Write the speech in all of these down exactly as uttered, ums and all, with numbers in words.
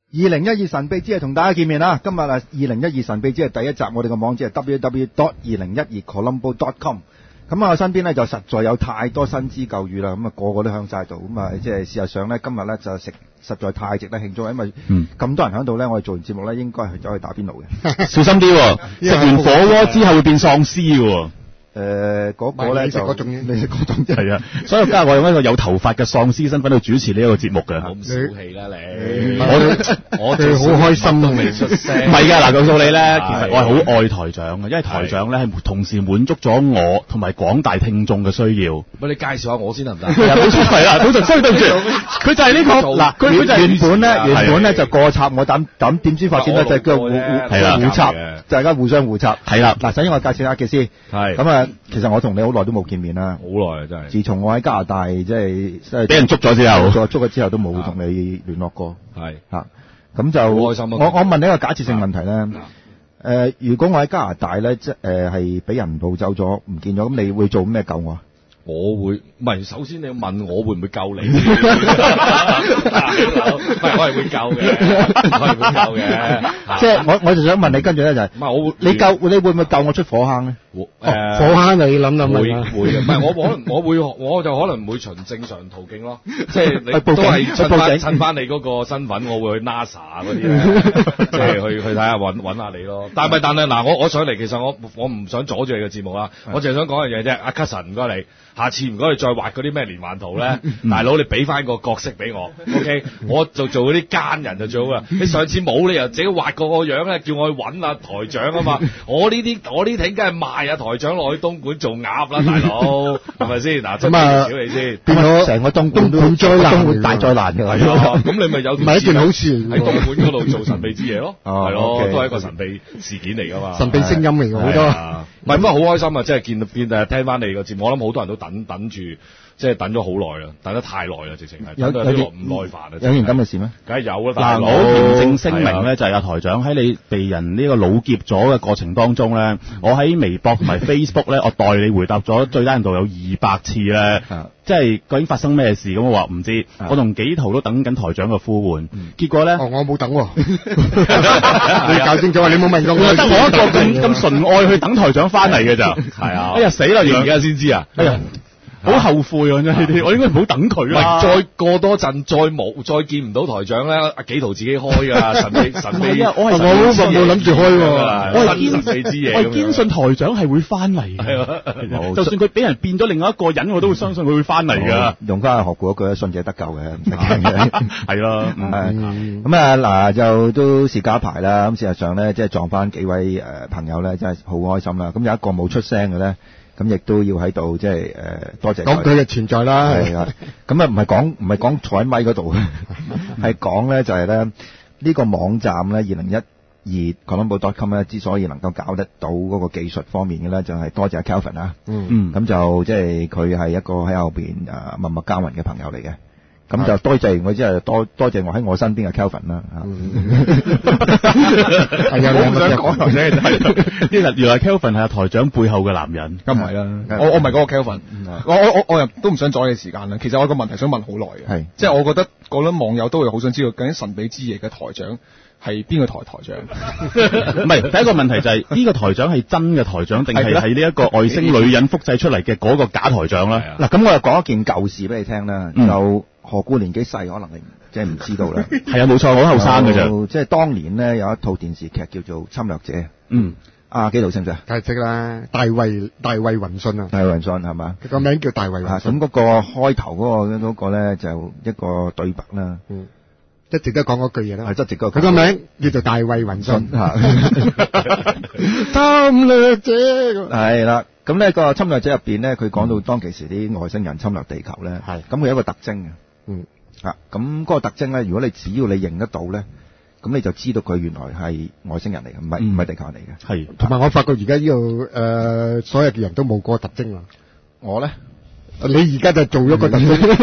二零一二神秘之夜同大家見面啦！今日啊，二零一二神秘之夜第一集，我哋嘅網址係 double-u double-u double-u dot 二零一二 colombo dot com。咁啊，我身邊咧就實在有太多新知舊語啦，咁啊個個都響晒度，咁啊即係事實上咧，今日咧就食實在太值得慶祝，因為咁多人響度咧，我哋做完節目咧，應該係走去打邊爐嘅。 小心啲喎，食完火鍋之後會變喪屍嘅喎。 誒嗰個咧就嗰種， 你食嗰種係啊，所以今日我用一個有頭髮嘅喪屍身份去主持呢一個節目嘅。 冇咁小氣啦你， 我我哋好開心都未出聲。 唔係㗎，嗱，告訴你咧，其實我係好愛台長嘅，因為台長咧係同時滿足咗我同埋廣大聽眾嘅需要。 喂，你介紹下我先得唔得？ 冇錯係啦，好就衰對唔住，佢就係呢個嗱，佢佢就係原本咧，原本咧就過插我膽膽點知發展咧就叫互係啦互插，大家互相互插。 係啦， 嗱，首先我介紹下嘅先。 係咁啊，其實我同你好耐都冇見面啦， 好耐啊真係。 自從我喺加拿大即係即係俾人捉咗之後， 捉捉咗之後都冇同你聯絡過。 係嚇，咁就好開心啊我我問你一個假設性問題咧。誒，如果我喺加拿大咧，即誒係俾人抱走咗，唔見咗，咁你會做咩救我啊？ 我會唔係首先你要問我會唔會救你？唔係我係會救嘅，我係會救嘅。 即係我我就想問你，跟住咧就係唔係我會你救你會唔會救我出火坑咧？ 誒火坑你諗諗會啊！ 會嘅，唔係我可能我會我就可能唔會循正常途徑咯，即係你都去報警係趁翻去報警趁翻你嗰個身份，我會去 NASA 嗰啲咧，即係去去睇下揾揾下你咯。但係咪但係嗱，我我上嚟其實我我唔想阻住你嘅節目啦，我淨係想講一樣嘢啫。阿 Cousin 唔該你，下次唔該你再畫嗰啲咩連環圖咧，大佬你俾翻個角色俾我 ，OK？我就做嗰啲奸人就最好啦。你上次冇你又自己畫個個樣咧，叫我去揾阿台長啊嘛。我呢啲我呢挺梗係賣阿台長落去東莞做鴨啦，大佬係咪先？嗱，真係少你先， 變咗成個東莞都東莞災難東莞大災難嘅係啊，咁你咪有唔係一件好事喺東莞嗰度做神秘之嘢咯， 哦係咯， OK 都係一個神秘事件嚟噶嘛， 神秘聲音嚟㗎好多。 唔係咁啊，好開心啊！即係見到見誒聽翻你個節目，我諗好多人都等等住，即係等咗好耐啦，等得太耐啦，直情係有等到有啲有唔耐煩啊！ 有件咁嘅事咩？ 梗係有啦，大嗱， 佬。 我嚴正聲明咧，就係阿台長喺你被人呢個老劫咗嘅過程當中咧，我喺微博同埋 Facebook 咧，我代你回答咗最低限度有二百次咧，即係究竟發生咩事咁，我話唔知，我同幾圖都等緊台長嘅呼喚，結果咧， 哦，我冇等喎，你搞清楚啊！你冇問過我， 得我一個咁咁純愛去等台長翻嚟嘅咋， 係啊！ 哎呀死啦！ 而家先知啊！ 哎呀，好後悔啊！真係呢啲，我應該唔好等佢啦。 再過多陣，再冇再見唔到台長咧，阿紀圖自己開㗎，神秘神秘。 我係我冇冇諗住開喎， 我係新神秘之嘢。 我係堅信台長係會翻嚟嘅，就算佢俾人變咗另外一個人，我都會相信佢會翻嚟㗎。 用翻學過嗰句，信者得救嘅，唔使驚嘅。 係咯， 咁啊嗱，就都事隔一排啦。咁事實上咧，即係撞翻幾位誒朋友咧，真係好開心啦。咁有一個冇出聲嘅咧。咁亦都要喺度，即係誒多謝講佢嘅存在啦。 係啊，咁啊唔係講唔係講坐喺咪嗰度，係講咧就係咧呢個網站咧二零一二 colombo dot com 咧之所以能夠搞得到嗰個技術方面嘅咧，就係多謝阿 Kelvin 啊。 嗯， 咁就即係佢係一個喺後邊誒默默耕耘嘅朋友嚟嘅。咁就多謝完佢之後，多多謝我喺我身邊嘅 Kelvin 啦係有兩個想講頭先， 原來原來 Kelvin 係阿台長背後嘅男人， 咁唔係啦，我我唔係嗰個 Kelvin，我我我我又都唔想阻你時間啦。其實我有個問題想問好耐嘅， 係即係我覺得嗰啲網友都會好想知道究竟神秘之夜嘅台長係邊個台台長？ 唔係，第一個問題就係呢個台長係真嘅台長，定係係呢一個外星女人複製出嚟嘅嗰個假台長咧？ 嗱，咁我又講一件舊事俾你聽啦，就何故年紀細，可能你即係唔知道啦。 係啊，冇錯，好後生嘅啫。 即係當年咧有一套電視劇叫做《侵略者》。 嗯， 阿紀陶識唔識啊？ 梗係識啦，大衛大衛雲信啊， 大衛雲信係嘛？ 佢個名叫大衛雲信。 咁嗰個開頭嗰個嗰個咧就一個對白啦。 嗯。一直都講嗰句嘢啦， 係一直嗰佢個名叫做大衛雲信嚇， 侵略者係啦。咁呢個侵略者入邊咧，佢講到當其時啲外星人侵略地球咧，係咁佢有一個特徵嘅， 嗯啊，咁嗰個特徵咧，如果你只要你認得到咧，咁你就知道佢原來係外星人嚟嘅，唔係唔係地球人嚟嘅。 係， 同埋我發覺而家呢度誒所有嘅人都冇嗰個特徵啊。 我咧， 你而家就做咗個特徵。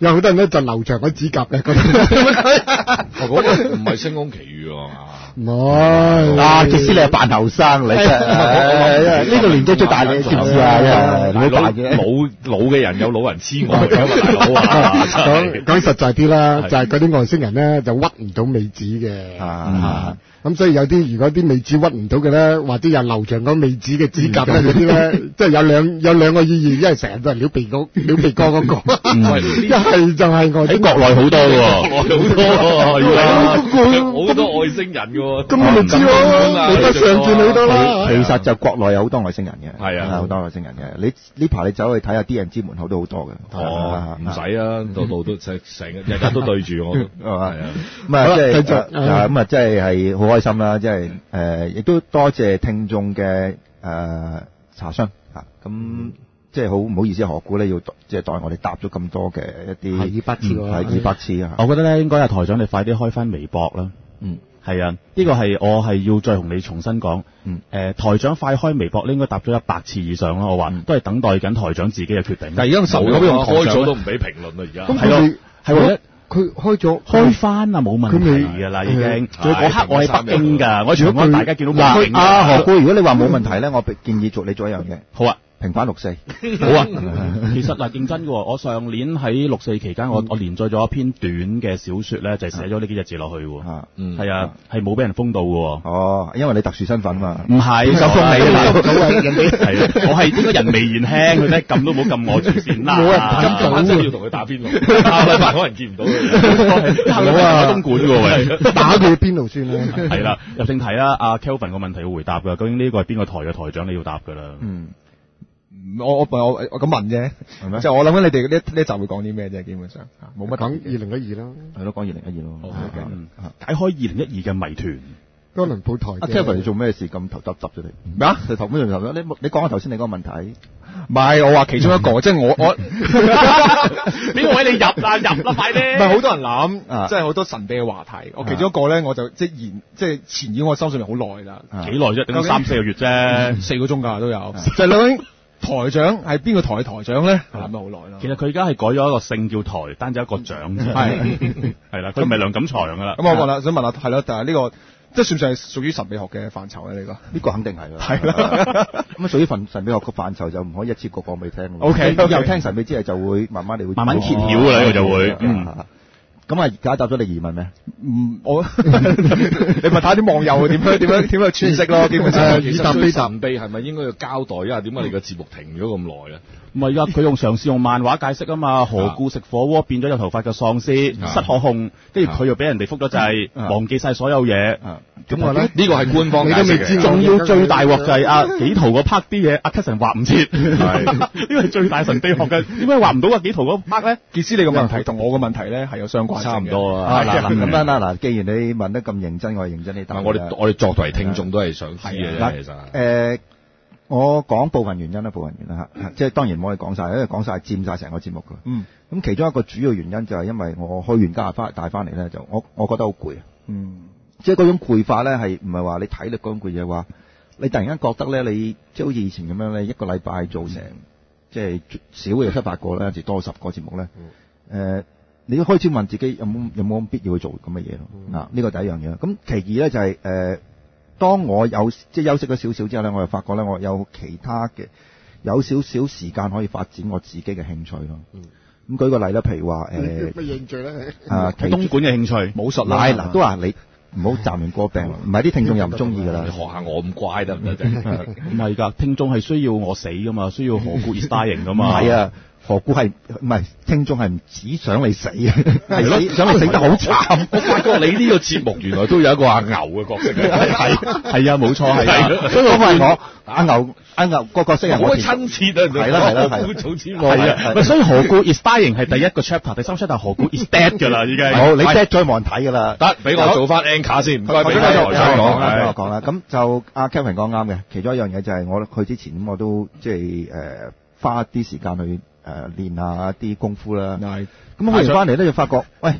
有好多人咧就留長嗰指甲咧，覺得嗰個唔係《星空奇遇》喎。 唔係啊，傑斯你係扮後生你真係，呢個年紀最大你知唔知啊？唔好扮嘅， 老老嘅人有老人痴呆㗎嘛，大佬啊！ 講講實在啲啦，就係嗰啲外星人咧就屈唔到尾指嘅。 啊， 咁所以有啲如果啲尾指屈唔到嘅咧，或者有留長嗰尾指嘅指甲咧，嗰啲咧，即係有兩有兩個意義，一係成日都係撩鼻哥撩鼻哥嗰個，一係就係外喺國內好多嘅喎， 好多好多外星人嘅喎， 咁我咪知咯，你得上見好多啦。 其實就國內有好多外星人嘅， 係啊， 好多外星人嘅。你呢排你走去睇下啲人之門口都好多嘅。 哦，唔使啊，度度都成成日日都對住我，係啊。 咁啊，即係咁啊，即係係好開心啦，即係誒，亦都多謝聽眾嘅誒查詢嚇，咁即係好唔好意思，何故咧要即係代我哋答咗咁多嘅一啲係二百次喎， 係二百次啊！ 我覺得咧應該係台長你快啲開翻微博啦。 嗯， 係啊，呢個係我係要再同你重新講。 嗯， 誒台長快開微博，你應該答咗一百次以上啦。我話都係等待緊台長自己嘅決定。 但係而家用手冇機用開咗都唔俾評論啦，而家係咯，係為咗。 佢開咗開翻啊，冇問題㗎啦，已經。仲要嗰刻我喺北京㗎，我喺長安大家見到北京。 啊何故，如果你話冇問題咧，我建議做你做一樣嘢。 好啊。 平反六四， 好啊！其實嗱，認真嘅喎，我上年喺六四期間，我我連載咗一篇短嘅小説咧，就係寫咗呢幾隻字落去喎。嗯，係啊，係冇俾人封到嘅喎。 哦，因為你特殊身份嘛。 唔係，就封你啦。人哋係啊，我係應該人微言輕，佢咧撳都冇撳我住先啦。冇人今晚真係要同佢打邊爐，下禮拜可能見唔到佢。 好啊，東莞嘅喂， 打佢邊爐算啦。 係啦，入正題啦，阿 Kelvin 個問題要回答㗎，究竟呢個係邊個台嘅台長你要答㗎啦？嗯。 我我我我咁問啫，即係我諗緊你哋呢呢一集會講啲咩啫？基本上冇乜講二零一二啦， 係咯，講二零一二咯。 解開二零一二嘅謎團。 多倫堡台。 阿 Kevin 你做咩事咁頭耷耷咗你？ 咩啊？ 你頭咩頭你你講下頭先你嗰個問題。 唔係，我話其中一個，即係我我邊個位你入啊入啦快啲！ 唔係好多人諗，即係好多神秘嘅話題。我其中一個咧，我就即係延即係纏繞我心上面好耐啦。 幾耐啫？等三四個月啫， 四個鐘㗎都有。就究竟台長係邊個台嘅台長咧？諗咗好耐咯。 其實佢而家係改咗一個姓叫台，單止一個長啫。係係啦，佢唔係梁錦祥㗎啦。 咁我問啦，想問下係咯，但係呢個即係算唔算係屬於神秘學嘅範疇咧？呢個呢個肯定係啦。 係啦。 咁啊，屬於份神秘學嘅範疇就唔可以一次過講俾你聽。 O K， 又聽神秘之後就會慢慢你會慢慢揭曉㗎啦，呢個就會。 咁啊，解答咗你疑問咩？ 唔，我你問下啲網友點樣點樣點樣詮釋咯。基本上， 其實最神秘係咪應該要交代一下點解你個節目停咗咁耐咧？ 唔係啊，佢用嘗試用漫畫解釋啊嘛。何故食火鍋變咗有頭髮嘅喪屍，失可控，跟住佢又俾人哋覆咗掣，忘記晒所有嘢。 咁我咧呢個係官方解釋嘅。 仲要最大鑊就係阿幾圖嗰 part 啲嘢，阿 Cousin 畫唔切。係呢個係最大神秘學嘅。點解畫唔到啊？幾圖嗰 part 咧？ 傑斯你個問題同我個問題咧係有相關性嘅。 差唔多啦。 嗱嗱咁樣啦，嗱，既然你問得咁認真，我係認真啲答。 我哋我哋作為聽眾都係想知嘅啫，其實。 誒，我講部分原因啦，部分原因啦嚇，即係當然唔可以講晒，因為講晒佔晒成個節目㗎。嗯。咁其中一個主要原因就係因為我去完加拿大帶翻嚟咧，就我我覺得好攰啊。嗯。即係嗰種攰法咧，係唔係話你體力嗰種攰嘢，話你突然間覺得咧，你即係好似以前咁樣咧，一個禮拜做成即係少嘅七八個咧，有時多十個節目咧。誒，你開始問自己有冇有冇咁必要去做咁嘅嘢咯？啊，呢個第一樣嘢。咁其二咧就係誒，當我有即係休息咗少少之後咧，我就發覺咧，我有其他嘅有少少時間可以發展我自己嘅興趣咯。咁舉個例啦，譬如話誒， 乜興趣咧？ 啊，東莞嘅興趣， 武術啦。 嗱，都話你。唔好站完過病，唔係啲聽眾又唔中意㗎啦。 你學下我咁乖得唔得啫？ 唔係㗎，聽眾係需要我死㗎嘛，需要何故 is dying 㗎嘛。 唔係啊，何故係唔係聽眾係唔只想你死嘅，係死想你死得好慘。 我發覺你呢個節目原來都有一個阿牛嘅角色嘅， 係係啊，冇錯係啊。 所以我係我阿牛阿牛個角色係我好親切啊！ 係啦係啦係。 好早節目係啊，所以何故 is dying 係第一個 chapter， 第三 chapter 何故 is dead 㗎啦已經。 好，你 dead 咗冇人睇㗎啦。 得，俾我做翻 anchor 先，唔該俾我講。 再講， 我講啦。咁就阿 Kevin 講啱嘅，其中一樣嘢就係我去之前咁，我都即係誒花啲時間去誒練下啲功夫啦。咁去完翻嚟咧就發覺，喂，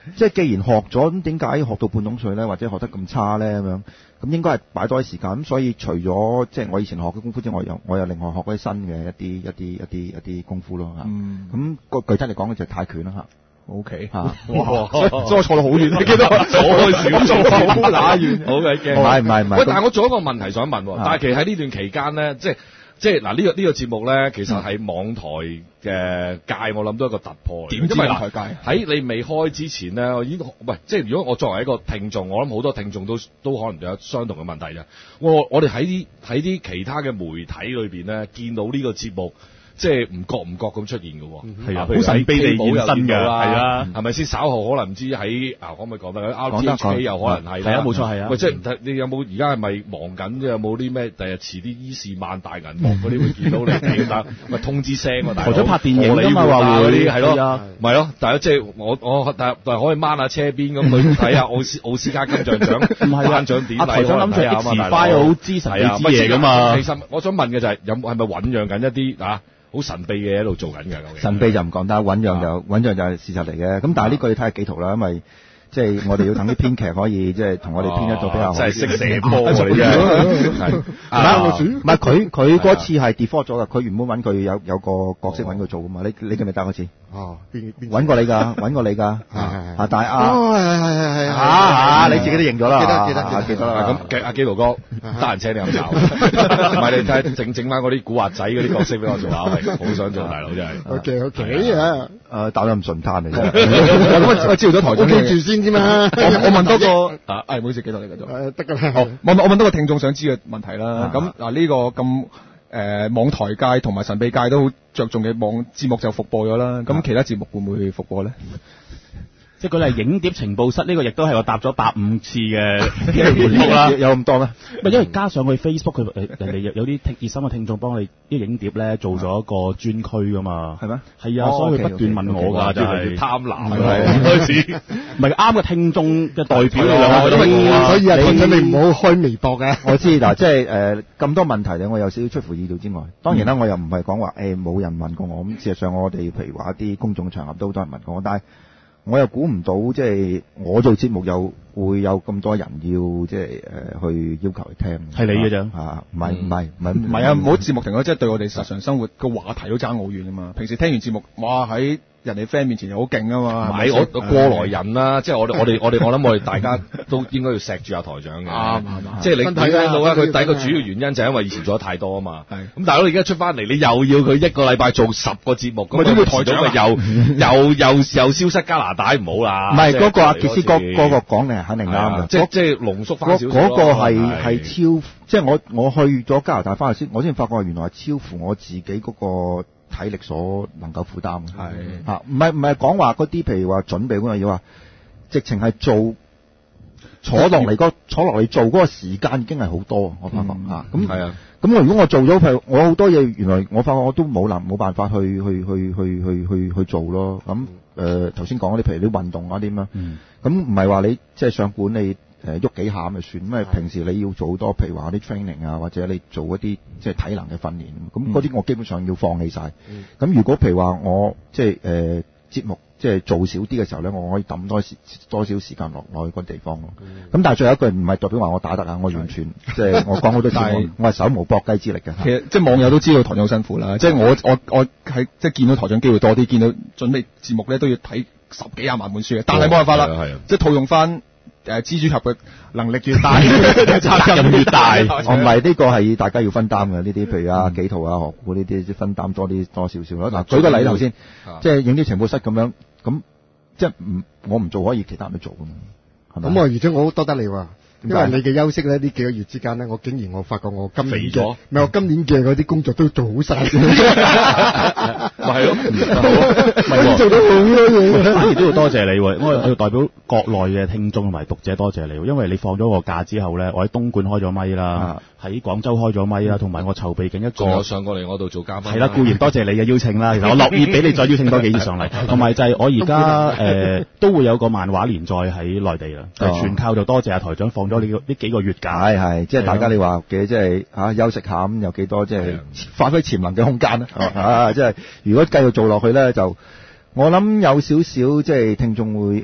即係既然學咗，咁點解學到半桶水咧，或者學得咁差咧咁樣？咁應該係擺多啲時間。咁所以除咗即係我以前學嘅功夫之外，我又我又另外學嗰啲新嘅一啲一啲一啲一啲功夫咯嚇。咁個具體嚟講嘅就係泰拳啦嚇。 O K 嚇， 哇！所以我坐到好遠，你記得左少做好乸遠， 好嘅驚。 唔係唔係唔係。 喂，但係我仲有一個問題想問喎，但係其實喺呢段期間咧，即係。即係嗱呢個呢個節目咧，其實喺網台嘅界，我諗都係一個突破嚟。 點知因為網台界喺你未開之前咧，我已經喂，即係如果我作為一個聽眾，我諗好多聽眾都都可能有相同嘅問題啫。我我哋喺啲喺啲其他嘅媒體裏邊咧，見到呢個節目。即係唔覺唔覺咁出現嘅喎，係啊，好神秘地現身㗎，係啊，係咪先？稍後可能唔知喺啊，可唔可以講得 R T H K 又可能係係啊，冇錯係啊。 喂，即係你有冇而家係咪忙緊？有冇啲咩？第日遲啲伊士曼大銀幕嗰啲會見到你點得？咪通知聲喎，大佬。或者拍電影㗎嘛話會係咯，咪咯。但係即係我我但係可以掹下車邊咁去睇下奧斯奧斯卡金像獎頒獎典禮。台長諗住 X File 好知神秘之嘢㗎嘛。其實我想問嘅就係有係咪醖釀緊一啲啊？好神秘嘅喺度做緊㗎， 神秘就唔講得，醖釀就醖釀就係事實嚟嘅。咁但係呢個要睇下幾圖啦，因為即係我哋要等啲編劇可以即係同我哋編得到比較好。 真係識射波喎，你真係。 唔係佢佢嗰次係 default 咗㗎，佢原本揾佢有有個角色揾佢做㗎嘛。你你記唔記得嗰次？ 哦，邊邊揾過你㗎，揾過你㗎。 係係係。 啊，但係啊， 哦係係係係。 啊你自己都認咗啦。 記得記得記得啦。 咁阿基盧哥，得閒請你飲茶。唔係你睇整整翻嗰啲古惑仔嗰啲角色俾我做下，喂，好想做大佬真係。 O K O K 啊。 誒，打得咁順攤嚟啫。 我我知道咗台長。 記住先啫嘛。 我我問多個啊，誒唔好意思，記得你繼續。 誒得㗎啦。 好，我我問多個聽眾想知嘅問題啦。咁嗱呢個咁誒網台界同埋神秘界都好着重嘅網節目就復播咗啦。咁其他節目會唔會復播咧？ 即係佢哋係影碟情報室，呢個亦都係我答咗百五次嘅嘅回覆啦。 有咁多咩？ 咪因為加上去 Facebook 佢誒人哋有有啲聽熱心嘅聽眾幫你啲影碟咧做咗一個專區噶嘛。係咩？係啊，所以佢不斷問我㗎，就係貪婪係開始。唔係啱嘅聽眾嘅代表你兩個， 所以啊，台長你唔好開微博嘅。 我知嗱，即係誒咁多問題咧，我有少少出乎意料之外。當然啦，我又唔係講話誒冇人問過我。咁事實上我哋譬如話一啲公眾場合都好多人問過我，但係我又估唔到，即係我做節目又會有咁多人要即係誒去要求去聽。 係你嘅啫嚇，唔係唔係唔係唔係啊！唔好節目停咗，即係對我哋日常生活個話題都爭好遠啊嘛。平時聽完節目，哇喺人哋 friend 面前又好勁啊嘛。 唔係我過來人啦，即係我哋我哋我哋我諗我哋大家都應該要錫住阿台長嘅。啱啱即係你你聽到啦，佢第一個主要原因就係因為以前做得太多啊嘛。係咁，大佬而家出翻嚟，你又要佢一個禮拜做十個節目，咁點會台長咪又又又又消失加拿大唔好啦？ 唔係嗰個阿傑斯哥嗰個講嘅係肯定啱嘅， 即即係濃縮翻少少。 嗰個係係超，即係我我去咗加拿大翻嚟先，我先發覺原來係超乎我自己嗰個體力所能夠負擔嘅。係嚇，唔係唔係講話嗰啲，譬如話準備嗰樣嘢話，直情係做坐落嚟嗰坐落嚟做嗰個時間已經係好多，我發覺嚇。咁係啊，咁我如果我做咗譬如我好多嘢，原來我發覺我都冇能冇辦法去去去去去去去做咯。咁誒頭先講嗰啲，譬如啲運動啊啲咁樣，咁唔係話你即係想管理。誒喐幾下咁就算，因為平時你要做好多，譬如話啲 training 啊，或者你做一啲即係體能嘅訓練，咁嗰啲我基本上要放棄晒。咁、嗯、如果譬如話我即係誒、呃、節目即係做少啲嘅時候咧，我可以抌多多少時間落落去嗰地方咯。咁、嗯、但係最後一句唔係代表話我打得啊，我完全即係我講好多次，我我係手無縛雞之力嘅。 其實即係網友都知道台長好辛苦啦，即係我我我係即係見到台長機會多啲，見到準備節目咧都要睇十幾廿萬本書嘅，但係冇辦法啦，即係套用翻。誒蜘蛛俠嘅能力越大，責任越大。 我唔係呢個係大家要分擔嘅呢啲，譬如啊紀陶啊何故呢啲，分擔多啲多少少咯。嗱，舉個例頭先，即係影啲情報室咁樣，咁即係唔我唔做可以其他人都做㗎嘛，係咪？ 咁啊，而且我好多得你喎。因為你嘅休息咧，呢幾個月之間咧，我竟然我發覺我今年嘅，唔係我今年嘅嗰啲工作都做好晒先，咪係咯，咪做到好多嘢。 反而都要多謝你喎，我要代表國內嘅聽眾同埋讀者多謝你，因為你放咗個假之後咧，我喺東莞開咗咪啦，喺廣州開咗咪啦，同埋我籌備緊一個， 仲有上過嚟我度做嘉賓。 係啦，固然多謝你嘅邀請啦，其實我樂意俾你再邀請多幾次上嚟，同埋就係我而家誒都會有個漫畫連載喺內地啦，全靠就多謝阿台長放咗呢呢幾個月假， 係係，即係大家你話嘅，即係嚇休息下咁有幾多，即係發揮潛能嘅空間啦，啊，即係如果繼續做落去咧，就我諗有少少即係聽眾會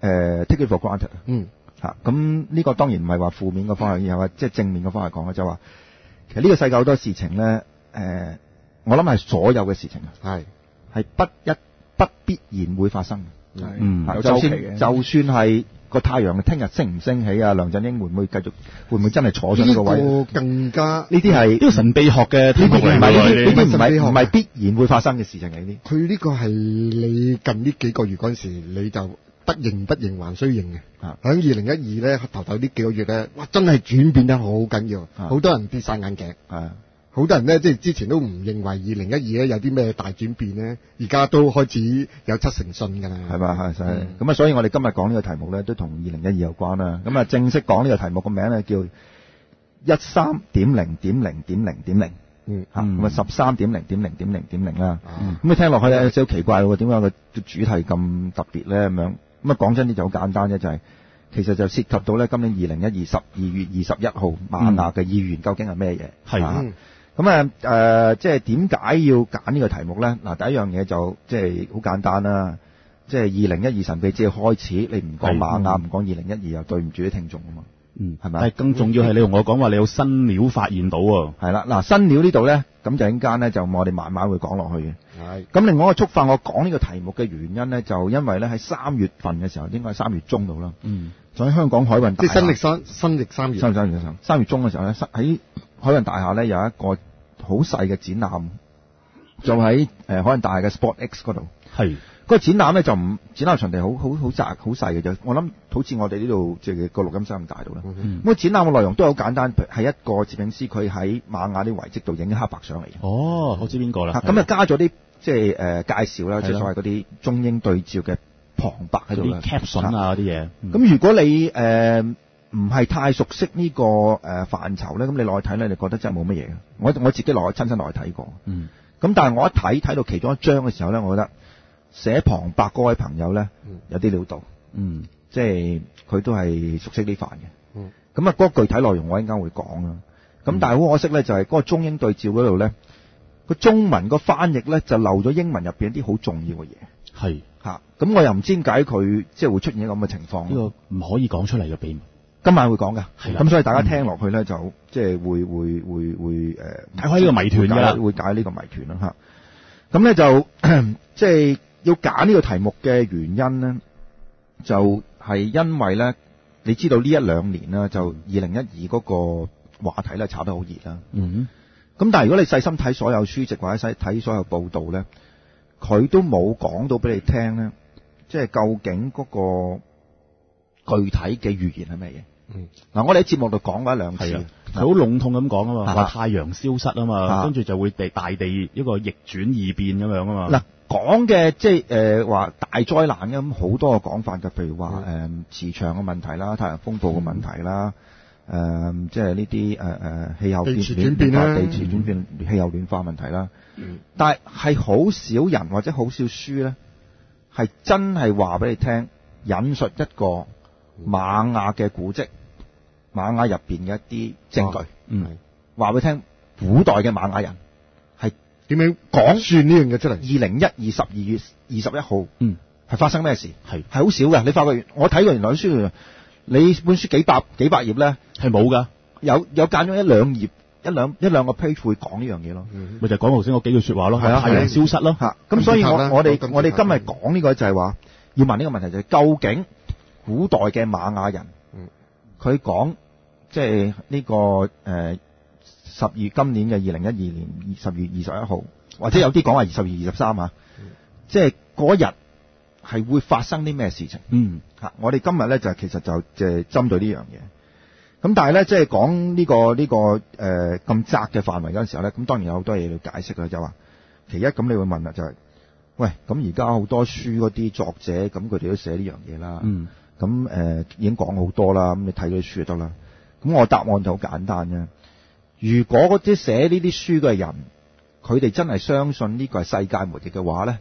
誒 take it for granted。 嗯。 嚇，咁呢個當然唔係話負面嘅方向，而係話即係正面嘅方向講嘅，就話其實呢個世界好多事情咧，誒，我諗係所有嘅事情啊， 係係不一不必然會發生嘅。 係嗯有就算週期嘅。 就算係個太陽聽日升唔升起啊，梁振英會唔會繼續會唔會真係坐上呢個位？ 呢個更加呢啲係呢個神秘學嘅題目嚟唔係呢啲㗎呢啲唔神秘學係唔係必然會發生嘅事情嚟呢啲。 佢呢個係你近呢幾個月嗰陣時，你就不認不認還須認嘅。 啊喺二零一二咧頭頭呢幾個月咧，哇真係轉變得好緊要， 啊好多人跌晒眼鏡。 係好多人咧，即係之前都唔認為二零一二咧有啲咩大轉變咧，而家都開始有七成信㗎啦。 係嘛係係嗯咁啊，所以我哋今日講呢個題目咧，都同二零一二有關啦。咁啊，正式講呢個題目個名咧叫一三點零點零點零點零。 嗯嚇，咁啊十三點零點零點零點零啦。 啊咁你聽落去咧有少少奇怪喎，點解個主題咁特別咧咁樣？咁啊講真啲就好簡單啫，就係、其實就涉及到咧今年二零一二十二月二十一號瑪雅嘅意願究竟係咩嘢？ 係啊嗯咁啊誒，即係點解要揀呢個題目咧？嗱，第一樣嘢就即係好簡單啦，即係二零一二神秘之開始，你唔講瑪雅，唔講二零一二，又對唔住啲聽眾啊嘛。 嗯， 係咪但係更重要係你同我講話，你有新料發現到喎。 係啦，嗱新料呢度咧，咁就陣間咧就我哋慢慢會講落去嘅。 係咁另外一個觸發我講呢個題目嘅原因咧，就因為咧喺三月份嘅時候，應該係三月中度啦， 嗯， 就喺香港海運大廈即係新歷三新歷三月。 三月三月嘅時候，三月中嘅時候咧，喺海運大廈咧有一個好細嘅展覽，就喺誒海運大廈嘅 Sport X 嗰度。 係嗰個展覽咧就唔展覽場地好好好窄好細嘅啫，我諗好似我哋呢度即係個錄音室咁大度啦。咁、 嗯個展覽嘅內容都好簡單，係一個攝影師佢喺瑪雅啲遺跡度影啲黑白相嚟嘅。 哦，我知邊個啦。 咁啊加咗啲即係誒、呃、介紹啦， 係咯即係所謂嗰啲中英對照嘅旁白喺度啦啲 caption 啊嗰啲嘢。嗯咁如果你誒唔係太熟悉呢、個誒、呃、範疇咧，咁你落去睇咧，你覺得真係冇乜嘢嘅。我我自己落去親身落去睇過。 嗯。 咁但係我一睇睇到其中一張嘅時候咧，我覺得寫旁白嗰位朋友咧有啲料到， 嗯， 即係佢都係熟悉呢範嘅。 嗯。 咁啊，嗰個具體內容我一陣間會講啦。咁但係好可惜咧，就係、嗰個中英對照嗰度咧，個中文個翻譯咧就漏咗英文入邊一啲好重要嘅嘢。 係嚇，咁我又唔知點解佢即係會出現一個咁嘅情況。 呢個唔可以講出嚟嘅秘密。 今晚會講㗎， 係啦咁所以大家聽落去咧就即係會會會會誒解開呢個謎團㗎啦會解呢個謎團啦嚇。咁咧就即係要揀呢個題目嘅原因咧，就係因為咧，你知道呢一兩年啦，就二零一二嗰個話題咧炒得好熱啦。 嗯。 咁但係如果你細心睇所有書籍或者細睇所有報道咧，佢都冇講到俾你聽咧，即係究竟嗰個具體嘅預言係咩嘢？ 嗯， 嗱，我哋喺節目度講過一兩次， 係啊，佢好籠統咁講啊嘛， 啊話太陽消失啊嘛， 啊跟住就會地大地一個逆轉異變咁樣啊嘛。 嗱，講嘅即係誒話大災難咁好多個講法嘅，譬如話誒、 嗯、 磁場嘅問題啦、太陽風暴嘅問題啦，誒、呃、即係呢啲誒誒氣候變地磁轉變啦地磁轉變、氣候暖化問題啦。 嗯， 但係係好少人或者好少書咧，係真係話俾你聽，引述一個瑪雅嘅古蹟，瑪雅入邊嘅一啲證據， 哦嗯， 話俾你聽，古代嘅瑪雅人係點樣講算呢樣嘢出嚟？ 二零一二十二月二十一號， 嗯， 係發生咩事？ 係係好少嘅。你發覺我睇過原來啲書，你本書幾百幾百頁咧， 係冇㗎， 有有揀咗一兩頁。一兩一兩個 page 會講呢樣嘢咯， 咪就係講頭先嗰幾句説話咯， 係啊太陽消失咯嚇。咁所以我我哋咁我哋今日講呢個就係話，要問呢個問題就係究竟古代嘅瑪雅人，佢講即係呢個誒十月今年嘅二零一二年十月二十一號，或者有啲講話十月二十三啊，即係嗰日係會發生啲咩事情？ 嗯嚇，我哋今日咧就其實就即係針對呢樣嘢。咁但係咧，即係講呢個呢、這個誒咁、呃、窄嘅範圍嗰陣時候咧，咁當然有好多嘢要解釋啦，就話其一咁你會問啦，就係、是、喂咁而家好多書嗰啲作者咁佢哋都寫呢樣嘢啦， 嗯， 咁誒、呃、已經講好多啦，咁你睇嗰啲書就得啦。咁我答案就好簡單啫。如果嗰啲寫呢啲書嘅人，佢哋真係相信呢個係世界末日嘅話咧，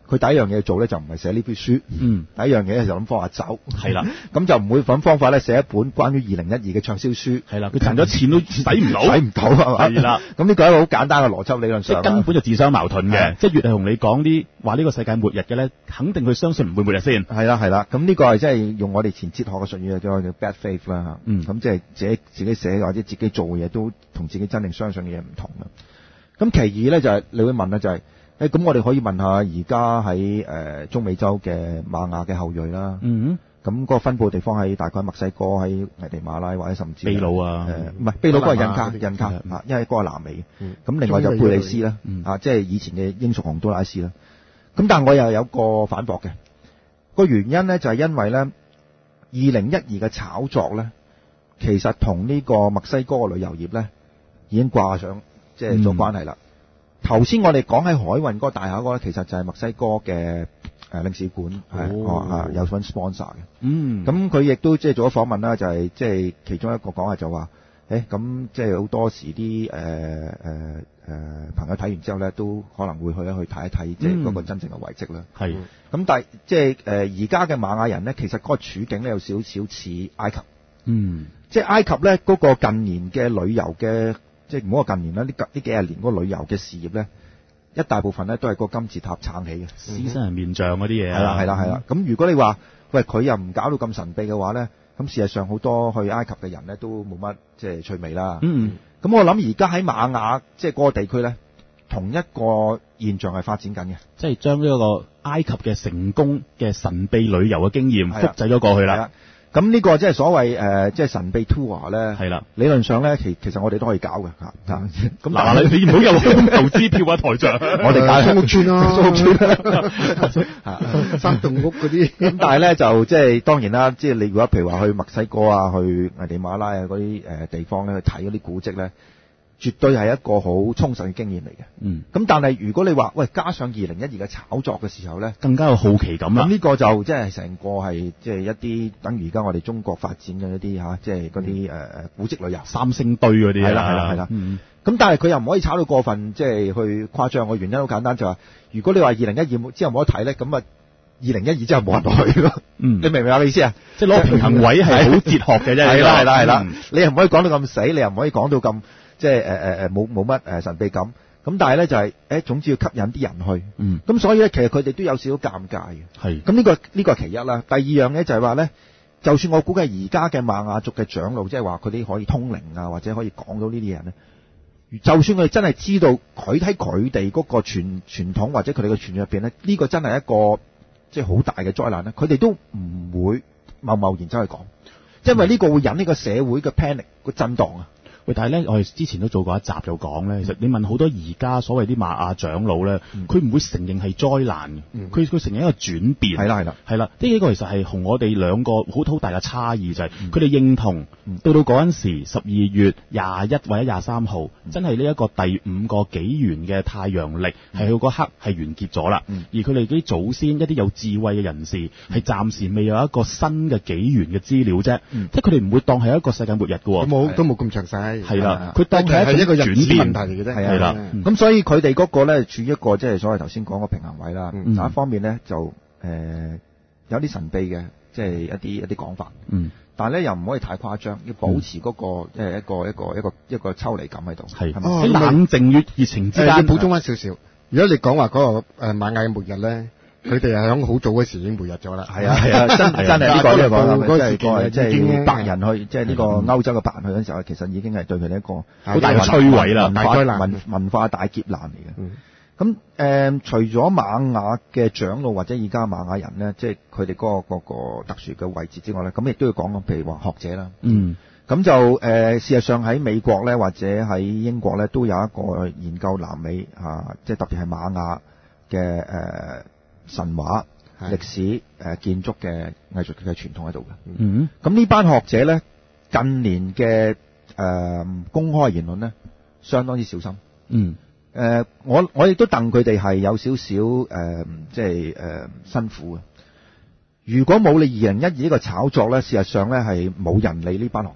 佢第一樣嘢做咧就唔係寫呢本書， 嗯， 第一樣嘢就諗方法走， 係啦， 咁就唔會揾方法咧寫一本關於二零一二嘅暢銷書， 係啦，佢賺咗錢都使唔到， 使唔到係嘛？ 係啦， 咁呢個係一個好簡單嘅邏輯理論上， 即係根本就自相矛盾嘅，即係越係同你講啲話呢個世界末日嘅咧，肯定佢相信唔會末日先。 係啦係啦，咁呢個係即係用我哋前哲學嘅術語叫做 bad faith 啦嚇， 嗯， 咁即係自己自己寫或者自己做嘅嘢都同自己真正相信嘅嘢唔同啦。咁其二咧就係、是、你會問咧就係、是。誒咁，我哋可以問下而家喺誒中美洲嘅瑪雅嘅後裔啦。 嗯， 咁嗰個分佈地方喺大概墨西哥、喺危地馬拉或者甚至秘魯啊。 誒唔係秘魯嗰個係印卡，印卡啊，因為嗰個係南美。咁、嗯、另外就貝里斯啦， 嗯、 啊即係以前嘅英屬洪都拉斯啦。咁但係我又有個反駁嘅個原因咧，就係因為咧二零一二嘅炒作咧，其實同呢個墨西哥嘅旅遊業咧已經掛上即係咗關係啦。頭先我哋講喺海運嗰個大廈嗰個咧，其實就係墨西哥嘅誒領事館係哦啊有份 sponsor 嘅。嗯，咁佢亦都即係做咗訪問啦，就係即係其中一個講話就話，誒咁即係好多時啲誒誒誒朋友睇完之後咧，都可能會去一去睇一睇，即係嗰個真正嘅遺跡啦。係、嗯，咁但係即係誒而家嘅瑪雅人咧，其實嗰個處境咧有少少似埃及。嗯，即係埃及咧嗰個近年嘅旅遊嘅。即係唔好話近年啦，呢呢幾廿年嗰個旅遊嘅事業咧，一大部分咧都係個金字塔撐起嘅， 獅身人面像嗰啲嘢。 係啦係啦係啦。咁如果你話喂佢又唔搞到咁神秘嘅話咧，咁事實上好多去埃及嘅人咧都冇乜即係趣味啦。嗯。咁我諗而家喺瑪雅即係嗰個地區咧，同一個現象係發展緊嘅， 即係將呢個埃及嘅成功嘅神秘旅遊嘅經驗複製咗過去啦。 咁呢個即係所謂誒，即係神秘 tour 咧， 係啦。 理論上咧，其其實我哋都可以搞嘅嚇。 咁嗱，你你唔好有空頭支票啊，台長。 我哋搞松屋村咯，松屋村嚇，山洞屋嗰啲。 咁但係咧就即係當然啦，即係你如果譬如話去墨西哥啊、去危地馬拉啊嗰啲誒地方咧去睇嗰啲古蹟咧，絕對係一個好充實嘅經驗嚟嘅。嗯。咁但係如果你話喂加上二零一二嘅炒作嘅時候咧， 更加有好奇感啦。 咁呢個就即係成個係即係一啲等於而家我哋中國發展嘅一啲嚇，即係嗰啲誒誒古蹟旅遊、 三星堆嗰啲啊。 係啦係啦係啦。嗯。咁但係佢又唔可以炒到過分，即係去誇張嘅原因好簡單，就係如果你話二零一二之後冇得睇咧，咁啊二零一二之後冇人去咯。嗯。你明唔明我嘅意思啊？ 即係攞平衡位係好哲學嘅啫。 係啦係啦係啦。你又唔可以講到咁死，你又唔可以講到咁。即係誒誒誒冇冇乜誒神秘感，咁但係咧就係、是、誒總之要吸引啲人去，嗯，咁所以咧其實佢哋都有少少尷尬嘅，係，咁呢、這個呢、這個係其一啦。第二樣咧就係話咧，就算我估計而家嘅瑪雅族嘅長老，即係話佢哋可以通靈啊，或者可以講到呢啲人咧，就算佢哋真係知道佢喺佢哋嗰個傳傳統或者佢哋嘅傳入邊咧，呢、這個真係一個即係好大嘅災難咧，佢哋都唔會貿貿然走去講，因為呢個會引呢個社會嘅 panic 個震盪啊。 喂，但係咧，我哋之前都做過一集就講咧，其實你問好多而家所謂啲瑪雅長老咧，佢唔會承認係災難嘅，佢佢承認一個轉變。係啦係啦，係啦，呢幾個其實係同我哋兩個好好大嘅差異就係，佢哋認同到到嗰陣時十二月廿一或者廿三號，真係呢一個第五個紀元嘅太陽曆係佢嗰刻係完結咗啦。而佢哋啲祖先一啲有智慧嘅人士係暫時未有一個新嘅紀元嘅資料啫，即係佢哋唔會當係一個世界末日嘅喎。 冇都冇咁詳細。 係啦，佢當係一個轉變問題嚟嘅啫。係啦， 咁所以佢哋嗰個咧處於一個即係所謂頭先講個平衡位啦。另一方面咧就誒有啲神秘嘅，即係一啲一啲講法。嗯，但係咧又唔可以太誇張，要保持嗰個即係一個一個一個一個抽離感喺度。係， 喺冷靜與熱情之間。 要補充翻少少，如果你講話嗰個誒瑪雅嘅末日咧。佢哋係響好早嘅時已經末日咗啦。係啊係啊，真真係呢個呢個講啦，即係即係白人去，即係呢個歐洲嘅白人去嗰陣時候，其實已經係對佢哋一個好大嘅摧毀啦， 文化文文化大劫難嚟嘅。咁誒、呃，除咗瑪雅嘅長老或者而家瑪雅人咧，即係佢哋嗰個嗰個特殊嘅位置之外咧，咁亦都要講講，譬如話學者啦。嗯。咁就誒、呃，事實上喺美國咧，或者喺英國咧，都有一個研究南美啊，即係特別係瑪雅嘅誒。呃神話、歷史、誒、呃、建築嘅藝術嘅傳統喺度嘅。嗯，咁呢班學者咧，近年嘅誒、呃、公開言論咧，相當之小心。嗯，誒、呃、我我亦都戥佢哋係有少少誒，即係誒辛苦嘅。如果冇你二零一二呢個炒作咧，事實上咧係冇人理呢班學者嘅。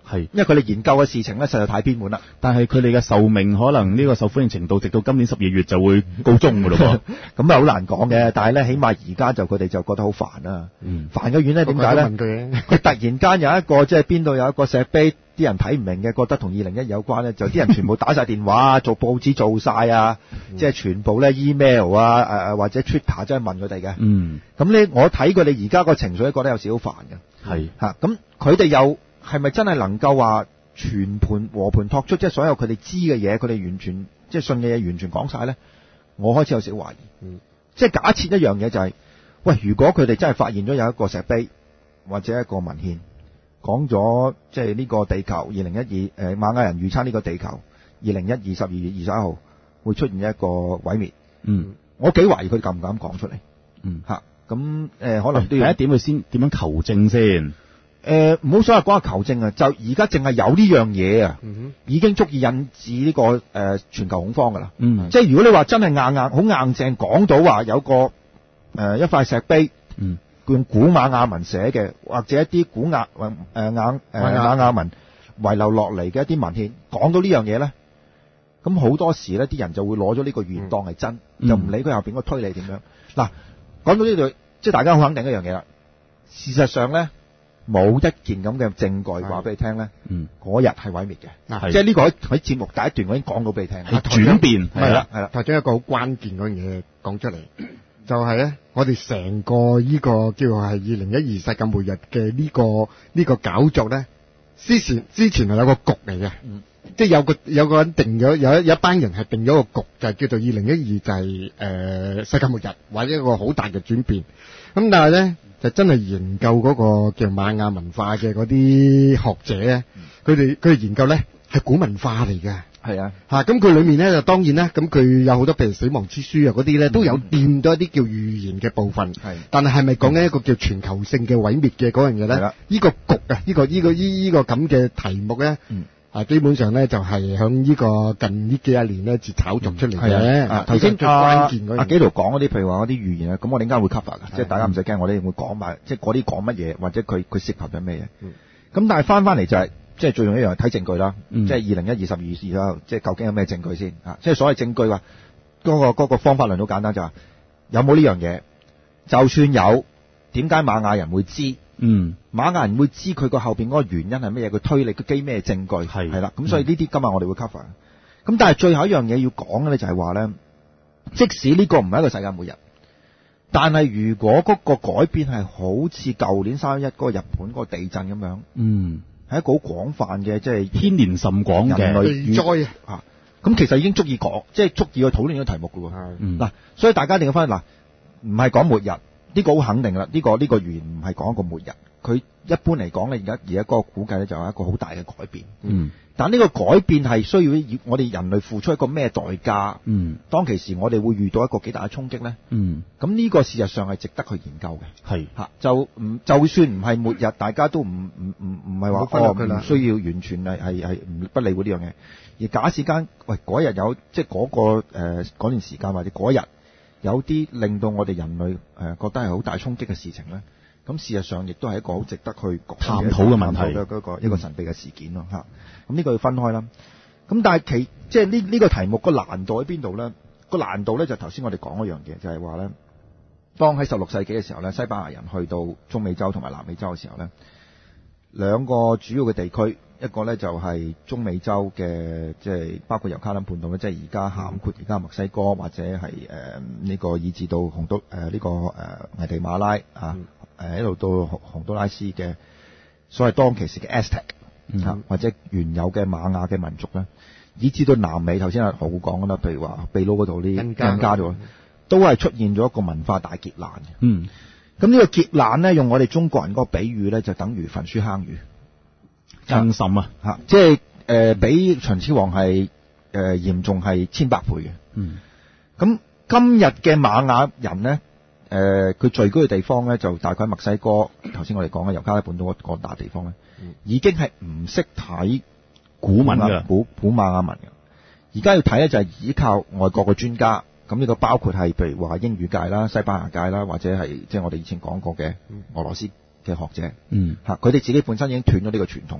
係， 因為佢哋研究嘅事情咧實在太偏門啦。 但係佢哋嘅壽命可能呢個受歡迎程度，直到今年十二月就會告終㗎咯喎。 咁啊好難講嘅，但係咧起碼而家就佢哋就覺得好煩啦。 嗯， 煩嘅原因咧點解咧？佢突然間有一個即係邊度有一個石碑，啲人睇唔明嘅，覺得同二零一有關咧，就啲人全部打晒電話做報紙做晒啊，即係全部咧 email 啊，誒誒或者 Twitter 即係問佢哋嘅。 嗯， 咁你我睇佢哋而家個情緒覺得有少少煩嘅。 係嚇，咁佢哋又係咪真係能夠話全盤和盤托出，即係所有佢哋知嘅嘢，佢哋完全即係信嘅嘢完全講晒咧？我開始有少少懷疑。嗯，即係假設一樣嘢就係、是，喂，如果佢哋真係發現咗有一個石碑或者一個文獻。講咗即係呢個地球二零一二，誒瑪雅人預測呢個地球二零一二十二月二十一號會出現一個毀滅。 嗯， 我幾懷疑佢敢唔敢講出嚟。 嗯， 嚇咁誒，可能都要第一點佢先點樣求證先。 誒唔好所謂講下求證啊，就而家淨係有呢樣嘢啊，嗯、已經足以引致呢、這個誒、呃、全球恐慌㗎啦。 嗯， 即係如果你話真係硬硬好硬淨講到話有個誒、呃、一塊石碑。 嗯。 用古瑪雅文寫嘅，或者一啲古雅誒誒雅誒瑪雅文遺留落嚟嘅一啲文獻，講到呢樣嘢咧，咁好多時咧啲人就會攞咗呢個原當係真，嗯、就唔理佢後邊個推理點樣。嗱，講到呢度，即係大家好肯定一樣嘢啦。事實上咧，冇一件咁嘅證據話俾你聽咧，嗰日係毀滅嘅。即係呢個喺喺節目第一段我已經講到俾你聽， 係轉變係啦係啦。 頭先一個好關鍵嗰樣嘢講出嚟。就係咧，我哋成個呢個叫做係二零一二世界末日嘅呢個呢個搞作咧，之前之前係有個局嚟嘅，嗯、即係有個有個人定咗，有一有一班人係定咗個局，就係、是、叫做二零一二就係、是、誒、呃、世界末日或者一個好大嘅轉變。咁但係咧，就真係研究嗰個叫瑪雅文化嘅嗰啲學者咧，佢哋佢哋研究咧係古文化嚟嘅。 係啊， 嚇咁佢裏面咧就當然咧，咁佢有好多譬如死亡之書啊嗰啲咧，都有掂到一啲叫預言嘅部分。係，但係係咪講緊一個叫全球性嘅毀滅嘅嗰樣嘢咧？係啦，呢個局啊，呢個呢個呢呢個咁嘅題目咧，啊基本上咧就係響呢個近呢幾廿年咧，就炒作出嚟嘅。啊， 頭先最關鍵嗰阿紀陶講嗰啲，譬如話嗰啲預言啊，咁我哋陣間會 cover 嘅，即係大家唔使驚，我哋會講埋，即係嗰啲講乜嘢，或者佢佢涉及緊咩嘢。咁但係翻翻嚟就係。即係最重要一樣係睇證據啦，嗯、即係二零一二十二月二啦，即係究竟有咩證據先啊？即係所謂證據話，嗰、嗰個嗰個方法論好簡單，就係有冇呢樣嘢？就算有，點解瑪雅人會知？嗯，瑪雅人會知佢個後邊嗰個原因係乜嘢？佢推理佢基咩證據？係係啦，咁所以呢啲今日我哋會 cover。咁但係最後一樣嘢要講嘅咧，就係話咧，即使呢個唔係一個世界末日，但係如果嗰個改變係好似舊年三一一嗰個日本嗰個地震咁樣，嗯。係一個好廣泛嘅，即係牽連甚廣嘅地災啊！咁其實已經足以講，即係足以去討論呢個題目嘅喎。嗱、嗯，所以大家一定要翻嗱，唔係講末日，呢、呢個好肯定啦。呢、呢個呢、呢個預言唔係講一個末日，佢一般嚟講咧，而家而家嗰個估計咧就係一個好大嘅改變。嗯，但呢個改變係需要我哋人類付出一個咩代價？嗯，當其時我哋會遇到一個幾大嘅衝擊咧？嗯，咁呢個事實上係值得去研究嘅。係嚇，就唔就算唔係末日，大家都唔唔唔唔係話哦唔需要完全係係係唔不理會呢樣嘢。而假使間喂嗰日有即係嗰個誒嗰、呃、段時間或者嗰日有啲令到我哋人類誒、呃、覺得係好大衝擊嘅事情咧，咁事實上亦都係一個好值得去探討嘅問題嘅嗰個一個神秘嘅事件咯嚇。咁呢個要分開啦。咁但係其即係呢呢個題目個難度喺邊度咧？個難度咧就頭先我哋講嗰樣嘢，就係話咧，當喺十六世紀嘅時候咧，西班牙人去到中美洲同埋南美洲嘅時候咧，兩個主要嘅地區，一個咧就係中美洲嘅，即係包括尤卡林半島咧，即係而家涵括而家墨西哥或者係誒呢個以至到洪都誒呢個誒危地馬拉啊誒一路到洪都拉斯嘅所謂當其時嘅 Aztec。嗯、或者原有嘅瑪雅嘅民族咧，以至到南美，頭先阿何故講啦，譬如話秘魯嗰度啲印加度，都係出現咗一個文化大劫難嘅。嗯，咁呢個劫難咧，用我哋中國人嗰個比喻咧，就等於焚書坑儒， 更甚啊！ 嚇，即係誒、呃、比秦始皇係誒、呃、嚴重係千百倍嘅。嗯，咁今日嘅瑪雅人咧，誒、呃、佢聚居嘅地方咧，就大概墨西哥，頭先我哋講嘅尤加利半島嗰個大地方咧。已經係唔識睇古文嘅古古瑪雅文嘅，而家要睇咧就係依靠外國嘅專家，咁呢個包括係譬如話英語界啦、西班牙界啦，或者係即係我哋以前講過嘅俄羅斯嘅學者，嗯，嚇佢哋自己本身已經斷咗呢個傳統啦，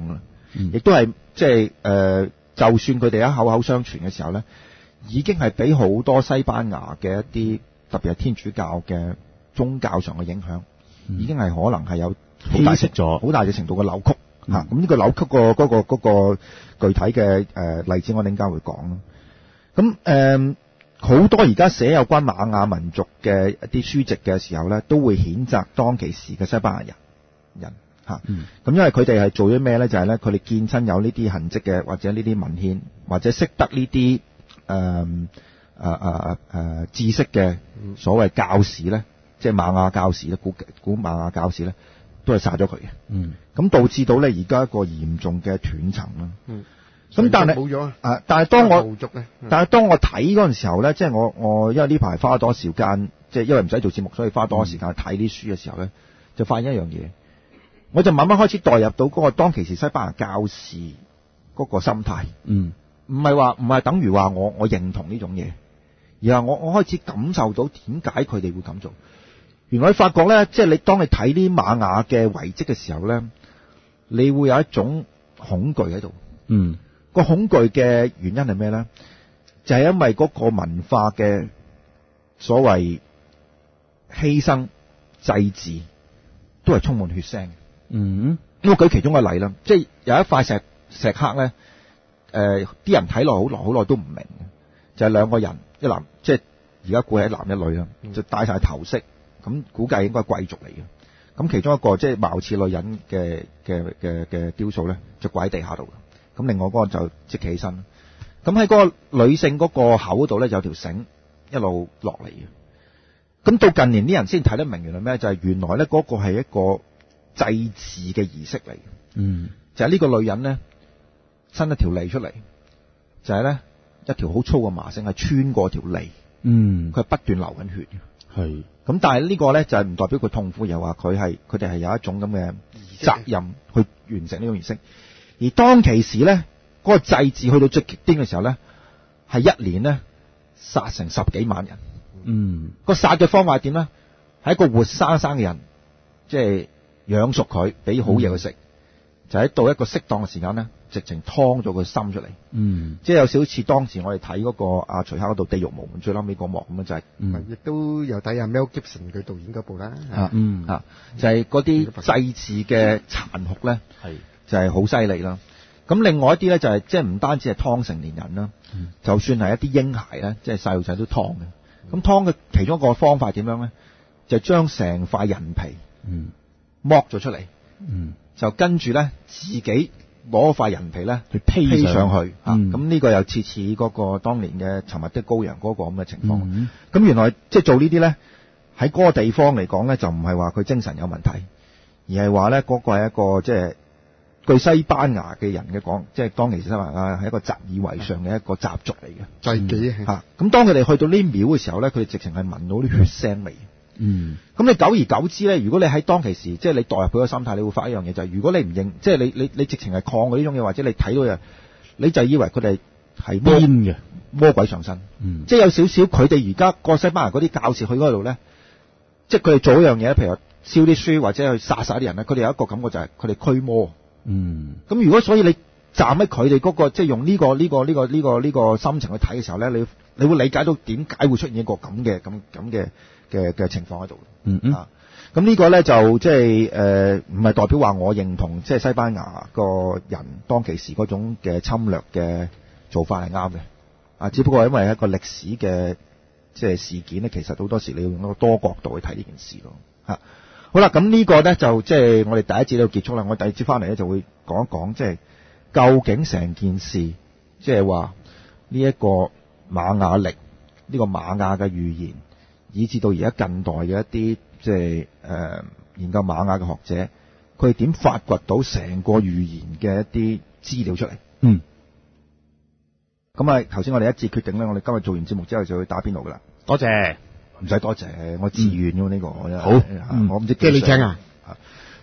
亦都係即係誒，就算佢哋一口口相傳嘅時候咧，已經係俾好多西班牙嘅一啲特別係天主教嘅宗教上嘅影響， 嗯、 已經係可能係有好大稀釋咗好大嘅程度嘅扭曲嚇。咁呢、嗯啊、個扭曲個嗰個嗰個具體嘅誒例子，我哋陣間會講咯。咁誒好多而家寫有關瑪雅民族嘅一啲書籍嘅時候咧，都會譴責當其時嘅西班牙人人嚇。咁、 嗯、 因為佢哋係做咗咩咧？就係咧，佢哋見親有呢啲痕跡嘅，或者呢啲文獻，或者識得呢啲誒誒誒誒知識嘅所謂教士咧，即係瑪雅教士咧，古古瑪雅教士咧，都係殺咗佢嘅。 嗯， 咁導致到咧而家一個嚴重嘅斷層啦。 嗯， 咁但係冇咗啊！但係當我後續咧， 但係當我睇嗰陣時候咧，即係我我因為呢排花多時間，即係因為唔使做節目，所以花多時間睇啲書嘅時候咧，就發現一樣嘢，我就慢慢開始代入到嗰個當其時西班牙教士嗰個心態。 嗯， 唔係話唔係等於話我我認同呢種嘢，而係我我開始感受到點解佢哋會咁做。原來你發覺咧，即係你當你睇啲瑪雅嘅遺跡嘅時候咧，你會有一種恐懼喺度。 嗯， 個恐懼嘅原因係咩咧？就係因為嗰個文化嘅所謂犧牲祭祀都係充滿血腥。 嗯， 咁我舉其中一個例啦，即係有一塊石石刻咧，誒、呃、啲人睇落好耐好耐都唔明嘅，就係、是、兩個人一男，即係而家估係一男一女啦，就戴晒頭飾，咁估計應該係貴族嚟嘅。咁其中一個即係貌似女人嘅嘅嘅嘅雕塑咧，就跪喺地下度。咁另外嗰個就即企起身。咁喺嗰個女性嗰個口度咧，有條繩一路落嚟嘅。咁到近年啲人先睇得明，原來咩？就係、是、原來咧嗰個係一個祭祀嘅儀式嚟嘅。 嗯， 就係呢個女人咧伸一條脷出嚟，就係、是、咧一條好粗嘅麻繩係穿過條脷。 嗯， 佢係不斷流緊血嘅。 係。 咁但係呢個咧就係唔代表佢痛苦，又話佢係佢哋係有一種咁嘅責任去完成呢種儀式。而當其時咧，嗰、那個祭祀去到最極端嘅時候咧，係一年咧殺成十幾萬人。 嗯， 個殺嘅方法係點咧？係一個活生生嘅人，即係養熟佢，俾好嘢佢食，就喺到一個適當嘅時間咧，直情劏咗佢心出嚟。 嗯， 即係有少少似當時我哋睇嗰個阿徐克嗰度《地獄無門》最撈尾嗰幕咁樣，就係、是， 嗯，亦都有睇阿 Mel Gibson 佢導演嗰部啦。 啊， 嗯， 啊，就係嗰啲祭祀嘅殘酷咧，係就係好犀利啦。咁另外一啲咧就係即係唔單止係劏成年人啦、嗯，就算係一啲嬰孩咧，即係細路仔都劏嘅。咁劏嘅其中一個方法點樣咧？就將成塊人皮，嗯，剝咗出嚟，嗯，就跟住咧自己攞塊人皮咧去披上去，嚇、嗯。咁、啊、呢個又似似嗰個當年嘅沉默的羔羊嗰個咁嘅情況。咁、嗯、原來即係做呢啲咧，喺嗰個地方嚟講咧，就唔係話佢精神有問題，而係話咧嗰個係一個即係據西班牙嘅人嘅講，即係當其時西班牙係一個習以為常嘅一個習俗嚟嘅祭祀嚇。咁、 嗯、當佢哋去到呢廟嘅時候咧，佢哋直情係聞到啲血腥味。 嗯， 咁你久而久之咧，如果你喺當其時，即係你代入佢個心態，你會發現一樣嘢就係、是，如果你唔認，即係你你你直情係抗拒呢種嘢，或者你睇到嘢，你就以為佢哋係魔嘅魔鬼上身。嗯，即係有少少佢哋而家個西班牙嗰啲教士去嗰度咧，即係佢哋做一樣嘢，譬如燒啲書或者去殺晒啲人咧，佢哋有一個感覺就係佢哋驅魔。嗯，咁如果所以你站喺佢哋嗰個，即係用呢、這個呢、這個呢、這個呢、這個呢、這個心情去睇嘅時候咧，你你會理解到點解會出現一個咁嘅咁咁嘅嘅嘅情況喺度。嗯嗯。啊，咁呢個咧就即係誒，唔係代表話我認同即係西班牙個人當其時嗰種嘅侵略嘅做法係啱嘅。啊，只不過因為一個歷史嘅即係事件咧，其實好多時你要用一個多角度去睇呢件事咯。嚇。好啦，咁呢個咧就即係我哋第一節都結束啦。我第二節翻嚟咧就會講一講，即係究竟成件事，即係話呢一個瑪雅歷，呢個瑪雅嘅預言，以至到而家近代嘅一啲即係誒研究瑪雅嘅學者，佢哋點發掘到成個預言嘅一啲資料出嚟？嗯。咁啊，頭先我哋一致決定咧，我哋今日做完節目之後就去打邊爐噶啦。 多謝。 唔使多謝，我自願嘅呢、嗯這個，我好， 嗯、 我唔知即係你請啊，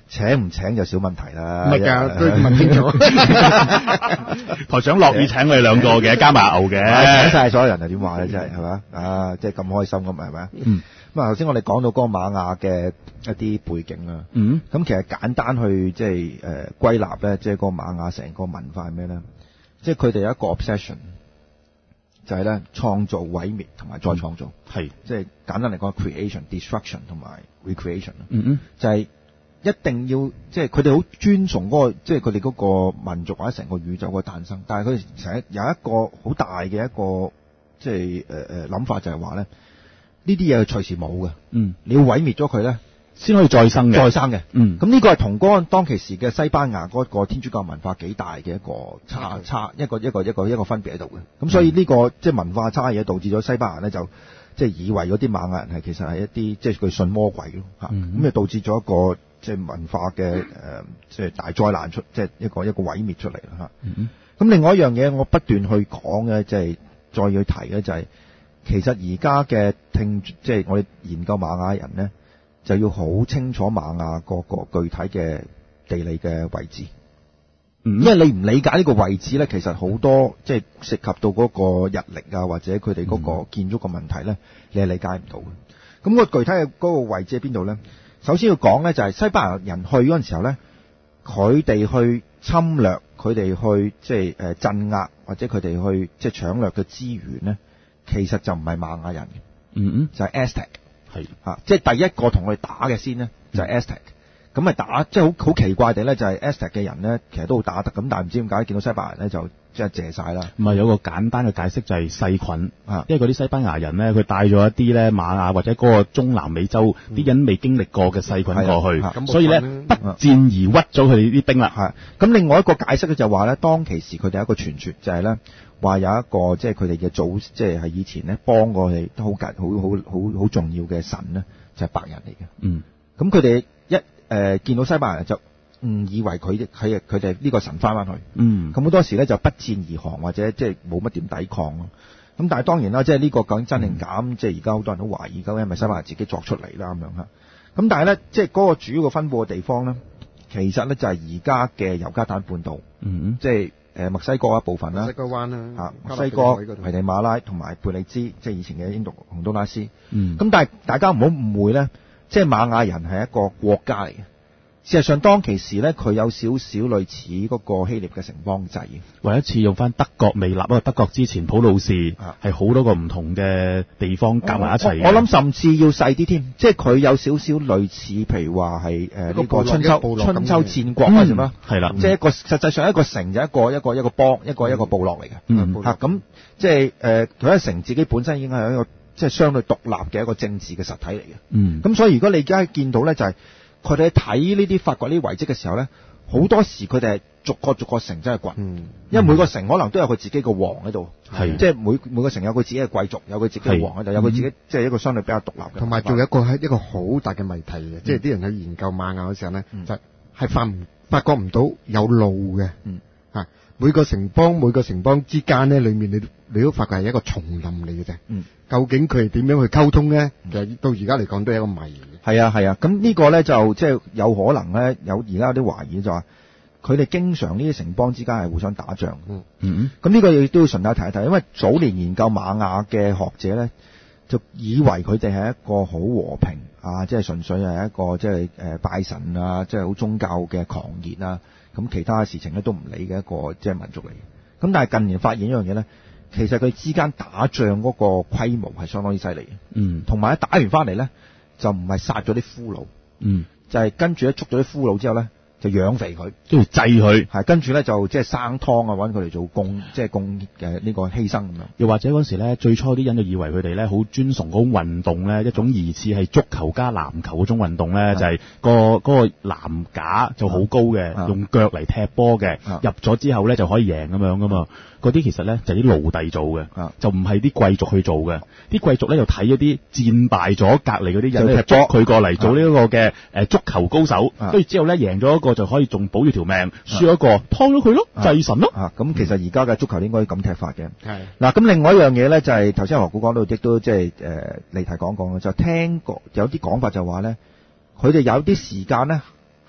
請唔請就少問題啦。 唔係㗎，都要問清楚。 台長樂意請你兩個嘅，加埋阿牛嘅， 請晒所有人啊！點話咧？真係係嘛啊！即係咁開心咁係咪啊？ 嗯。 咁啊，頭先我哋講到嗰個瑪雅嘅一啲背景啦。 嗯。 咁其實簡單去即係誒歸納咧，即係個瑪雅成個文化係咩咧？即係佢哋有一個 obsession，就係咧創造、毀滅同埋再創造。係、嗯。即係簡單嚟講 ，creation、destruction 同埋 recreation。嗯嗯。就係、是。一定要即係佢哋好尊崇嗰個，即係佢哋嗰個民族或者成個宇宙嘅誕生。但係佢哋成日有一個好大嘅一個即係誒誒諗法，就係話咧呢啲嘢係隨時冇嘅。嗯，你要毀滅咗佢咧，先可以再生嘅。再生嘅。嗯，咁呢個係同嗰個當其時嘅西班牙嗰個天主教文化幾大嘅一個差差一個一個一個一個分別喺度嘅。咁所以呢個即係文化差異導致咗西班牙咧就即係以為嗰啲瑪雅人係其實係一啲即係佢信魔鬼咯嚇。咁就導致咗一個即係文化嘅誒，即係大災難出，即係一個一個毀滅出嚟啦嚇。咁、嗯、另外一樣嘢，我不斷去講嘅，即係再要提嘅就係、是，其實而家嘅聽，即係我哋研究瑪雅人咧，就要好清楚瑪雅個個具體嘅地理嘅位置。嗯，因為你唔理解呢個位置咧，其實好多即係涉及到嗰個日曆啊，或者佢哋嗰個建築嘅問題咧，你係理解唔到嘅。咁個具體嘅嗰個位置喺邊度咧？首先要講咧，就係西班牙人去嗰陣時候咧，佢哋去侵略，佢哋去即係誒鎮壓，或者佢哋去即係搶掠嘅資源咧，其實就唔係瑪雅人嘅，嗯嗯，就係 Aztec， 係嚇，即係第一個同佢哋打嘅先咧，就係 Aztec。咁咪打，即係好好奇怪地咧，就係 Aztec 嘅人咧，其實都好打得，咁但係唔知點解見到西班牙人咧就即係謝晒啦。唔係有個簡單嘅解釋就係細菌啊，因為嗰啲西班牙人咧，佢帶咗一啲咧瑪雅或者嗰個中南美洲啲人未經歷過嘅細菌過去，嗯、所以咧不戰而屈咗佢哋啲兵啦。係咁，另外一個解釋咧就話咧，當其時佢哋有一個傳說就係咧話有一個即係佢哋嘅祖，即係係以前咧幫過佢哋都好緊好好好好重要嘅神咧，就係、是、白人嚟嘅。嗯，咁佢哋一誒、呃、見到西班牙人就誤以為佢佢佢哋呢個神翻翻去，嗯，咁好多時咧就不戰而降或者即係冇乜點抵抗咯。咁但係當然啦，即係呢個究竟真定假，嗯、即係而家好多人都懷疑究竟係咪西班牙自己作出嚟啦咁樣嚇。咁但係咧，即係嗰個主要嘅分佈嘅地方咧，其實咧就係而家嘅尤加坦半島，嗯，即係誒墨西哥一部分啦，墨西哥灣啦，嚇墨西哥、危地馬拉同埋貝里茲，即係以前嘅英獨洪都拉斯，嗯，咁但係大家唔好誤會咧。即係瑪雅人係一個國家嚟嘅，事實上當其時咧，佢有少少類似嗰個希臘嘅城邦制。為一次用翻德國未立，因為德國之前普魯士係好多個唔同嘅地方夾埋一齊。我諗甚至要細啲添，即係佢有少少類似，譬如話係誒呢個春秋春秋戰國啊，係嘛？係啦，即係一個實際上一個城就一個一個一個邦，一個一個部落嚟嘅。嗯，嚇咁即係誒佢一城自己本身已經係一個。即係相對獨立嘅一個政治嘅實體嚟嘅。嗯。咁所以如果你而家見到咧，就係佢哋睇呢啲發掘呢啲遺跡嘅時候咧，好多時佢哋係逐個逐個城真係掘。嗯。因為每個城可能都有佢自己個王喺度。係。即係每每個城有佢自己嘅貴族，有佢自己嘅王喺度，有佢自己即係一個相對比較獨立嘅。同埋仲有一個係一個好大嘅謎題嘅，即係啲人去研究瑪雅嘅時候咧，就係發唔發覺唔到有路嘅。嗯。嚇！每個城邦每個城邦之間咧，裡面你你都發覺係一個叢林嚟嘅啫。嗯。究竟佢係點樣去溝通咧？其實到而家嚟講都係一個謎。係啊係啊，咁呢個咧就即係有可能咧，有而家有啲懷疑就話，佢哋經常呢啲城邦之間係互相打仗。嗯嗯。咁呢個亦都要順帶提一提，因為早年研究瑪雅嘅學者咧，就以為佢哋係一個好和平啊，即係純粹係一個即係誒拜神啊，即係好宗教嘅狂熱啊，咁其他嘅事情咧都唔理嘅一個即係民族嚟嘅。咁但係近年發現一樣嘢咧。其實佢之間打仗嗰個規模係相當之犀利嘅，嗯，同埋咧打完翻嚟咧就唔係殺咗啲俘虜，嗯，就係跟住咧捉咗啲俘虜之後咧就養肥佢，跟住祭佢，係跟住咧就即係生湯啊，揾佢嚟做供，即係供嘅呢個犧牲咁樣。又或者嗰時咧最初啲人就以為佢哋咧好尊崇嗰種運動咧，一種疑似係足球加籃球嗰種運動咧，就係個嗰個籃架就好高嘅，用腳嚟踢波嘅，入咗之後咧就可以贏咁樣噶嘛。嗰啲其實咧就係啲奴隸做嘅，就唔係啲貴族去做嘅。啲貴族咧就睇嗰啲戰敗咗隔離嗰啲人咧捉佢過嚟做呢一個嘅誒足球高手，跟住之後咧贏咗一個就可以仲保住條命，輸咗一個劏咗佢咯，祭神咯。啊，咁其實而家嘅足球應該咁踢法嘅。係嗱，咁另外一樣嘢咧就係頭先何故講到，亦都即係誒離題講講嘅，就聽過有啲講法就話咧，佢哋有啲時間咧係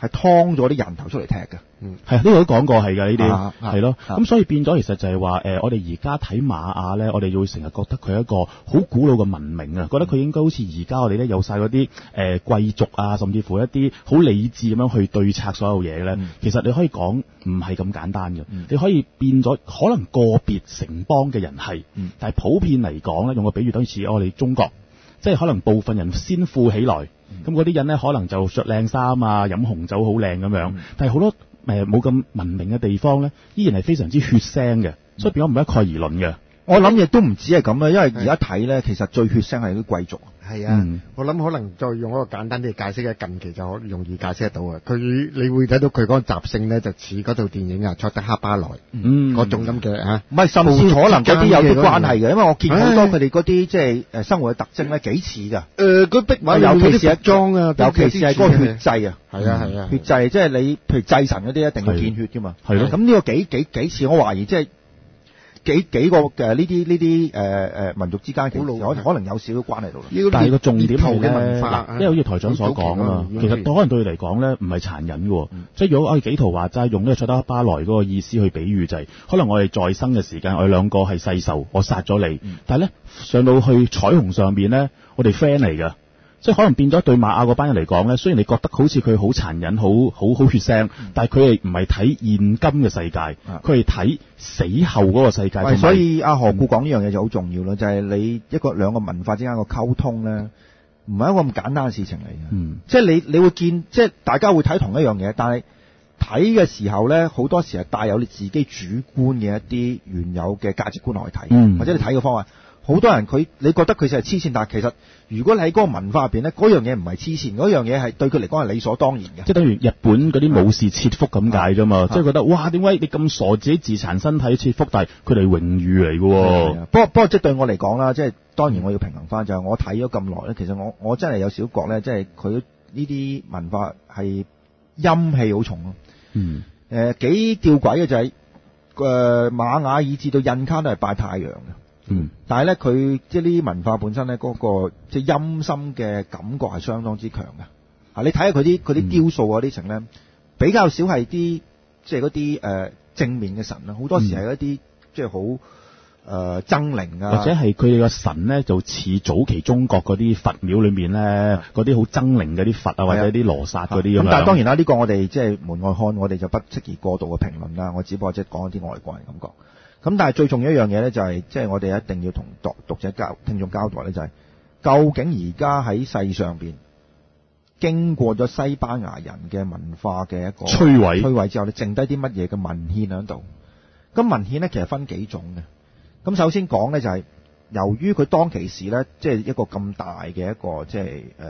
係劏咗啲人頭出嚟踢嘅。 嗯， 係啊，呢個都講過係㗎，呢啊啲係咯。 啊咁所以變咗其實就係話誒，我哋而家睇瑪雅咧，我哋會成日覺得佢係一個好古老嘅文明啊，覺得佢應該好似而家我哋咧有晒嗰啲誒貴族啊，甚至乎一啲好理智咁樣去對策所有嘢咧。 嗯其實你可以講唔係咁簡單嘅， 嗯你可以變咗可能個別城邦嘅人係， 嗯但係普遍嚟講咧，用個比喻等於似我哋中國，即係可能部分人先富起來，咁嗰啲人咧可能就着靚衫啊，飲紅酒好靚咁樣， 嗯但係好多誒冇咁文明嘅地方咧，依然係非常之血腥嘅，所以變咗唔一概而論嘅。 我諗亦都唔止係咁啦，因為而家睇咧，其實最血腥係啲貴族。 係啊， 嗯我諗可能再用一個簡單啲嘅解釋咧，近期就好容易解釋得到啊。佢你會睇到佢嗰個習性咧，就似嗰套電影啊，塞德克巴萊嗯， 嗰種咁嘅嚇。 唔係，甚至可能嗰啲有啲關係嘅，因為我見好多唉佢哋嗰啲即係誒生活嘅特徵咧幾似㗎。 誒，佢壁畫尤其是一裝啊， 尤其是係嗰個血祭啊， 係啊係啊， 血祭即係你譬如祭神嗰啲一定要見血㗎嘛。 係咯咁呢個幾幾幾似，我懷疑即係幾幾個嘅呢啲呢啲誒誒民族之間其實好老可可能有少少關係到啦。 但係個重點係嘅文咧化，， 因為好似台長所講啊嘛，其實可能對佢嚟講咧唔係殘忍嘅喎，即係如果我哋幾圖話齋用呢個塞德克巴萊嗰個意思去比喻就係，可能我哋在生嘅時間，我哋兩個係世仇，我殺咗你，但係咧上到去彩虹上邊咧，我哋 friend 嚟㗎。即係可能變咗對瑪雅嗰班人嚟講咧，雖然你覺得好似佢好殘忍、好好好血腥，但係佢哋唔係睇現今嘅世界，佢係睇死後嗰個世界。 喂，所以阿何故講呢樣嘢就好重要咯，就係你一個兩個文化之間個溝通咧，唔係一個咁簡單嘅事情嚟嘅。 嗯， 即係你你會見，即係大家會睇同一樣嘢，但係睇嘅時候咧，好多時係帶有你自己主觀嘅一啲原有嘅價值觀落去睇， 嗯或者你睇嘅方法。好多人佢你覺得佢就係黐線，但係其實如果你喺嗰個文化入邊咧，嗰樣嘢唔係黐線，嗰樣嘢係對佢嚟講係理所當然嘅。 即係等於日本嗰啲武士切腹咁解啫嘛， 啊即係覺得哇點解你咁傻自己自殘身體切腹，但係佢哋榮譽嚟嘅係喎。 啊不過不過即係對我嚟講啦，即係當然我要平衡翻，就係我睇咗咁耐咧，其實我我真係有少覺咧，即係佢呢啲文化係陰氣好重咯。 嗯， 誒幾吊詭嘅就係誒瑪雅以至到印卡都係拜太陽嘅。 嗯， 但係咧，佢即係呢啲文化本身咧，嗰、個即係陰森嘅感覺係相當之強嘅。啊，你睇下佢啲佢啲雕塑啊啲成咧，比較少係啲即係嗰啲誒正面嘅神啦，好多時係一啲、嗯、即係好誒猙獰啊， 或者係佢哋個神咧就似早期中國嗰啲佛廟裏面咧嗰啲好猙獰嗰啲佛啊，或者啲羅剎嗰啲咁樣。 咁但係當然啦，呢、呢個我哋即係門外漢，我哋就不適宜過度嘅評論啦。我只不過即係講一啲外國人感覺。咁但係最重要一樣嘢咧，就係即係我哋一定要同讀讀者交聽眾交代咧，就係、是、究竟而家喺世上邊經過咗西班牙人嘅文化嘅一個摧毀摧毀之後，你剩低啲乜嘢嘅文獻喺度？咁文獻咧其實分幾種嘅。咁首先講咧就係、是、由於佢當其時咧，即、就、係、是、一個咁大嘅一個即係誒誒誒誒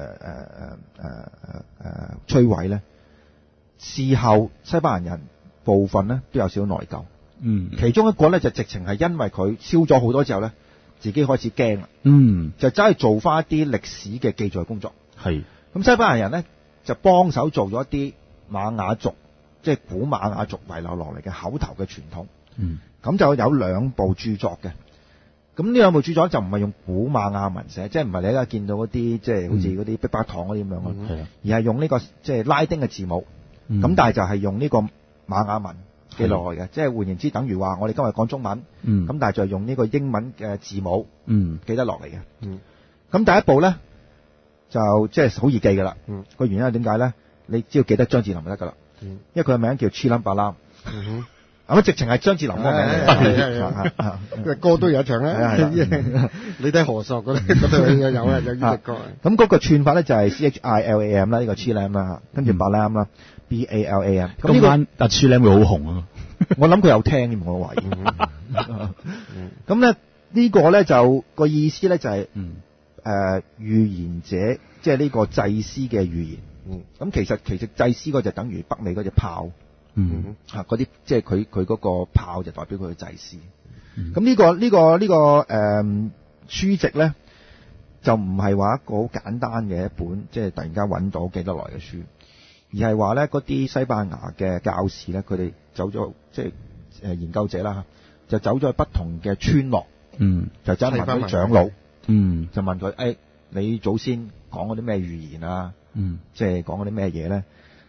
誒誒摧毀咧，事後西班牙人部分咧都有少少內疚。 嗯， 其中一個咧就直情係因為佢燒咗好多之後咧，自己開始驚啦， 嗯， 就走去做翻一啲歷史嘅記載工作。 係， 咁西班牙人咧就幫手做咗一啲瑪雅族，即係古瑪雅族遺留落嚟嘅口頭嘅傳統。 嗯， 咁就有兩部著作嘅。咁呢兩部著作就唔係用古瑪雅文寫，即係唔係你而家見到嗰啲即係好似嗰啲壁畫堂嗰啲咁樣咯， 係啊， 而係用呢個即係拉丁嘅字母。咁、 嗯但係就係用呢個瑪雅文記落嚟嘅，即係換言之，等於話我哋今日講中文，咁、 嗯， 但係就係用呢個英文嘅字母嗯， 記得落嚟嘅。 嗯， 咁第一步咧就即係好易記㗎啦。 嗯， 個原因係點解咧？你只要記得張智霖就得㗎啦。 嗯， 因為佢嘅名叫 Chilam Balam， 嗯咁直情係張智霖嗰個名嚟嘅。 哼，歌都有唱啦。你睇何索嗰啲嗰度有有啊有呢隻歌。 咁嗰個串法咧就係 C H I L A M 啦，呢個 Chilam 啦，跟住 Balam 啦 B A L A M。咁呢個晚阿 Chilam 會好紅啊！ 我諗佢有聽添，我懷疑。咁咧呢個咧就個意思咧就係、是、誒、 嗯呃、預言者，即係呢個祭司嘅預言。 嗯， 咁其實其實祭司嗰就等於北美嗰隻炮。 嗯， 嚇嗰啲即係佢佢嗰個炮就代表佢嘅祭司。咁、 嗯、 呢、個呢、個呢、個誒、呃、書籍咧就唔係話一個好簡單嘅一本，即係突然間揾到記得來嘅書，而係話咧嗰啲西班牙嘅教士咧，佢哋走咗即係誒研究者啦，就走咗去不同嘅村落， 嗯， 就走去問啲長老， 嗯， 就問佢誒、哎、你祖先講嗰啲咩預言啊？ 嗯， 即係講嗰啲咩嘢咧？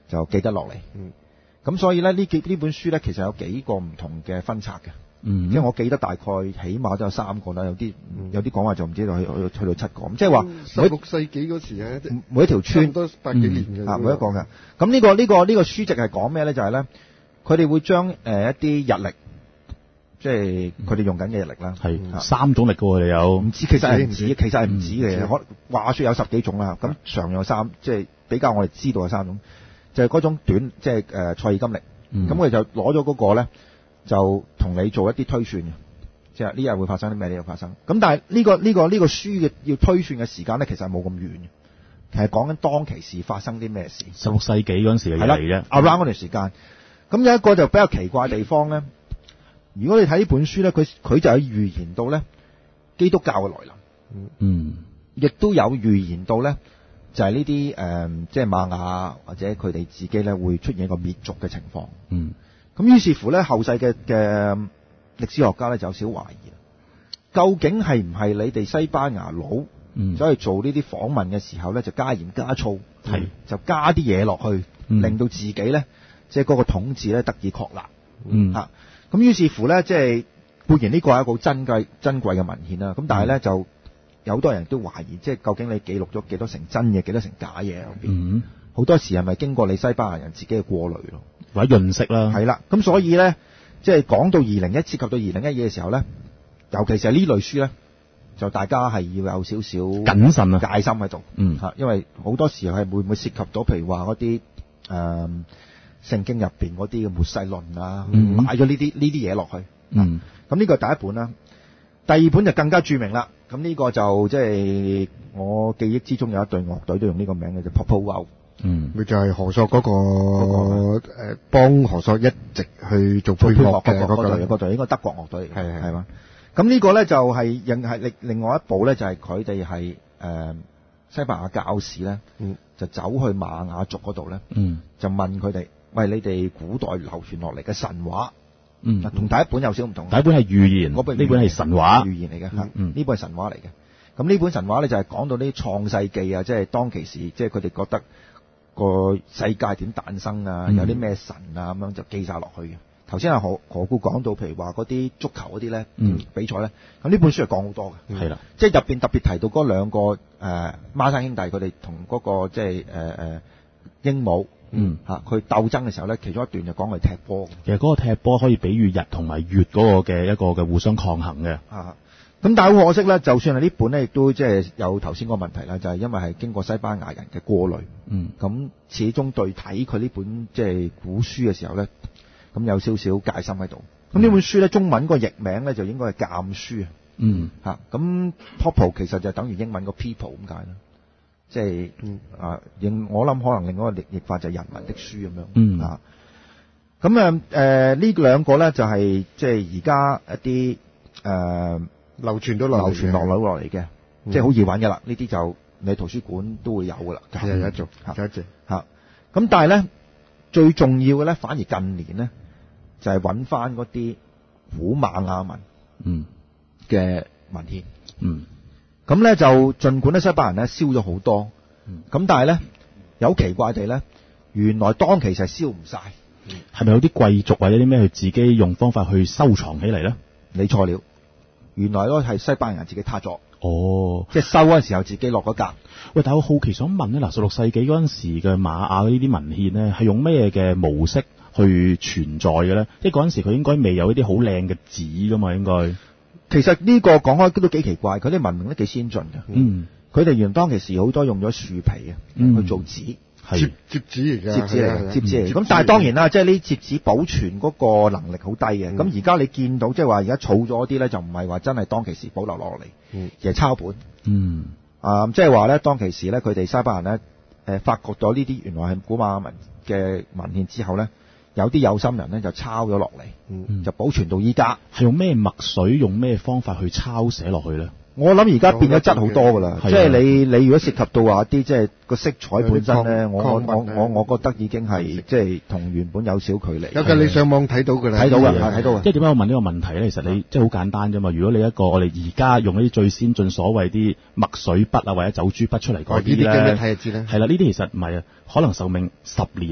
就記得落嚟。 嗯， 咁所以咧呢幾呢本書咧其實有幾個唔同嘅分冊嘅。 嗯， 即係我記得大概起碼都有三個啦，有啲嗯有啲講話就唔知道去去去到七個，咁即係話每十六世紀嗰時咧，即係每一條村都百幾年嘅啊，每一個嘅。咁呢個呢個呢個書籍係講咩咧？就係咧，佢哋會將誒一啲日曆，即係佢哋用緊嘅日曆啦， 係三種曆嘅喎，你有唔知其實係唔止，其實係唔止唔嘅。 止可話説有十幾種啦，咁常有三，即係比較我哋知道嘅三種，就係嗰種短，即係誒賽爾金曆。咁佢哋就攞咗嗰個咧，就同你做一啲推算嘅。即係呢日會發生啲咩？呢日發生咁，但係呢個呢個呢個書嘅要推算嘅時間咧，其實係冇咁遠嘅。其實講緊當其時發生啲咩事。 十六世紀嗰陣時嘅嘢嚟啫。 around 嗰段時間，咁有一個就比較奇怪嘅地方咧。如果你睇呢本書咧，佢佢就有預言到咧基督教嘅來臨。 嗯， 亦都有預言到咧，就係呢啲誒，即係瑪雅或者佢哋自己咧會出現一個滅族嘅情況。 嗯， 咁於是乎咧，後世嘅嘅歷史學家咧就有少懷疑，究竟係唔係你哋西班牙佬走去做呢啲訪問嘅時候咧，就加鹽加醋， 係就加啲嘢落去， 嗯令到自己咧即係嗰個統治咧得以確立。 嗯， 嚇咁於是乎咧，即係固然呢個係一個好珍貴珍貴嘅文獻啦。咁但係咧就有好多人都懷疑，即係究竟你記錄咗幾多成真嘢，幾多成假嘢喺邊？ 嗯， 好多時係咪經過你西班牙人自己嘅過濾咯， 或者潤色啦？ 係啦，咁所以咧，即係講到二零一涉及到二零一二嘅時候咧，尤其是係呢類書咧，就大家係要有少少謹慎啊， 戒心喺度。 嗯， 嚇，因為好多時候係會唔會涉及到，譬如話嗰啲誒聖經入邊嗰啲嘅末世論啊， 嗯、 買咗呢啲呢啲嘢落去。 嗯， 咁呢個係第一本啦，第二本就更加著名啦。咁呢個就即係我記憶之中有一隊樂隊都用呢個名嘅，就 Popol Vuh。 嗯， 佢就係何索嗰個誒幫何索一直去做配樂嘅嗰個嗰隊應該德國樂隊嚟嘅， 係係係嘛？咁呢個咧就係另係另另外一部咧，就係佢哋係誒西班牙教士咧， 嗯，就走去瑪雅族嗰度咧， 嗯， 就問佢哋：喂，你哋古代流傳落嚟嘅神話， 嗯， 同第一本有少唔同。 第一本係預言， 嗰本呢本係神話預言嚟嘅嚇， 嗯， 呢本係神話嚟嘅。咁呢本神話咧就係講到啲創世記啊，即係當其時，即係佢哋覺得個世界點誕生啊，有啲咩神啊咁樣就記晒落去嘅。頭先阿何何故講到，譬如話嗰啲足球嗰啲咧， 嗯， 比賽咧，咁呢本書係講好多嘅， 係啦， 即係入邊特別提到嗰兩個誒孖生兄弟，佢哋同嗰個即係誒誒鸚鵡， 嗯嚇佢鬥爭嘅時候咧，其中一段就講佢踢波。 其實嗰個踢波可以比喻日同埋月嗰個嘅一個嘅互相抗衡嘅。 啊，咁但係好可惜咧，就算係呢本咧，亦都即係有頭先個問題啦，就係因為係經過西班牙人嘅過濾， 嗯， 咁始終對睇佢呢本即係古書嘅時候咧，咁有少少戒心喺度。咁呢本書咧，中文個譯名咧就應該係鑑書啊。 嗯， 嚇，咁 Popol 其實就等於英文個 people 咁解啦，即係啊，應我諗可能另外一個譯譯法就係人民的書咁樣。 嗯啊，咁啊誒呢兩個咧就係即係而家一啲誒流傳到落流傳落落落嚟嘅，即係好易揾嘅啦。呢啲就你圖書館都會有嘅啦。 係有一種，有一隻嚇。咁但係咧最重要嘅咧，反而近年咧就係揾翻嗰啲古瑪雅文。 嗯。 嘅文獻， 嗯， 咁咧就儘管咧西班牙人咧燒咗好多，咁、 嗯、 但係咧有奇怪地咧，原來當其實係燒唔晒， 係咪有啲貴族或者啲咩佢自己用方法去收藏起嚟咧？ 你錯了，原來都係西班牙人自己撻咗， 哦， 即係收嗰陣時候自己落嗰格。 喂，但係我好奇想問咧，嗱，十六世紀嗰陣時嘅瑪雅呢啲文獻咧，係用咩嘅模式去存在嘅咧？即係嗰陣時佢應該未有一啲好靚嘅紙噶嘛，應該。 其實呢個講開都幾奇怪，佢啲文明都幾先進嘅。 嗯， 佢哋原當其時好多用咗樹皮嘅、嗯、去做紙， 摺摺紙嚟嘅， 摺紙嚟嘅，摺紙嚟。咁但係當然啦，即係呢摺紙保存嗰個能力好低嘅。咁而家你見到即係話而家儲咗啲咧，就唔係話真係當其時保留落嚟， 嗯， 而係抄本。 嗯， 啊，即係話咧，當其時咧，佢哋西班牙人咧，誒發覺咗呢啲原來係古瑪雅文嘅文獻之後咧。有啲有心人咧就抄咗落嚟， 嗯， 就保存到依家。 係用咩墨水，用咩方法去抄寫落去咧？ 我諗而家變咗質好多噶啦，即係你你如果涉及到話啲即係個色彩本身咧，我我我我我覺得已經係即係同原本有少距離。 有嘅，你上網睇到噶啦， 睇到嘅，睇到嘅。 即係點解我問呢個問題咧？其實你即係好簡單啫嘛。如果你一個我哋而家用一啲最先進所謂啲墨水筆啊或者走珠筆出嚟嗰啲咧， 呢啲睇就知啦。 係啦，呢啲其實唔係啊，可能壽命十年、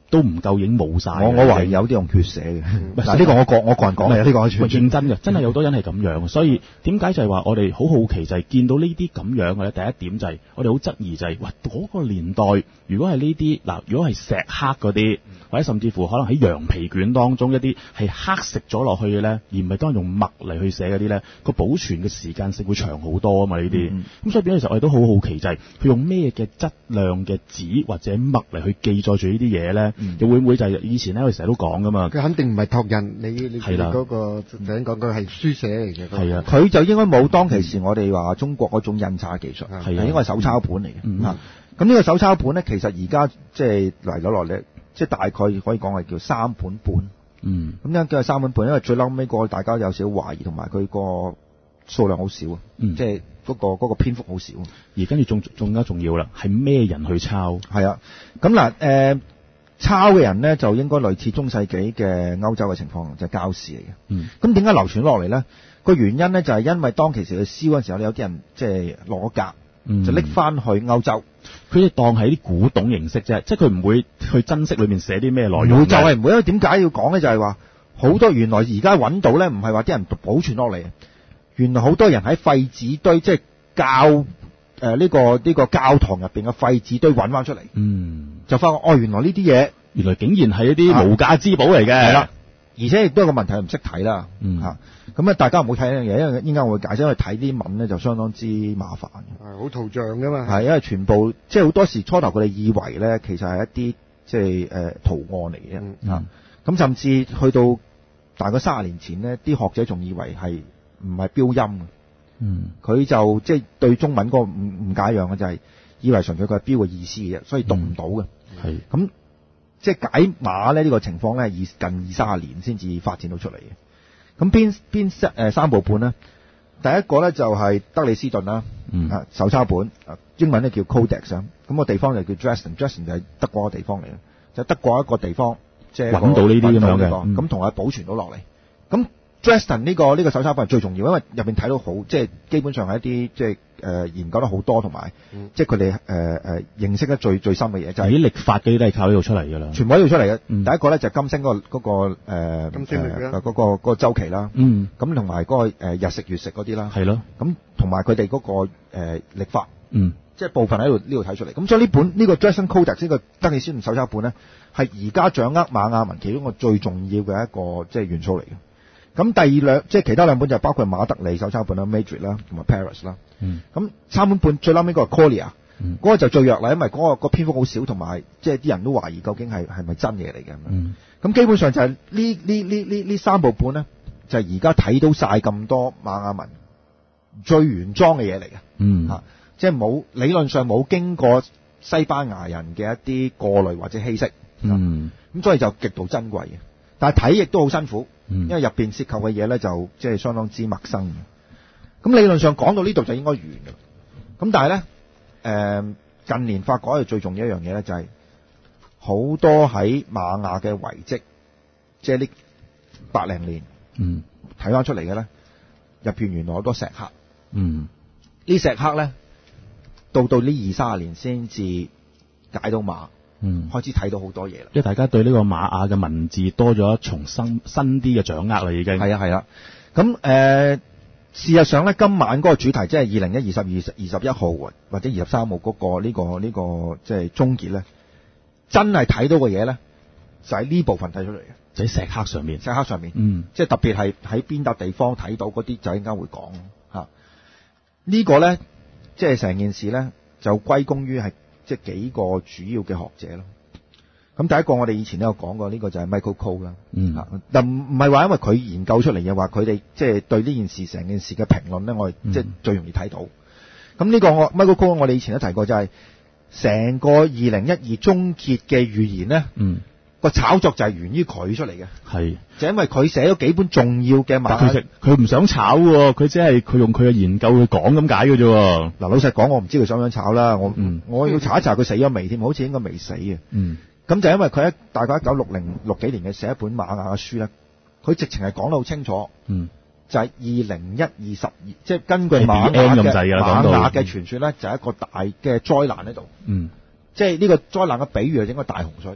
都唔夠已經冇晒。 我我懷疑有啲用缺寫嘅。嗱，呢個我個我個人講嘅，呢個我全認真嘅，真係有好多人係咁樣。所以點解就係話我哋好好奇就係見到呢啲咁樣嘅咧？第一點就係我哋好質疑就係、是，哇嗰、那個年代如果係呢啲嗱，如果係石刻嗰啲，或者甚至乎可能喺羊皮卷當中一啲係刻食咗落去嘅咧，而唔係當用墨嚟去寫嗰啲咧，個保存嘅時間性會長好多啊嘛！呢啲咁所以變咗其實我哋都好好奇就係、是、佢用咩嘅質量嘅紙或者墨嚟去記載住呢啲嘢咧？又、嗯、會唔會就係以前咧我哋成日都講噶嘛？ 佢肯定唔係拓印，你你嗰、那個頭先講佢係書寫嚟嘅。 係啊， 佢就應該冇當其時我哋話中國嗰種印刷技術，係、嗯、應該係手抄本嚟嘅。咁、嗯、呢、嗯、個手抄本咧，其實而家即係嚟咗落嚟，即係大概可以講係叫三本本。嗯，咁樣叫三本本，因為最嬲尾個大家有少少懷疑，同埋佢個數量好少啊。嗯，即係嗰個嗰、嗰個篇幅好少。 而跟住仲仲加重要啦，係咩人去抄？ 係啊，咁嗱誒。抄嘅人咧就應該類似中世紀嘅歐洲嘅情況，就係、是、教士嚟嘅。嗯，咁點解流傳落嚟咧？個原因咧就係、是、因為當其時去燒嗰陣時候，有啲人即係攞格，嗯、就拎翻去歐洲， 佢哋當係啲古董形式啫，即係佢唔會去珍惜裏面寫啲咩內容。 就係唔會，因為點解要講咧？就係話好多原來而家揾到咧，唔係話啲人保存落嚟，原來好多人喺廢紙堆，即係教誒呢、呃這個呢、這個教堂入邊嘅廢紙堆揾翻出嚟。嗯。就發覺哦，原來呢啲嘢原來竟然係一啲無價之寶嚟嘅，係啦， 而且亦都有個問題唔識睇啦，嗯嚇，咁啊大家唔好睇呢樣嘢，因為依家我會解釋，因為睇啲文咧就相當之麻煩嘅， 係好圖像噶嘛， 係因為全部即係好多時初頭佢哋以為咧，其實係一啲即係誒圖案嚟嘅，嚇、嗯，咁、嗯、甚至去到大概三十年前咧，啲學者仲以為係唔係標音嘅，嗯，佢就即係對中文嗰個誤誤解一樣嘅就係、是。以為純粹佢係標嘅意思嘅啫，所以讀唔到嘅。係咁，即係解碼咧呢個情況咧，近二三十年先至發展到出嚟嘅。咁邊邊誒三部本咧？第一個咧就係德里斯頓啦，嗯、啊手抄本，英文咧叫 Codex 啊。咁個地方就叫 Dresden，Dresden 就係德國嘅地方嚟嘅，就係、德國一個地方，即係揾到呢啲咁樣嘅， 咁同埋保存到落嚟。咁 Dresden 呢個呢、呢個手抄本係最重要，因為入邊睇到好，即係基本上係一啲即係。誒、呃、研究得好多，同埋、嗯、即係佢哋誒誒認識得最最深嘅嘢，就係啲曆法嗰啲都係靠呢度出嚟㗎啦。 全部喺度出嚟嘅、嗯。第一個咧就係金星嗰、嗰個嗰、嗰個、呃、 金星嗰、 嗰個嗰、嗰個週期啦。嗯。咁同埋嗰個、呃、日食月食嗰啲啦。 係咯。 咁同埋佢哋嗰個誒曆、呃、法。嗯。即係部分喺度呢度睇出嚟。咁所以呢本呢、呢個 Dresden Codex 呢個德里斯頓手抄本咧，係而家掌握瑪雅文其中一個最重要嘅一個即係元素嚟嘅。咁第二兩即係其他兩本就包括馬德里手抄本啦、Madrid 啦同埋 Paris 啦。嗯。咁三本本最撈尾嗰個 Collier，嗰、嗯嗰個就最弱啦，因為嗰、嗰個、嗰個篇幅好少，同埋即係啲人都懷疑究竟係係咪真嘢嚟嘅。嗯。咁基本上就係呢呢呢呢呢三部本咧，就係而家睇到晒咁多瑪雅文最原裝嘅嘢嚟嘅。嗯。啊、即係冇理論上冇經過西班牙人嘅一啲過濾或者稀釋。嗯。咁所以就極度珍貴嘅，但係睇亦都好辛苦。因為入邊涉及嘅嘢咧，就即係相當之陌生嘅。咁理論上講到呢度就應該完嘅。咁但係咧，誒、呃、近年發覺係最重要一樣嘢咧，就係好多喺瑪雅嘅遺跡，即係呢百零年，嗯，睇翻出嚟嘅咧，入邊原來好多石刻，嗯，呢石刻咧，到到呢二三十年先至解到碼。嗯，開始睇到好多嘢啦， 因為大家對呢個瑪雅嘅文字多咗一重新新啲嘅掌握啦，已經係啊係啊。咁誒、呃，事實上咧，今晚嗰個主題即係二零一二十二十二十一號或者二十三號嗰個呢、這個呢、這個即係終結咧，真係睇到嘅嘢咧，就喺、是、呢部分睇出嚟嘅， 就喺石刻上面， 石刻上面，嗯，即係特別係喺邊笪地方睇到嗰啲，就應該會講吓。啊這個、呢個咧，即係成件事咧，就歸功於係。即係幾個主要嘅學者咯。咁第一個我哋以前都有講過，呢、這個就係 Michael Cole 啦。嗯。但唔唔係話因為佢研究出嚟嘅話，佢哋即係對呢件事成件事嘅評論咧，我哋即係最容易睇到。咁、嗯、呢個我 Michael Cole 我哋以前都提過，就係成個二零一二終結嘅預言咧。嗯。個炒作就係源於佢出嚟嘅，係就因為佢寫咗幾本重要嘅文， 佢佢唔想炒喎，佢只係佢用佢嘅研究去講咁解嘅啫。 嗱，老實講，我唔知佢想唔想炒啦，我、嗯、我要查一查佢死咗未添，好似應該未死嘅。嗯，咁就因為佢喺大概一九六零六幾年嘅寫一本瑪雅嘅書咧，佢直情係講得好清楚。嗯，就係二零一二十二，即係根據瑪雅嘅瑪雅嘅傳說咧，就係一個大嘅災難喺度。嗯，即係呢個災難嘅比喻係應該大洪水。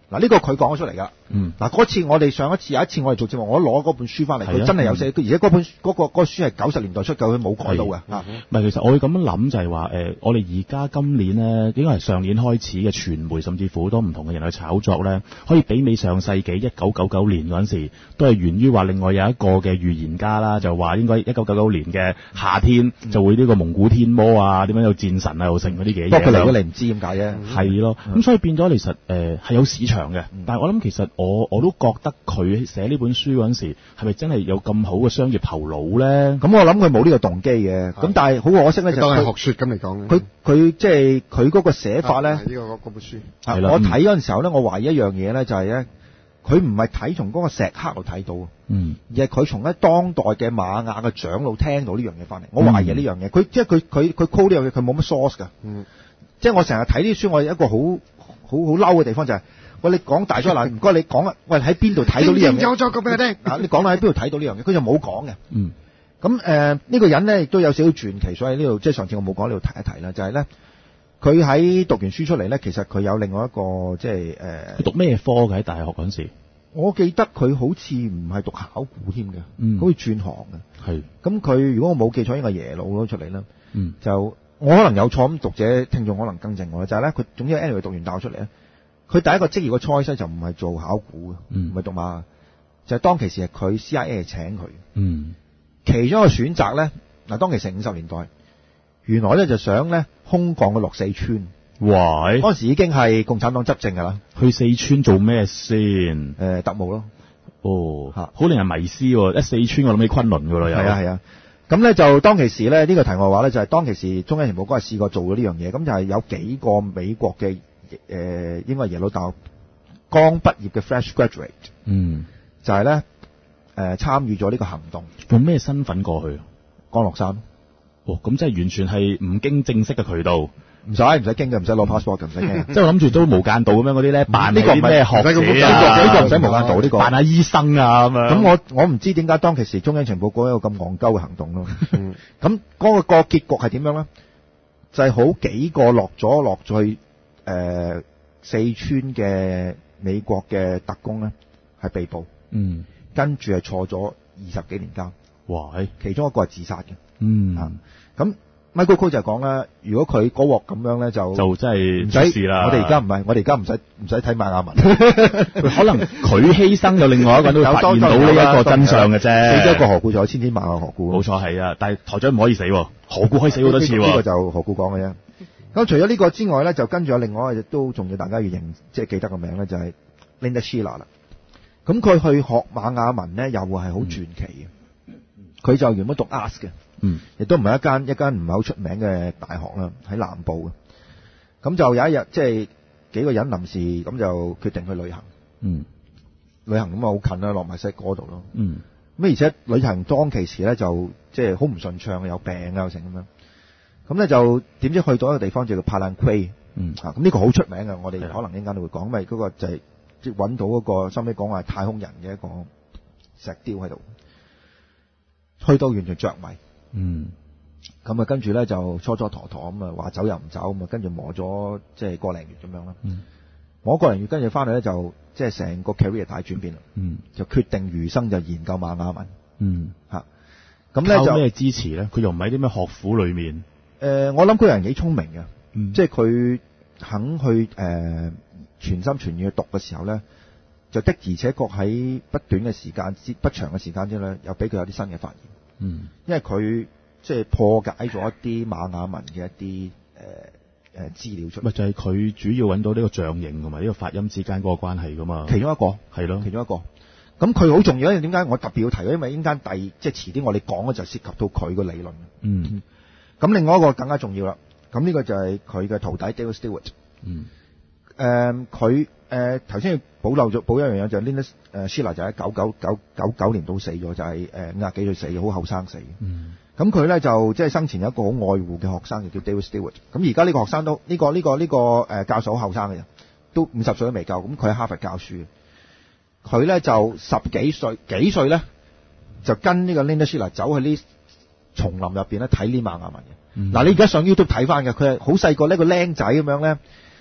嗱，呢個佢講咗出嚟㗎。 嗯。 嗱，嗰次我哋上一次有一次我哋做節目，我攞嗰本書翻嚟，佢真係有寫，而且嗰本嗰、嗰個嗰、嗰個書係九十年代出嘅，佢冇改到嘅。啊， 唔係，其實我會咁樣諗就係話誒，我哋而家今年咧，應該係上年開始嘅傳媒，甚至乎好多唔同嘅人去炒作咧，可以媲美上世紀一九九九年嗰陣時，都係源於話另外有一個嘅預言家啦，就話應該一九九九年嘅夏天就會呢個蒙古天魔啊，點樣有戰神啊，又成嗰啲嘅嘢。 不過佢嚟咗你唔知點解啫。 係咯，咁所以變咗其實誒係有市場嘅，但係我諗其實我我都覺得佢寫呢本書嗰陣時，係咪真係有咁好嘅商業頭腦咧？ 咁我諗佢冇呢個動機嘅，咁但係好可惜咧，就當係學説咁嚟講。 佢佢即係佢嗰個寫法咧， 呢個嗰本書。 係啦， 我睇嗰陣時候咧，我懷疑一樣嘢咧，就係咧，佢唔係睇從嗰個石刻度睇到， 嗯， 而係佢從咧當代嘅瑪雅嘅長老聽到呢樣嘢翻嚟。我懷疑呢樣嘢，佢即係佢佢佢 call 呢樣嘢，佢冇乜 source 㗎。 嗯， 即係我成日睇啲書，我有一個好好好嬲嘅地方就係，喂，你講大災難，唔該你講啊，喂，喺邊度睇到呢樣嘢？ 有咗個俾你聽啊，你講啦，喺邊度睇到呢樣嘢？佢就冇講嘅。 嗯。 咁誒呢個人咧亦都有少少傳奇，所以呢度即係上次我冇講，呢度提一提啦，就係咧佢喺讀完書出嚟咧，其實佢有另外一個即係誒。 佢讀咩科嘅喺大學嗰陣時？ 我記得佢好似唔係讀考古添嘅， 嗯， 好似轉行嘅。 係。 咁佢如果我冇記錯，應該係耶魯攞出嚟啦。 嗯。 就我可能有錯，咁讀者聽眾可能更正我啦。就係咧，佢總之 anyway 讀完大學出嚟咧，佢第一個職業嘅 choice 就唔係做考古嘅，唔係讀馬，就係當其時係佢 C I A 係請佢。 嗯。 其中一個選擇咧，嗱當其時五十年代，原來咧就想咧空降嘅落四川。 哇！ 嗰陣時已經係共產黨執政㗎啦。 去四川做咩先？ 誒、呃、特務咯。 哦，嚇，好令人迷思喎！一四川我諗起昆侖㗎咯，又係啊係啊。咁咧就當其時咧，呢、呢個題外話咧就係當其時中央情報局係試過做咗呢樣嘢，咁就係有幾個美國嘅誒、呃、應該係耶魯大學剛畢業嘅 fresh graduate， 嗯， 就係咧誒參與咗呢個行動。 用咩身份過去？ 降落傘。 哦，咁即係完全係唔經正式嘅渠道。 唔使唔使經嘅，唔使攞 passport 嘅，唔使經。 即係我諗住都無間道咁樣嗰啲咧，扮呢個咩學者啊？ 呢個唔使無間道，呢、呢個扮下醫生啊咁樣。 咁我我唔知點解當其時中央情報局有個咁戇鳩嘅行動咯。咁嗰個個結局係點樣咧？就係、是、好幾個落咗落咗去誒、呃、四川嘅美國嘅特工咧，係被捕。 嗯。 跟住係坐咗二十幾年監。 哇！ 其中一個係自殺嘅。 嗯。 啊，咁。Michael Coe 就講啦，如果佢嗰鑊咁樣咧，就就真係唔使事啦。 我哋而家唔係，我哋而家唔使唔使睇瑪雅文， 可能佢犧牲咗另外一個人都會發現到呢一個真相嘅啫。 死咗一個何故，就有千千萬萬何故。 冇錯係啊，但係台長唔可以死，何故可以死好多次喎？ 呢、這個就何故講嘅啫。咁除咗呢個之外咧，就跟住有另外一個都仲要大家要認，即係記得個名咧，就係、是、Linda Sheila 啦。咁佢去學瑪雅文咧，又係好傳奇嘅。佢、嗯、就原本讀 Art 嘅。 嗯， 亦都唔係一間一間唔係好出名嘅大學啦，喺南部嘅。咁就有一日，即係幾個人臨時咁就決定去旅行。 嗯， 旅行咁啊好近啦，落埋西哥度咯。 嗯， 咁而且旅行當其時咧就即係好唔順暢，有病啊，有成咁樣。咁咧就點知去到一個地方叫做帕蘭奎。 嗯， 啊，咁呢個好出名嘅，我哋可能一陣間都會講，因為嗰個就係即係揾到嗰個收尾講話係太空人嘅一個石雕喺度，去到完全着迷。 嗯， 咁啊，跟住咧就蹉蹉跎跎咁啊，話走又唔走，咁啊，跟住磨咗即係個零月咁樣啦。 嗯， 磨個零月跟住翻嚟咧，就即係成個 career 大轉變啦。 嗯，就決定餘生就研究瑪雅文。 嗯， 嚇，咁咧就咩支持咧？佢又唔喺啲咩學府裏面。誒、 呃，我諗佢人幾聰明嘅、 嗯， 即係佢肯去誒、呃、全心全意去讀嘅時候咧，就的而且確喺不短嘅時間之不長嘅時間之內，又俾佢有啲新嘅發現。 嗯， 因為佢即係破解咗一啲瑪雅文嘅一啲誒誒資料出嚟。 咪就係、是、佢主要揾到呢個象形同埋呢個發音之間嗰個關係噶嘛。 其中一個係咯， 其中一個。咁佢好重要，因為點解我特別要提佢？因為陣間第即係遲啲我哋講嘅就涉及到佢個理論。 嗯。 咁另外一個更加重要啦。咁呢個就係佢嘅徒弟 Dale Stewart。 嗯。 誒佢誒頭先保留咗保一樣嘢，就係 Linda 誒 Sheila 就喺九九九九九年都死咗，就係誒五廿幾歲死，好後生死。 嗯。 咁佢咧就即係生前有一個好愛護嘅學生，就叫 Dale Stewart。咁而家呢個學生都呢、呢個呢、呢個呢、呢個誒、呃、教授好後生嘅人，都五十歲都未夠。咁佢喺哈佛教書，佢咧就十幾歲幾歲咧，就跟呢個 Linda Sheila 走去呢叢林入邊咧睇呢瑪雅文嘅。嗱、嗯，你而家上 YouTube 睇翻嘅，佢係好細個呢個僆仔咁樣咧。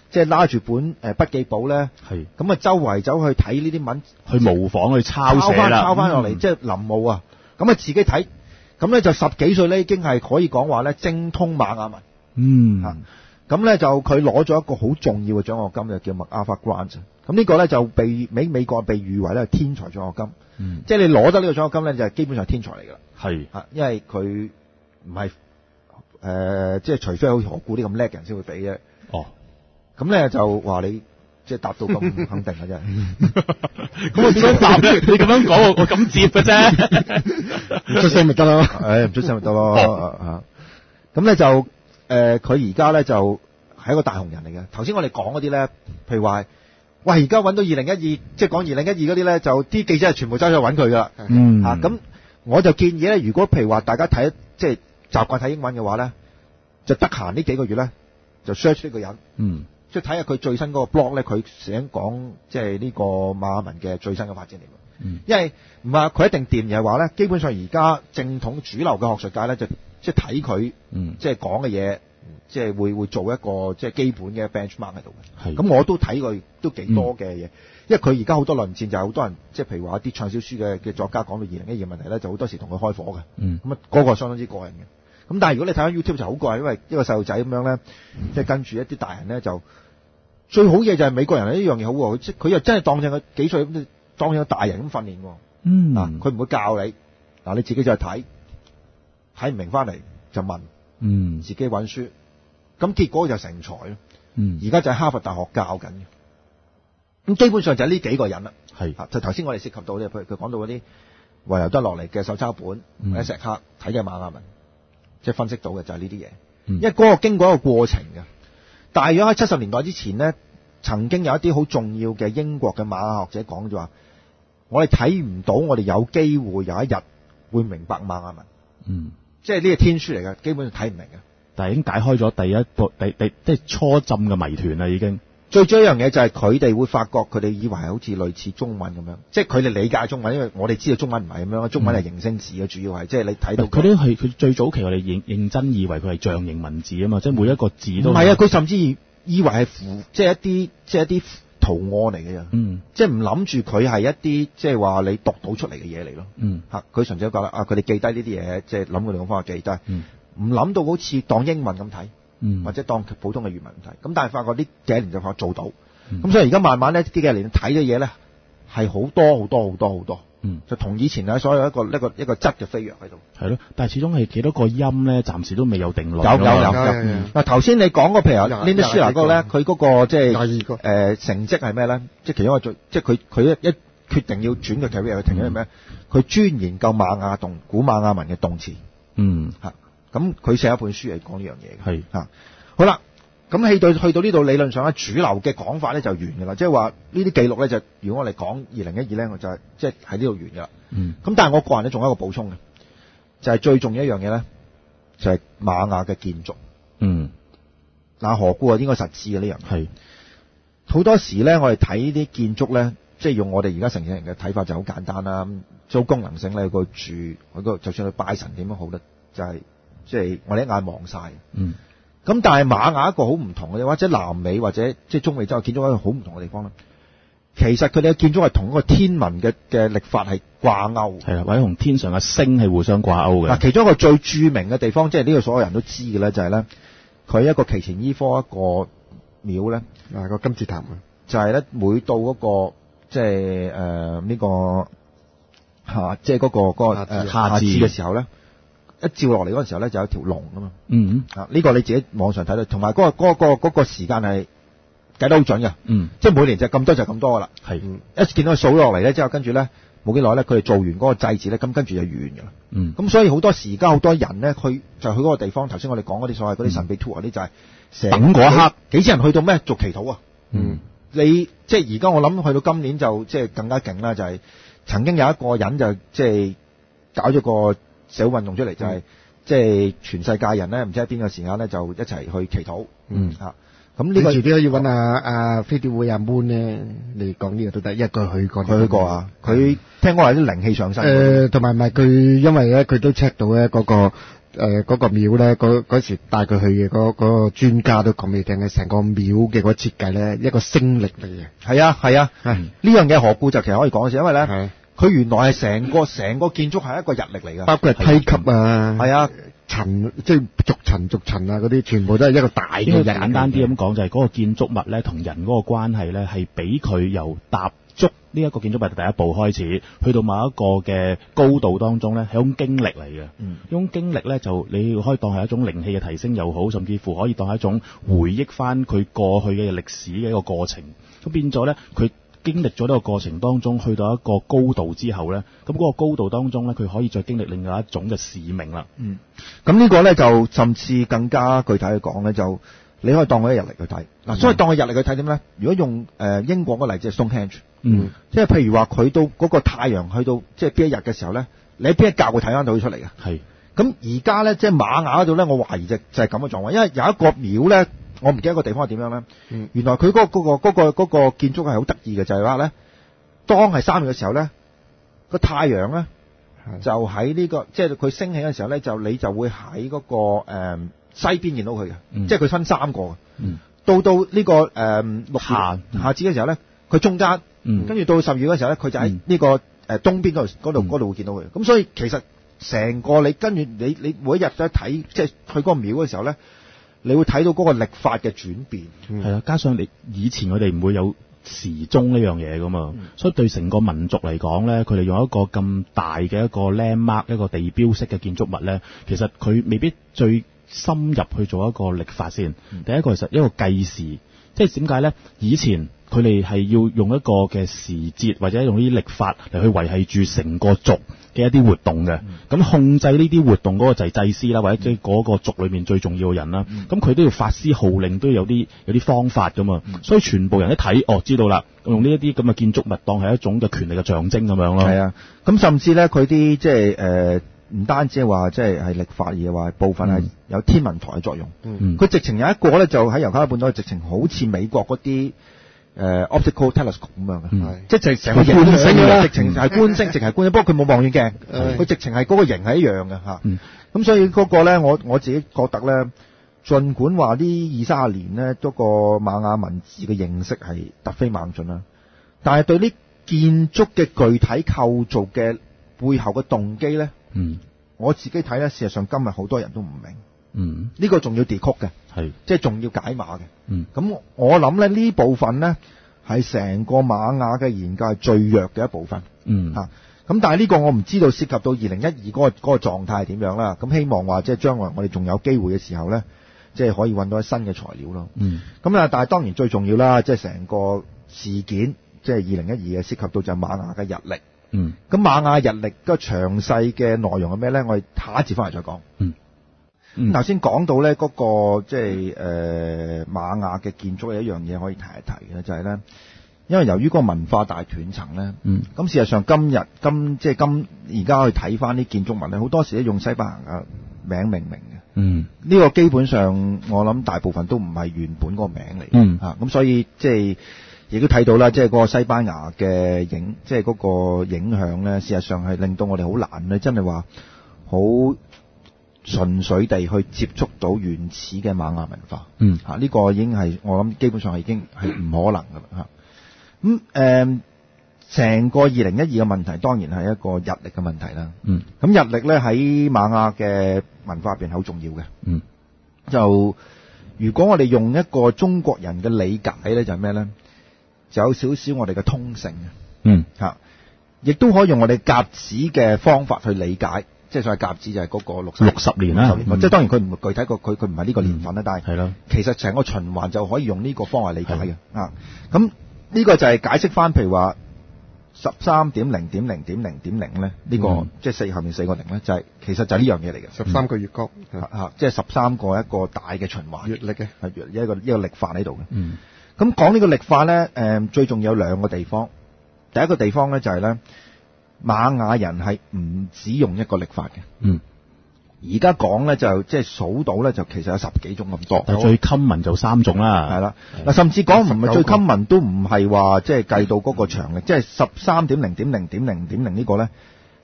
即係拉住本誒筆記簿咧， 係咁啊周圍走去睇呢啲文， 去模仿去抄寫翻啦， 抄翻落嚟，即係臨摹啊！咁啊自己睇，咁咧就十幾歲咧已經係可以講話咧精通瑪雅文。 嗯， 嚇咁咧就佢攞咗一個好重要嘅獎學金，就叫 MacArthur Grant。咁呢個咧就被美美國被譽為咧天才獎學金。 嗯， 即係你攞得呢個獎學金咧，就係基本上天才嚟㗎啦。 係嚇，因為佢唔係誒，即係除非好似何故啲咁叻嘅人先會俾啫。 哦， 咁咧就話你即係答到咁肯定嘅啫。 咁我點樣答咧？你咁樣講，我我咁接嘅啫。 唔出聲咪得咯。 誒唔出聲咪得咯。嚇，咁咧就誒，佢而家咧就係一個大紅人嚟嘅。頭先我哋講嗰啲咧，譬如話，喂，而家揾到二零一二，即係講二零一二嗰啲咧，就啲記者係全部走咗去揾佢㗎啦。 嗯， 嚇咁，我就建議咧，如果譬如話大家睇即係習慣睇英文嘅話咧，就得閒呢幾個月咧，就 search 呢個人。 嗯。 即係睇下佢最新嗰個 blog 咧，佢想講即係呢個瑪雅文嘅最新嘅發展嚟。 嗯， 因為唔係佢一定掂，而係話咧，基本上而家正統主流嘅學術界咧，就即係睇佢， 嗯， 即係講嘅嘢，即係會會做一個即係基本嘅 benchmark 喺度嘅。 係。 咁我都睇過都幾多嘅嘢，嗯，因為佢而家好多論戰就係好多人，即係譬如話一啲暢銷書嘅嘅作家講到二零一二問題咧，就好多時同佢開火嘅。 嗯。 咁啊，嗰個相當之過癮嘅。咁但係如果你睇下 YouTube 就好過癮，因為一個細路仔咁樣咧，即係跟住一啲大人咧就。最好嘢就係美國人呢樣嘢好喎，即係佢又真係當正佢幾歲咁，當正個大人咁訓練喎。 嗯， 嗱，佢唔會教你，嗱你自己就去睇，睇唔明翻嚟就問， 嗯， 自己揾書，咁結果就成才咯。 嗯， 而家就係哈佛大學教緊嘅，咁基本上就係呢幾個人啦。 係， 就頭先我哋涉及到咧，譬如佢講到嗰啲遺留得落嚟嘅手抄本， 嗯、 或者石刻睇嘅瑪雅文，即係分析到嘅就係呢啲嘢， 嗯、 因為嗰個經過一個過程嘅。大約喺七十年代之前呢，曾經有一啲好重要嘅英國嘅瑪雅學者講咗話，我哋睇唔到，我哋有機會有一日會明白瑪雅文。 嗯， 即係呢個天書嚟嘅，基本上睇唔明嘅。 但係已經解開咗第一個第第即係初浸嘅謎團啦，已經。 最主要一樣嘢就係佢哋會發覺，佢哋以為係好似類似中文咁樣，即係佢哋理解中文，因為我哋知道中文唔係咁樣，中文係形聲字嘅，主要係即係你睇到。 佢啲係佢最早期我哋認認真以為佢係象形文字啊嘛，即係每一個字都。 唔係啊，佢甚至以以為係符，即係一啲即係一啲圖案嚟嘅啫。 嗯。即係唔諗住佢係一啲即係話你讀到出嚟嘅嘢嚟咯。 嗯。 嚇，佢純粹覺得啊，佢哋記低呢啲嘢，即係諗佢哋嘅方法記低。 嗯。 唔諗到好似當英文咁睇。 嗯。 或者當普通嘅語文咁睇，咁但係發覺呢幾年就發覺做到。咁、 嗯、 所以而家慢慢咧，呢幾年睇嘅嘢咧係好多好多好多好多， 嗯， 就同以前咧所有一個一個一個質嘅飛躍喺度。 係咯，但係始終係幾多個音咧，暫時都未有定論。 有有有有。嗱頭先你講個譬如 Linda Siller 嗰個咧，佢嗰個即係誒成績係咩咧？即係其中一個最，即係佢佢一一決定要轉嘅 career，佢停咗係咩？佢、嗯、專研究瑪雅動古瑪雅文嘅動詞。 嗯， 嚇，咁佢寫一本書係講呢樣嘢嘅。 係嚇，好啦。咁去到去到呢度理論上咧，主流嘅講法咧就完㗎啦，即係話呢啲記錄咧就，如果我哋講二零一二咧，我就係即係喺呢度完㗎啦。 嗯。咁但係我個人咧仲有一個補充嘅，就係、是、最重要一樣嘢咧，就係、是、瑪雅嘅建築。 嗯。 嗱，何故啊？應該實知嘅呢樣。 係。 好多時咧，我哋睇呢啲建築咧，即係用我哋而家成年人嘅睇法就好簡單啦。做功能性咧，個住，個就算去拜神點樣好咧，就係即係我哋一眼望晒。 嗯。 咁但係瑪雅一個好唔同嘅，或者南美或者即係中美洲嘅建築一個好唔同嘅地方咧。其實佢哋嘅建築係同一個天文嘅嘅曆法係掛鈎，係啊，或者同天上嘅星係互相掛鈎嘅。 嗱，其中一個最著名嘅地方，即係呢個所有人都知嘅咧，就係咧，佢一個奇前伊科一個廟咧， 啊個金字塔啊， 就係咧每到嗰個即係誒呢個嚇，即係嗰個嗰個誒夏至嘅時候咧。一照落嚟嗰陣時候咧，就有一條龍㗎嘛。 嗯， 啊，呢、這個你自己網上睇到，同埋嗰個嗰、那個嗰、那個時間係計得好準嘅。 嗯，即係每年就咁多就咁多噶啦。係、嗯，一見到佢數落嚟咧之後，跟住咧冇幾耐咧，佢哋做完嗰個祭祀咧，咁跟住就完㗎啦。 嗯， 咁所以好多時而家好多人咧，去就去嗰個地方。頭先我哋講嗰啲所謂嗰啲神秘 tour 嗰啲就係等嗰一刻幾千人去到咩做祈禱啊。 嗯， 你即係而家我諗去到今年就即係更加勁啦，就係、是、曾經有一個人就即係搞咗個社會運動出嚟，就係、是嗯、即係全世界人咧，唔知喺邊個時間咧，就一齊去祈禱。 嗯啊，咁呢個遲啲可以揾阿阿飛碟會阿 Moon 咧嚟講呢個都得，因為佢去過。 佢去過啊，佢聽講話啲靈氣上身。 誒，同埋唔係佢，因為咧佢都 check 到咧嗰個誒嗰個廟咧，嗰嗰時帶佢去嘅嗰嗰個專家都講俾你聽嘅，成個廟嘅嗰個設計咧，一個星力嚟嘅。 係啊係啊，呢樣嘢何故就其實可以講嘅，因為咧， 係佢原來係成個成個建築係一個日曆嚟㗎， 包括係梯級啊， 係啊。 層即係逐層逐層啊，嗰啲全部都係一個大嘅人。 簡單啲咁講，就係嗰個建築物咧，同人嗰個關係咧，係俾佢由踏足呢一個建築物第一步開始，去到某一個嘅高度當中咧，係一種經歷嚟嘅。嗯，呢種經歷咧，就你可以當係一種靈氣嘅提升又好，甚至乎可以當係一種回憶翻佢過去嘅歷史嘅一個過程。咁變咗咧，佢經歷咗呢個過程當中，去到一個高度之後咧，咁嗰個高度當中咧，佢可以再經歷另外一種嘅使命啦。 嗯，咁呢個咧就甚至更加具體去講咧，就你可以當佢一日曆去睇。嗱、嗯，所以當佢日曆去睇點咧？如果用誒、呃、英國個例子係 Stonehenge，嗯，即係譬如話佢到嗰個太陽去到即係邊一日嘅時候咧，你喺邊一格會睇翻到佢出嚟嘅。係。咁而家咧，即係瑪雅嗰度咧，我懷疑就就係咁嘅狀況，因為有一個廟咧。我唔記得個地方係點樣咧、嗯，原來佢嗰、嗰個嗰、嗰個嗰、嗰個建築係好得意嘅，就係話咧，當係三月嘅時候咧，個太陽咧就喺呢、呢個，即係佢升起嘅時候咧，就你就會喺嗰、嗰個誒、呃、西邊見到佢嘅、嗯，即係佢分三個嘅、嗯，到到呢、呢個誒六、呃、夏夏至嘅時候咧，佢中間，跟、嗯、住到十月嘅時候咧，佢就喺呢個誒東邊嗰度嗰度嗰度會見到佢，咁、嗯、所以其實成個你跟住你你每一日都睇，即係去嗰個廟嘅時候咧。你會睇到嗰個曆法嘅轉變，係、 嗯、啊，加上你以前我哋唔會有時鐘呢樣嘢噶嘛、嗯，所以對成個民族嚟講咧，佢哋用一個咁大嘅一個 landmark 一個地標式嘅建築物咧，其實佢未必最深入去做一個曆法先。嗯、第一個其實一個計時，即係點解咧？以前佢哋係要用一個嘅時節或者用呢啲曆法嚟去維繫住成個族嘅一啲活動嘅，咁、嗯、控制呢啲活動嗰個就係祭司啦，或者即係嗰個族裏面最重要嘅人啦。咁、嗯、佢都要發施號令，都有啲有啲方法噶嘛、嗯。所以全部人一睇，哦，知道啦，用呢一啲咁嘅建築物當係一種嘅權力嘅象徵咁樣咯。 係啊，咁甚至咧佢啲即係誒唔單止係話即係係曆法，而係話部分係有天文台嘅作用。佢、嗯、直情有一個咧就喺猶太半島，直情好似美國嗰啲。誒、uh, optical telescope 咁樣嘅、嗯，即係成個觀星嘅，直情係觀星，直係觀星。不過佢冇望遠鏡，佢直情係嗰個形係一樣嘅嚇。咁、嗯、所以嗰個咧，我我自己覺得咧，儘管話呢二三十年咧，嗰個瑪雅文字嘅認識係突飛猛進啦，但係對呢建築嘅具體構造嘅背後嘅動機咧，嗯，我自己睇咧，事實上今日好多人都唔明。嗯，呢、這個仲要 decode 嘅，係即係仲要解碼嘅。嗯，咁我諗咧呢部分咧係成個瑪雅嘅研究係最弱嘅一部分。嗯，吓、啊、咁，但係呢個我唔知道涉及到二零一二嗰個嗰、那個狀態係點樣啦。咁希望話即係將來我哋仲有機會嘅時候咧，即係可以揾到一新嘅材料咯。嗯，咁啊，但係當然最重要啦，即係成個事件，即係二零一二嘅涉及到就係瑪雅嘅日曆。嗯，咁瑪雅日曆個詳細嘅內容係咩咧？我哋下一節翻嚟再講。嗯。咁頭先講到咧嗰個即係誒瑪雅嘅建築有一樣嘢可以提一提嘅，就係、是、咧，因為由於嗰個文化大斷層咧，咁、嗯、事實上今日今即係今而家去睇翻啲建築物咧，好多時都用西班牙嘅名命名嘅。嗯，呢、這個基本上我諗大部分都唔係原本嗰個名嚟。嗯，嚇咁所以即係亦都睇到啦，即係嗰個西班牙嘅影，即係嗰個影響咧，事實上係令到我哋好難咧，真係話好純粹地去接觸到原始嘅瑪雅文化，嗯，嚇、啊、呢、這個已經係我諗基本上係已經係唔可能噶啦嚇。咁、啊、誒，成、呃、個二零一二嘅問題當然係一個日曆嘅問題啦。嗯，咁日曆咧喺瑪雅嘅文化入邊好重要嘅。嗯，就如果我哋用一個中國人嘅理解咧，就係咩咧？就有少少我哋嘅通性嘅。嗯，嚇、啊，亦都可以用我哋甲子嘅方法去理解。即係所謂甲子就係嗰個六十六十年啦， 嗯、即係當然佢唔具體個佢佢唔係呢個年份啦、嗯，但係係咯， 其實成個循環就可以用呢個方法理解嘅啊。咁呢個就係解釋翻，譬如話十三點零點零點零點零咧，呢、這個、嗯、即係四後面四個零咧，就係、是、其實就係呢樣嘢嚟嘅。十三個月光嚇，即係十三個一個大嘅循環月曆嘅，係一個一個曆法喺度嘅。嗯，咁講呢個曆法咧，誒、呃、最重要有兩個地方。第一個地方咧就係、是、咧。瑪雅人係唔只用一個曆法嘅，嗯，而家講咧就即係數到咧就其實有十幾種咁多， 但最 common 就三種啦， 係啦，嗱甚至講唔係最 common 都唔係話即係計到嗰個長曆，即係十三點零點零點零點零呢個咧，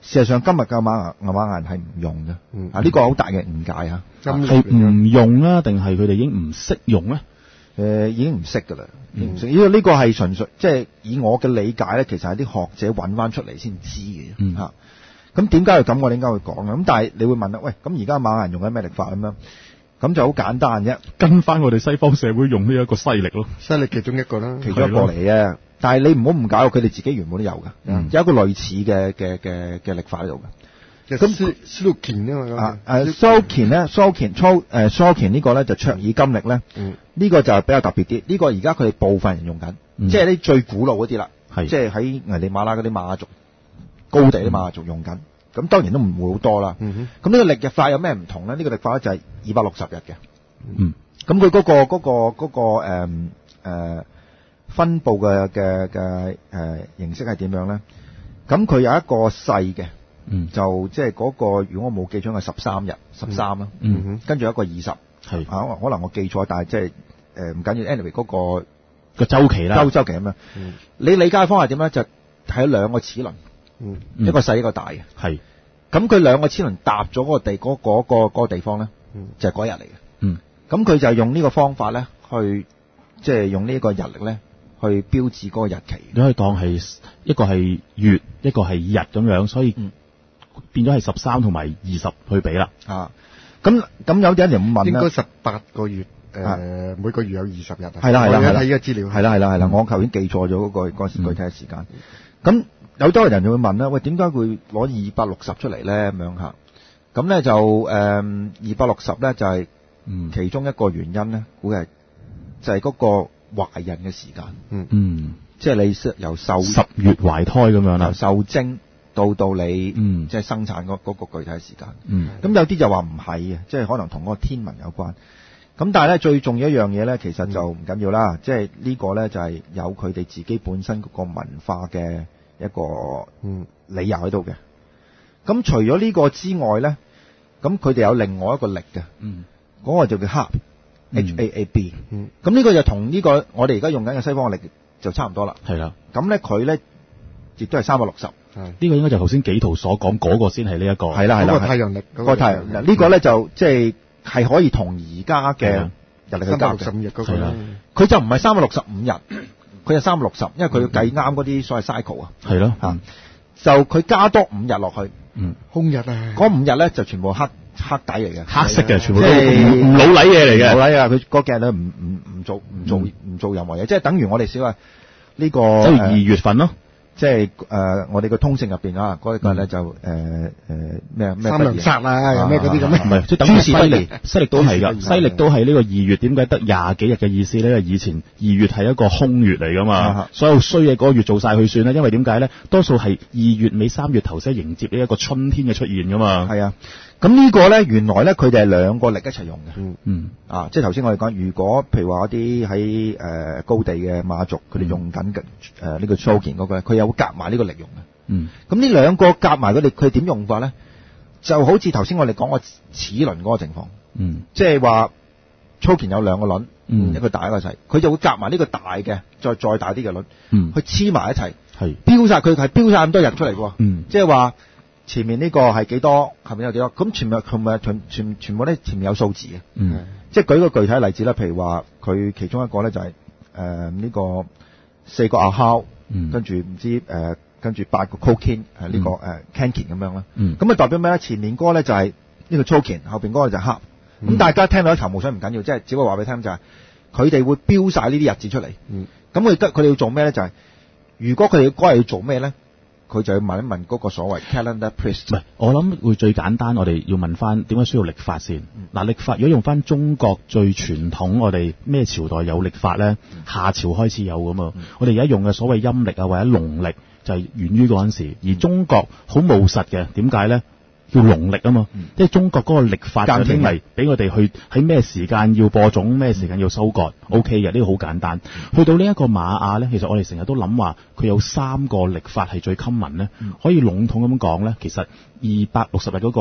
事實上今日嘅馬馬馬牙人係唔用嘅， 嗯啊呢個好大嘅誤解啊！ 係唔用啊，定係佢哋已經唔識用咧？ 誒、呃、已經唔識㗎啦，唔識。呢個呢個係純粹即係以我嘅理解咧，其實係啲學者揾翻出嚟先知嘅嗯嚇。咁點解要咁？我點解會講咧？咁但係你會問啦，喂，咁而家馬雅人用緊咩曆法咁樣？咁就好簡單啫， 跟翻我哋西方社會用呢一個西曆咯， 西曆其中一個啦， 其中一個嚟嘅。但係你唔好誤解喎，佢哋自己原本都有嘅， 嗯有一個類似嘅嘅嘅嘅曆法喺度嘅。 咁 Sulkin 啊誒 Sulkin 咧 Sulkin 粗誒 Sulkin 呢個咧就卓爾金曆咧， 嗯呢個就比較特別啲。呢個而家佢哋部分人用緊， 嗯即係啲最古老嗰啲啦， 係即係喺危地馬拉嗰啲馬雅族高地啲馬雅族用緊。咁當然都唔會好多啦。 嗯咁呢個曆日法有咩唔同咧？呢個曆法咧就係二百六十日嘅。 嗯， 咁佢嗰個嗰個嗰個誒誒分佈嘅嘅嘅誒形式係點樣咧？咁佢有一個細嘅， 嗯， 就即係嗰個，如果我冇記錯係十三日，十三啦， 嗯， 跟住一個二十， 係啊，可能我記錯，但係即係誒唔緊要 anyway 嗰個個週期啦， 周周期咁樣。 嗯你理解嘅方法係點咧？就係兩個齒輪， 嗯一個細一個大嘅。 係， 咁佢兩個齒輪搭咗嗰個地嗰嗰個嗰個地方咧， 嗯就係嗰日嚟嘅。 嗯， 咁佢就係用呢個方法咧，去即係用呢個日曆咧，去標誌嗰個日期。 你可以當係一個係月，一個係日咁樣，所以嗯變咗係十三同埋二十去比啦。 啊，咁咁有啲人就咁問咧， 應該十八個月，誒、 啊每個月有二十日啊。 係啦係啦係啦我而家睇呢個資料。 係啦係啦係啦，我頭先記錯咗嗰個嗰時具體嘅時間。咁有多人就會問啦，喂，點解會攞二百六十出嚟咧？咁樣嚇，咁咧就誒二百六十咧就係嗯其中一個原因咧，估計就係嗰個懷孕嘅時間， 嗯嗯， 即係你由受十月懷胎咁樣由啦。 受精到到你嗯即係生產嗰嗰個具體時間。 嗯咁有啲就話唔係嘅，即係可能同嗰個天文有關。咁但係咧最重要一樣嘢咧，其實就唔緊要啦。即係呢個咧就係有佢哋自己本身嗰個文化嘅一個嗯理由喺度嘅。咁除咗呢個之外咧，咁佢哋有另外一個曆嘅， 嗯嗰個就叫 Haab 嗯 H A A B。 嗯咁呢個就同呢個我哋而家用緊嘅西方嘅曆就差唔多啦。 係啦， 咁咧佢咧亦都係三百六十。 係呢個應該就頭先紀圖所講嗰個先係呢一個。 係啦係啦， 嗰個太陽曆， 嗰個太陽嗱呢個咧就即係係可以同而家嘅日曆去三百夾嘅。 六十五日嗰個係啦啦。 佢就唔係三百六十五日，佢係三百六十，因為佢要計啱嗰啲所謂 cycle 啊。 係咯， 嚇，就佢加多五日落去， 嗯， 空日啊， 嗰五日咧就全部黑黑底嚟嘅， 黑色嘅，全部都即係唔唔老禮嘢嚟嘅。 冇禮啊！佢嗰幾日咧唔唔唔做唔做唔做任何嘢，即係等於我哋小話呢個即係二月份咯。 即係誒我哋個通勝入邊啊，嗰個咧就誒誒咩咩三良殺啊，有咩嗰啲咁唔啊？ 係，即係等於西諸事不歷宜， 西歷都係㗎， 諸事不宜西歷都係呢個二月，點解得廿幾日嘅意思咧？因為以前二月係一個空月嚟㗎嘛啊， 所有衰嘢嗰個月做晒去算啦。因為點解咧？多數係二月尾三月頭先迎接呢一個春天嘅出現㗎嘛。 係啊，咁呢個咧原來咧佢哋係兩個曆一齊用嘅。 嗯嗯啊，即係頭先我哋講，如果譬如話一啲喺誒高地嘅馬族，佢哋用緊嘅誒呢個 Sulkin 嗰個咧，佢有夾埋呢個曆用嘅。 嗯咁呢兩個夾埋佢哋，佢點用法咧？就好似頭先我哋講個齒輪嗰個情況， 嗯即係話 Sulkin 有兩個輪， 嗯一個大一個細，佢就會夾埋呢個大嘅，再再大啲嘅輪， 嗯去黐埋一齊， 係標晒佢係標晒咁多日出嚟喎。 嗯即係話前面呢個係幾多，後面有幾多，咁全部全部全全全部咧前面有數字嘅。 嗯即係舉個具體例子啦，譬如話佢其中一個咧就係誒呢個四個 ahau， 嗯跟住唔知誒、呃、跟住八個 cokin 係呢個誒 cankin 咁樣啦。 嗯咁啊代表咩咧？前面嗰個咧就係呢個 sulkin，後邊嗰個就係 haab。咁、 嗯大家聽到一頭霧水唔緊要，即係只不過話俾你聽就係佢哋會標晒呢啲日子出嚟。 嗯咁佢得佢哋要做咩咧？就係、如果佢哋嗰日要做咩咧，佢就要問一問嗰個所謂 calendar priest。 唔係，我諗會最簡單，我哋要問翻點解需要曆法先。嗱、曆法如果用翻中國最傳統，我哋咩朝代有曆法咧？夏朝開始有噶嘛。我哋而家用嘅所謂陰曆啊或者農曆，就係源於嗰陣時。而中國好務實嘅，點解咧？叫農曆啊嘛，即係中國嗰個曆法就拎嚟俾我哋去喺咩時間要播種，咩時間要收割。O K 嘅，呢個好簡單。去到呢一個瑪雅咧，其實我哋成日都諗話佢有三個曆法係最 common 咧，可以籠統咁講咧，其實二百六十日嗰個咧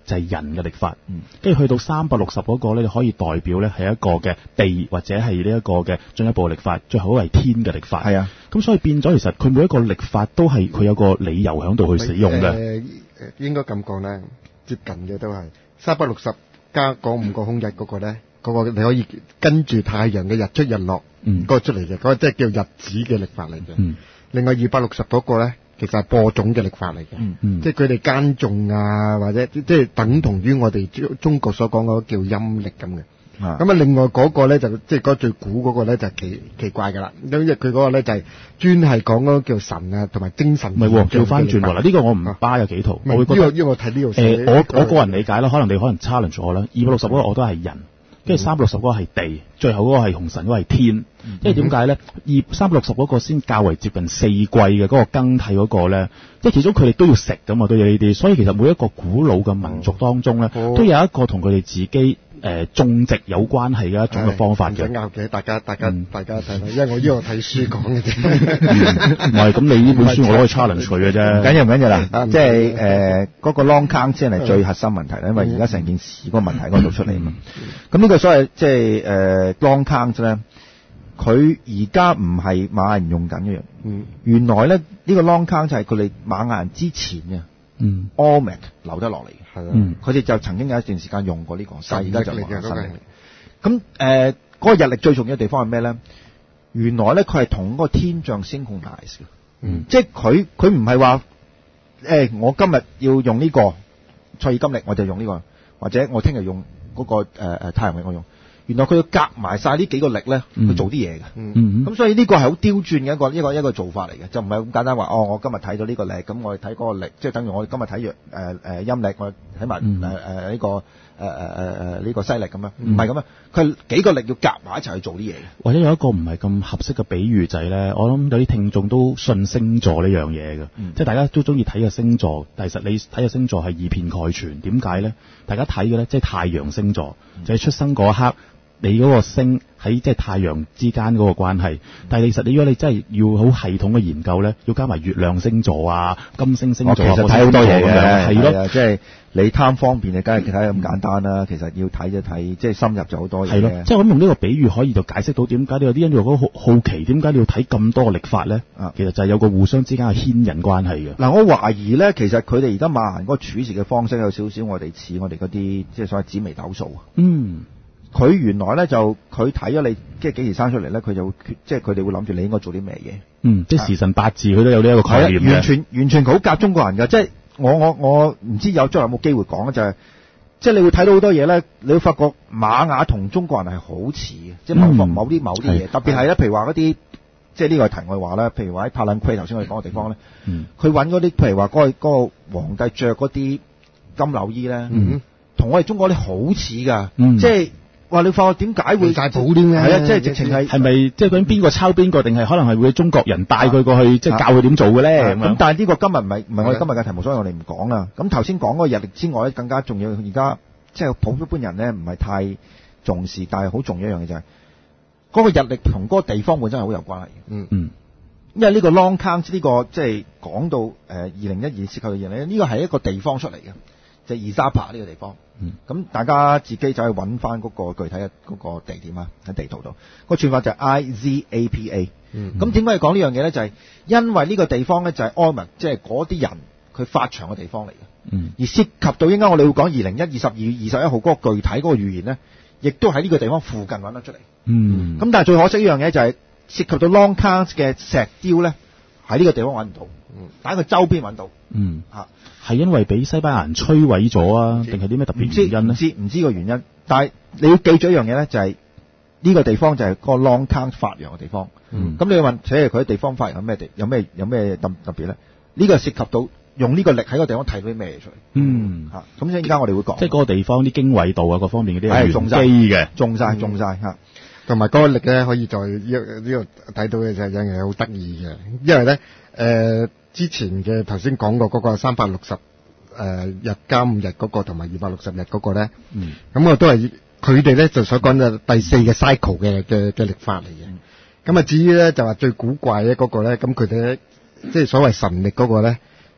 就係人嘅曆法。 嗯， 跟住去到三百六十嗰個咧，你可以代表咧係一個嘅地或者係呢一個嘅進一步嘅曆法，最後係天嘅曆法。 係啊， 咁所以變咗，其實佢每一個曆法都係佢有個理由喺度去使用嘅。 誒誒，應該咁講咧，接近嘅都係三百六十加嗰五個空日嗰個咧，嗰、嗰個你可以跟住太陽嘅日出日落嗰個出嚟嘅，嗰、嗰個即係叫日子嘅曆法嚟嘅。 嗯，另外二百六十嗰個咧，其實係播種嘅曆法嚟嘅。 嗯嗯， 即係佢哋耕種啊，或者即係等同於我哋中國所講嗰個叫陰曆咁嘅。咁啊，另外嗰個咧就即係嗰最古嗰個咧就奇奇怪㗎啦，因為佢嗰個咧就係專係講嗰個叫神啊同埋精神。 唔係喎，調翻轉喎嗱，呢個我唔巴有幾套，我會覺得呢個呢個我睇呢個誒，我我個人理解啦，可能你可能 challenge 我啦。二百六十嗰個我都係人，跟住三百六十嗰個係地，最後嗰個係紅神，嗰個係天。因為點解咧？二三百六十嗰個先較為接近四季嘅嗰個更替嗰個咧，即係其中佢哋都要食㗎嘛，都有呢啲，所以其實每一個古老嘅民族當中咧，都有一個同佢哋自己。誒、呃、種植有關係嘅一種嘅方法嘅， 唔使拗嘅，大家大家、嗯、大家睇睇，因為我呢個睇書講嘅啫。 唔係，咁你呢本書我都可以 challenge 佢嘅啫。 緊要唔緊要啦？即係誒嗰個 long count 先係最核心問題啦，因為而家成件事嗰個問題嗰度出嚟啊嘛。咁呢個所謂即係誒 long count 咧，佢而家唔係瑪雅人用緊嘅樣。嗯，原來咧呢、呢個 long count 就係佢哋瑪雅人之前嘅。嗯 Olmec 留得落嚟嘅，係啊，佢哋就曾經有一段時間用過呢、呢個，但係而家就冇新歷。咁誒嗰個日曆最重要嘅地方係咩咧？原來咧佢係同嗰個天象 synchronize 嘅，嗯，即係佢佢唔係話誒我今日要用呢、呢個賽爾金曆，我就用呢、呢個，或者我聽日用嗰、嗰個誒誒、呃、太陽曆我用。原來佢要夾埋晒呢幾個曆咧去做啲嘢嘅，咁、嗯嗯、所以呢個係好刁鑽嘅一個一個一個做法嚟嘅，就唔係咁簡單話哦，我今日睇到呢個曆，咁我哋睇嗰個曆，即係等於我哋今日睇完誒誒陰曆，我睇埋誒誒呢個誒誒誒誒呢個西曆咁樣，唔係咁樣，佢幾個曆要夾埋一齊去做啲嘢嘅。 或者有一個唔係咁合適嘅比喻就係咧，我諗有啲聽眾都信星座呢樣嘢嘅，即係大家都中意睇嘅星座，但係實你睇嘅星座係以偏概全，點解咧？大家睇嘅咧即係太陽星座，就係、是、出生嗰一刻。你嗰個星喺即係太陽之間嗰個關係，但係其實你如果你真係要好系統嘅研究咧，要加埋月亮星座啊、金星星座啊， 其實睇好多嘢嘅， 係咯， 即係你貪方便，你梗係睇咁簡單啦。其實要睇就睇，即係深入就好多嘢。 係咯，即係我諗用呢個比喻可以就解釋到點解你有啲人如果好好奇，點解你要睇咁多個曆法咧？啊，其實就係有個互相之間嘅牽引關係嘅。 嗱，我懷疑咧，其實佢哋而家瑪雅人嗰個處事嘅方式有少少我哋似我哋嗰啲即係所謂紫微斗數啊。嗯。佢原來咧就佢睇咗你即係幾時生出嚟咧，佢就會即係佢哋會諗住你應該做啲咩嘢。嗯， 即係時辰八字佢都有呢一個概念嘅。 完全完全好夾中國人㗎，即係我我我唔知有將來有冇機會講咧，就係、是、即係你會睇到好多嘢咧，你會發覺瑪雅同中國人係好似嘅，即係某某某啲某啲嘢，特別係咧，譬如話嗰啲即係呢個題外話咧，譬如話喺帕蘭奎頭先我哋講嘅地方咧，佢揾嗰啲譬如話嗰、嗰個嗰個皇帝着嗰啲金縷衣咧，同、嗯、我哋中國啲好似㗎、嗯，即係。話你發覺點解會大補啲咧？ 係啊，即係直情係係咪即係究竟邊個抄邊個，定係可能係會中國人帶佢過去，即係教佢點做嘅咧？咁、 啊、但係呢個今日唔係唔係我哋今日嘅題目，所以我哋唔講啦。咁頭先講嗰個日曆之外咧，更加重要。而家即係普一般人咧，唔係太重視，但係好重要一樣嘢就係、是、嗰、那個日曆同嗰個地方本身係好有關係嘅。嗯嗯，因為呢個 long count 呢個即係講到誒二零一二涉及嘅嘢咧，呢個係一個地方出嚟嘅，就係、是、伊莎帕呢個地方。嗯，咁大家自己就去揾翻嗰個具體嘅嗰個地點啊，喺地圖度。個串法就係 I Z A P A。嗯，咁點解要講呢樣嘢咧？就係、是、因為呢個地方咧就係 Olmec，即係嗰啲人佢發祥嘅地方嚟嘅。嗯，而涉及到應該我哋會講二零一二十二月二十一號嗰個具體嗰個預言咧，亦都喺呢個地方附近揾得出嚟。嗯，咁但係最可惜一樣嘢就係涉及到 long count 嘅石雕咧，喺呢個地方揾唔到。嗯，但喺佢周邊揾到。嗯，嚇。 係因為俾西班牙人摧毀咗啊，定係啲咩特別原因咧？ 唔知唔知個原因，但係你要記住一樣嘢咧，就係、是、呢個地方就係個 long count 發揚嘅地方。嗯，咁你問，且佢啲地方發揚有咩地，有咩有咩特特別咧？呢、這個涉及到用呢個力喺個地方睇到啲咩嘢出嚟？嗯，嚇、啊，咁即係而家我哋會講， 即係嗰個地方啲經緯度啊，各方面嗰啲係中基嘅， 中晒中晒嚇， 同埋嗰個力咧可以在呢呢個睇到嘅就係有樣嘢好得意嘅，因為咧誒。呃之前嘅頭先講過嗰個三百六十誒日加五日嗰個同埋二百六十日嗰個咧，嗯，咁我都係佢哋咧就所講嘅第四嘅 cycle 嘅嘅嘅曆法嚟嘅。咁啊至於咧就話最古怪嘅嗰個咧，咁佢哋咧即係所謂神曆嗰個咧，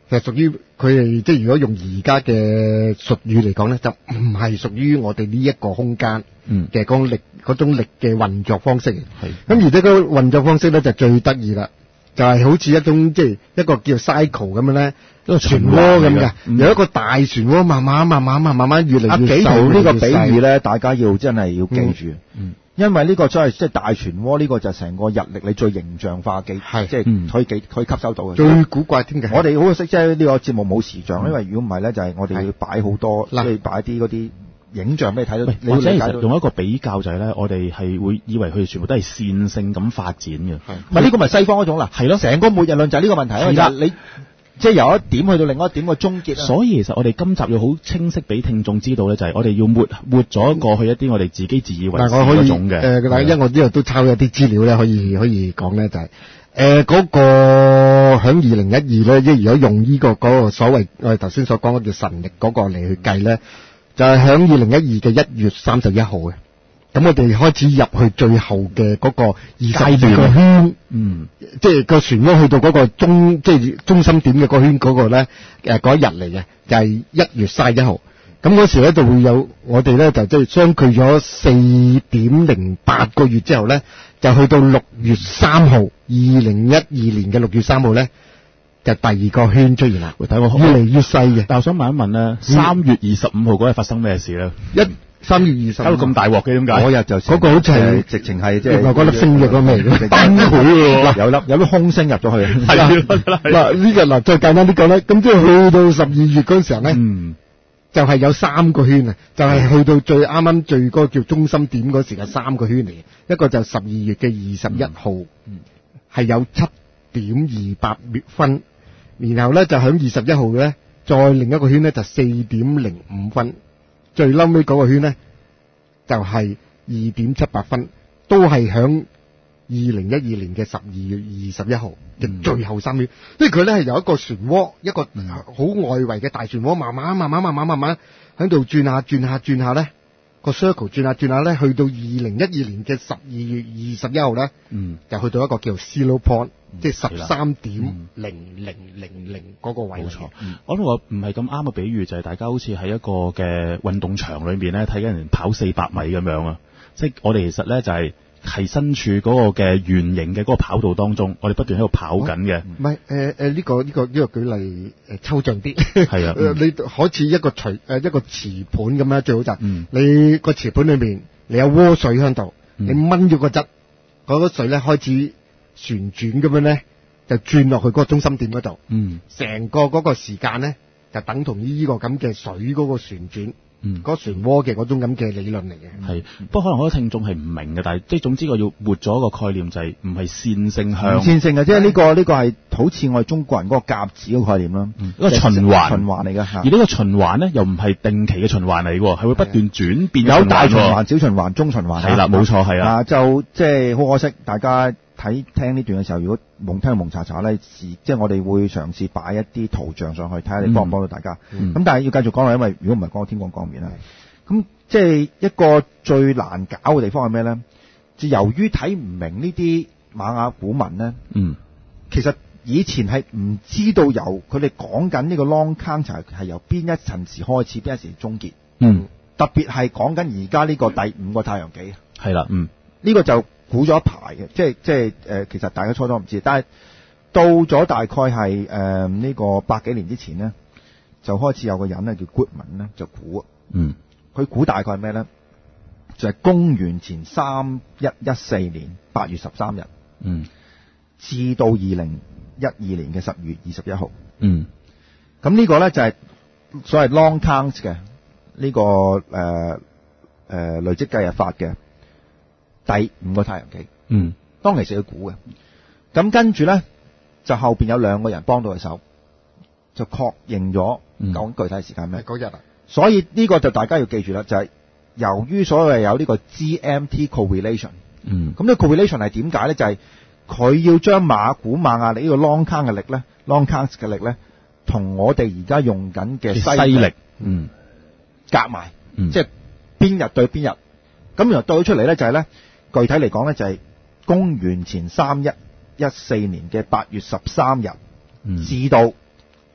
其實屬於佢哋，即係如果用而家嘅術語嚟講咧，就唔係屬於我哋呢一個空間嘅嗰力嗰種力嘅運作方式。係咁，而且個運作方式咧就最得意啦，就係、是、好似一種即係一個叫 cycle 咁樣咧，一個漩渦咁嘅，嗯、有一個大漩渦，慢慢慢慢慢慢慢越嚟越細。阿紀陶呢個比喻咧，大家要真係要記住。嗯嗯因為呢個真係即係大漩渦，呢個就成個日曆你最形象化嘅，即係可以記可以吸收到嘅。 最古怪添嘅， 我哋好可惜，即係呢個節目冇視像，因為如果唔係咧，就係我哋要擺好多，即係擺啲嗰啲影像俾你睇到。 或者其實用一個比較就係咧，我哋係會以為佢哋全部都係線性咁發展嘅。 唔係呢個咪西方嗰種啦？係咯，成個末日論就係呢個問題啊！就係你。即係由一點去到另外一點嘅終結啊！ 所以其實我哋今集要好清晰俾聽眾知道咧，就係我哋要抹抹咗過去一啲我哋自己自以為是嗰種嘅。 誒，嗱，因為我呢度都抄咗啲資料咧，可以可以講咧，就係誒嗰個響二零一二咧，即係如果用呢個嗰個所謂我哋頭先所講嘅叫神歷嗰個嚟去計咧，就係響二零一二嘅一月三十一號嘅。咁我哋開始入去最後嘅嗰個二十二個圈，嗯，即係個漩渦去到嗰個中，即係中心點嘅個圈嗰個咧，誒嗰一日嚟嘅，就係一月三十一號。咁嗰時咧就會有我哋咧就即係相距咗四點零八個月之後咧，就去到六月三號，二零一二年嘅六月三號咧，就第二個圈出現啦。會睇我越嚟越細嘅。 但我想問一問咧，三月二十五號嗰日發生咩事咧？ 一三月二十， 搞到咁大鑊嘅點解？ 嗰日就嗰個好似係直情係即係嗰粒星嘅咁嚟嘅，崩潰喎！ 有粒有粒空星入咗去。 係啦，嗱呢個嗱再簡單啲講咧，咁即係去到十二月嗰陣時候咧，嗯，就係有三個圈啊，就係去到最啱啱最嗰個叫中心點嗰時嘅三個圈嚟嘅，一個就十二月嘅二十一號，嗯，係有七點二八分，然後咧就響二十一號咧，再另一個圈咧就四點零五分。最嬲尾嗰個圈咧，就係二點七八分，都係響二零一二年嘅十二月二十一號嘅最後三秒。即係佢咧係由一個漩渦，一個好外圍嘅大漩渦，慢慢慢慢慢慢慢慢喺度轉下轉下轉下咧，個 circle 轉下轉下咧，去到二零一二年嘅十二月二十一號咧，嗯，就去到一個叫 zero point。即係十三點零零零零嗰個位。冇錯， 我諗我唔係咁啱嘅比喻，就係大家好似喺一個嘅運動場裏面咧，睇緊人跑四百米咁樣啊！即係我哋其實咧就係係身處嗰個嘅圓形嘅嗰個跑道當中，我哋不斷喺度跑緊嘅。 唔係誒誒呢個呢個呢個舉例誒抽象啲。係啊，你好似一個錘誒一個瓷盤咁樣，最好就係你個瓷盤裏面你有鍋水喺度，你掹咗個質，嗰個水咧開始旋轉咁樣咧，就轉落去嗰個中心點嗰度。嗯，成個嗰個時間咧，就等同於呢個咁嘅水嗰個旋轉。嗯，嗰漩渦嘅嗰種咁嘅理論嚟嘅。係， 不過可能好多聽眾係唔明嘅，但係即係總之我要活咗一個概念就係唔係線性向。 線性嘅，即係呢個呢個係好似我哋中國人嗰個夾子嘅概念啦。 嗯，一個循環循環嚟嘅。 而呢個循環咧又唔係定期嘅循環嚟嘅，係會不斷轉變。 有大循環、小循環、中循環。 係啦，冇錯係啊。 就即係好可惜，大家睇聽呢段嘅時候，如果蒙聽蒙查查咧，即係我哋會嘗試擺一啲圖像上去，睇下你幫唔幫到大家。咁、嗯嗯、但係要繼續講落，因為如果唔係講天光光面啦。咁即係一個最難搞嘅地方係咩咧？就由於睇唔明呢啲瑪雅古文咧，嗯，其實以前係唔知道由佢哋講緊呢個 long count 係由邊一陣時開始，邊一時終結。嗯，特別係講緊而家呢個第五個太陽紀。 係啦，嗯， 呢個就估咗一排嘅，即係即係誒，其實大家初初唔知，但係到咗大概係誒呢個百幾年之前咧，就開始有個人咧叫 Goodman 咧就估，嗯。佢估大概係咩咧？就係、是、公元前三一一四年八月十三日，嗯，至到二零一二年嘅十月二十一號，嗯，咁呢個咧就係所謂 long count 嘅呢、這個誒誒、呃呃、累積計日法嘅第五個太陽紀，嗯，當其時佢估嘅，咁跟住咧就後邊有兩個人幫到佢手，就確認咗講具體時間咩？ 嗰日啊。 所以呢個就大家要記住啦，就係、是、由於所謂有呢個 G M T correlation，嗯，咁呢個 correlation 係點解咧？就係、是、佢要將馬古馬雅曆呢個 long count 嘅力咧 ，long count 嘅力咧，同我哋而家用緊嘅西曆，嗯，夾埋，嗯、即係邊日對邊日，咁然後對出嚟咧就係咧，具體嚟講咧就係公元前三一一四年嘅八月十三日，嗯、至到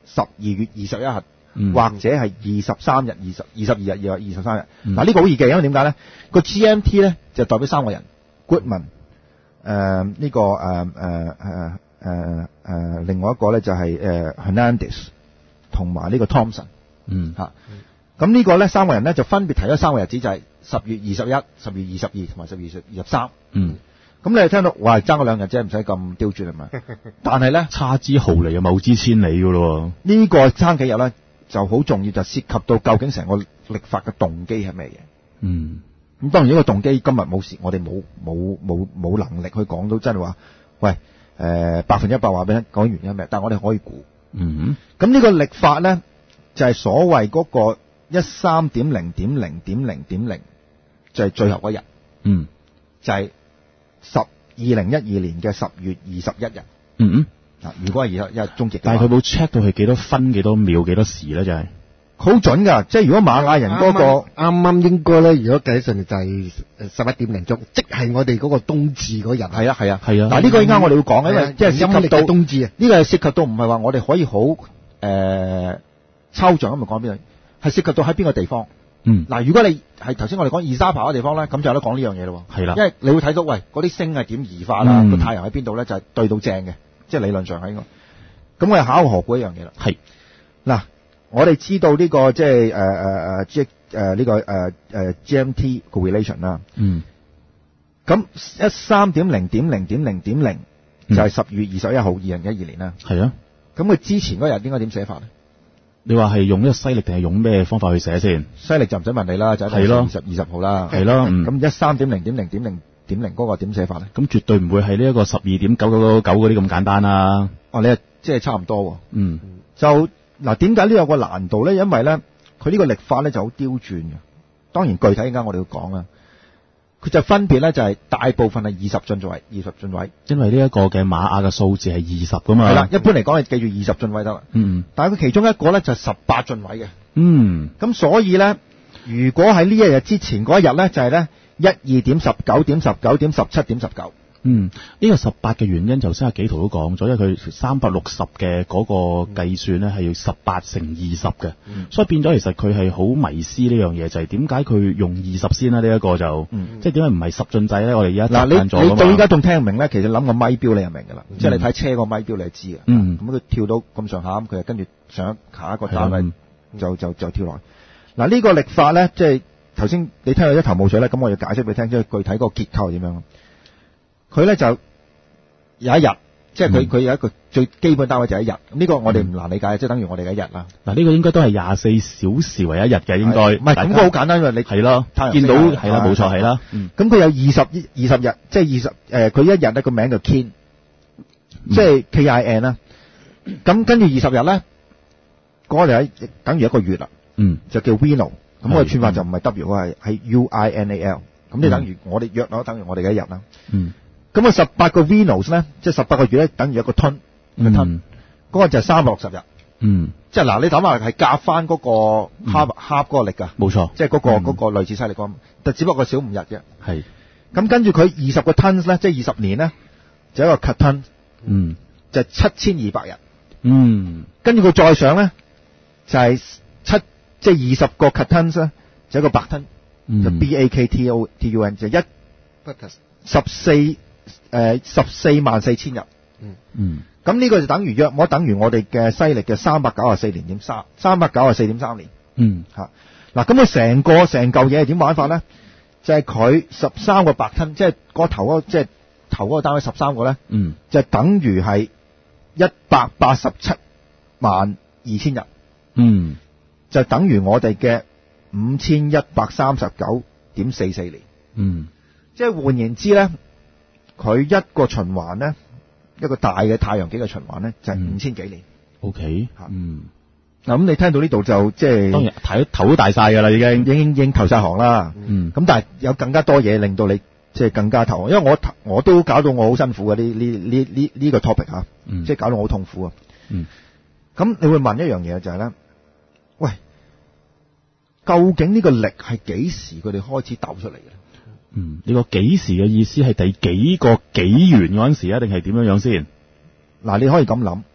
十二月二十一日。 嗯、 或者係二十三日、二十二十二日、二二十三日。嗱、 嗯， 呢個好易記，因為點解咧？個 G M T 咧就代表三個人 ，Goodman，誒、呃、呢、這個誒誒誒誒誒，另外一個咧就係、是、誒、呃、Hernandez 同埋呢個 Thompson。 嗯， 嚇、啊。咁呢個咧三個人咧就分別提咗三個日子，就係、是、十月二十一、十月二十二同埋十月二十三。 嗯。 咁你係聽到，哇，爭嗰兩日啫，唔使咁刁鑽係咪？但係咧， 差之毫厘又謬之千里㗎咯。 呢個爭幾日咧？就好重要，就涉及到究竟成個曆法嘅動機係咩嘢？ 嗯， 咁當然呢個動機今日冇事，我哋冇冇冇冇能力去講到真係話，喂，誒百分之一百話俾你講原因係咩？但係我哋可以估。 嗯， 咁呢個曆法咧就係、是、所謂嗰個一三點零點零點零點零，就係最後嗰日。 嗯， 就係十二零一二年嘅十月二十一日。 嗯。 如果係二十一日終結， 但係佢冇 check 到係幾多分、幾多秒、幾多時咧，就係好準㗎。即係如果馬雅人嗰、那個啱啱應該咧，如果計上嚟就係十一點零鐘，即係我哋嗰個冬至嗰日。 係啊係啊係啊。 嗱呢個依家我哋要講，因為即係涉及到冬至啊。 呢個係涉及到唔係話我哋可以好誒、呃、抽象咁嚟講邊度，係涉及到喺邊個地方。 嗯。 嗱，如果你係頭先我哋講二沙爬嘅地方咧，咁就有得講呢樣嘢咯。 係啦。 因為你會睇到，喂，嗰啲星係點移化啦，個、 嗯、 太陽喺邊度咧，就係、是、對到正嘅，即係理論上係應該。咁我哋考河估一樣嘢啦。 係嗱，我哋知道呢、這個即係誒誒誒 G 誒呢個誒誒、呃、G M T 個 relation 啦。 嗯。 咁一三點零點零點零點零就係十月二十一號二零一二年啦。 係啊。 咁佢之前嗰日應該點寫法咧？ 你話係用呢個西曆定係用咩方法去寫先？ 西曆就唔使問你啦，就係二十二十號啦。 係咯。 咁一三點零點零點零點零嗰個點寫法咧？ 咁絕對唔會係呢一個十二點九九九九嗰啲咁簡單啦。 哦，你係即係差唔多喎。 嗯。 就嗱，點解呢有個難度咧？因為咧，佢呢個曆法咧就好刁鑽嘅。當然具體而家我哋要講啦。佢就分別咧就係大部分係二十進位，二十進位。 因為呢一個嘅馬雅嘅數字係二十噶嘛。 係啦，一般嚟講，你記住二十進位得啦。 嗯。 但係佢其中一個咧就係十八進位嘅。 嗯。咁所以咧，如果喺呢一日之前嗰一日咧，就係咧一二點十九點十九點十七點十九。 嗯，呢、這個十八嘅原因，頭先阿紀陶都講咗，因為佢三百六十嘅嗰個計算咧，係要十八乘二十嘅，所以變咗其實佢係好迷思呢樣嘢，就係點解佢用二十先啦？呢、這、一個就，嗯、即係點解唔係十進制咧？我哋而家習慣咗。嗱，你你到依家仲聽唔明咧？其實諗個咪錶你就明㗎啦，嗯、即係你睇車個咪錶你就知嘅。嗯，咁佢跳到咁上下，咁佢就跟住上下一個單位就就就跳落去。嗱，呢個曆法咧，即係頭先你聽到一頭霧水咧，咁我就解釋俾你聽，即係具體嗰個結構係點樣。佢咧就有一日，即係佢佢有一個最基本單位就係一日。咁、這、呢個我哋唔難理解，即係等於我哋嘅一日啦。嗱，呢個應該都係廿四小時為一日嘅，應該。唔係咁個好簡單，因為你係咯，見到係啦，冇錯係啦。咁佢有二十二十日，即係二十誒，佢一日咧個名就 Kin，即係 K I N 啦。咁跟住二十日咧，嗰個就係等於一個月啦。嗯，就叫 Winnow。咁個串法就唔係 W，係係 U I N A L。咁你等於我哋約咗，等於我哋嘅一日啦。嗯。咁啊，十八個 Venus 咧，即係十八個月咧，等於一個吞，一個吞。嗰個就係三百六十日。嗯。即係嗱，你諗下係夾翻嗰個哈哈嗰個曆㗎。冇錯。即係嗰個嗰個類似西曆咁，但只不過少五日啫。係。咁跟住佢二十個 tons 咧，即係二十年咧，就一個 cut ton。嗯。就係七千二百日。嗯。跟住佢再上咧，就係七，即係二十個 cut tons 咧，就一個白吞。就 B A K T O T U N 就一十四誒十四萬四千日，嗯嗯，咁呢個就等於約莫等於我哋嘅西歷嘅三百九十四年點三三百九十四點三年，嗯嚇嗱，咁佢成個成嚿嘢係點玩法咧？就係佢十三個白吞，即係個頭嗰即係頭嗰個單位十三個咧，嗯，就等於係一百八十七萬二千日，嗯，就等於我哋嘅五千一百三十九點四四年，嗯，即係換言之咧，佢一個循環咧，一個大嘅太陽紀嘅循環咧，就係五千幾年。O K，嗯，嗱咁、嗯、你聽到呢度就即係當然睇頭都大晒㗎啦，已經已經已經投晒行啦。嗯，咁但係有更加多嘢令到你即係更加投行，因為我我都搞到我好辛苦嘅呢呢呢呢呢個 topic 嚇，嗯、即係搞到我好痛苦啊。嗯，咁你會問一樣嘢就係、是、咧，喂？究竟呢個曆係幾時佢哋開始鬥出嚟嘅？嗯，呢個幾時嘅意思係第幾個紀元嗰陣時啊，定係點樣樣先？嗱，你可以咁諗，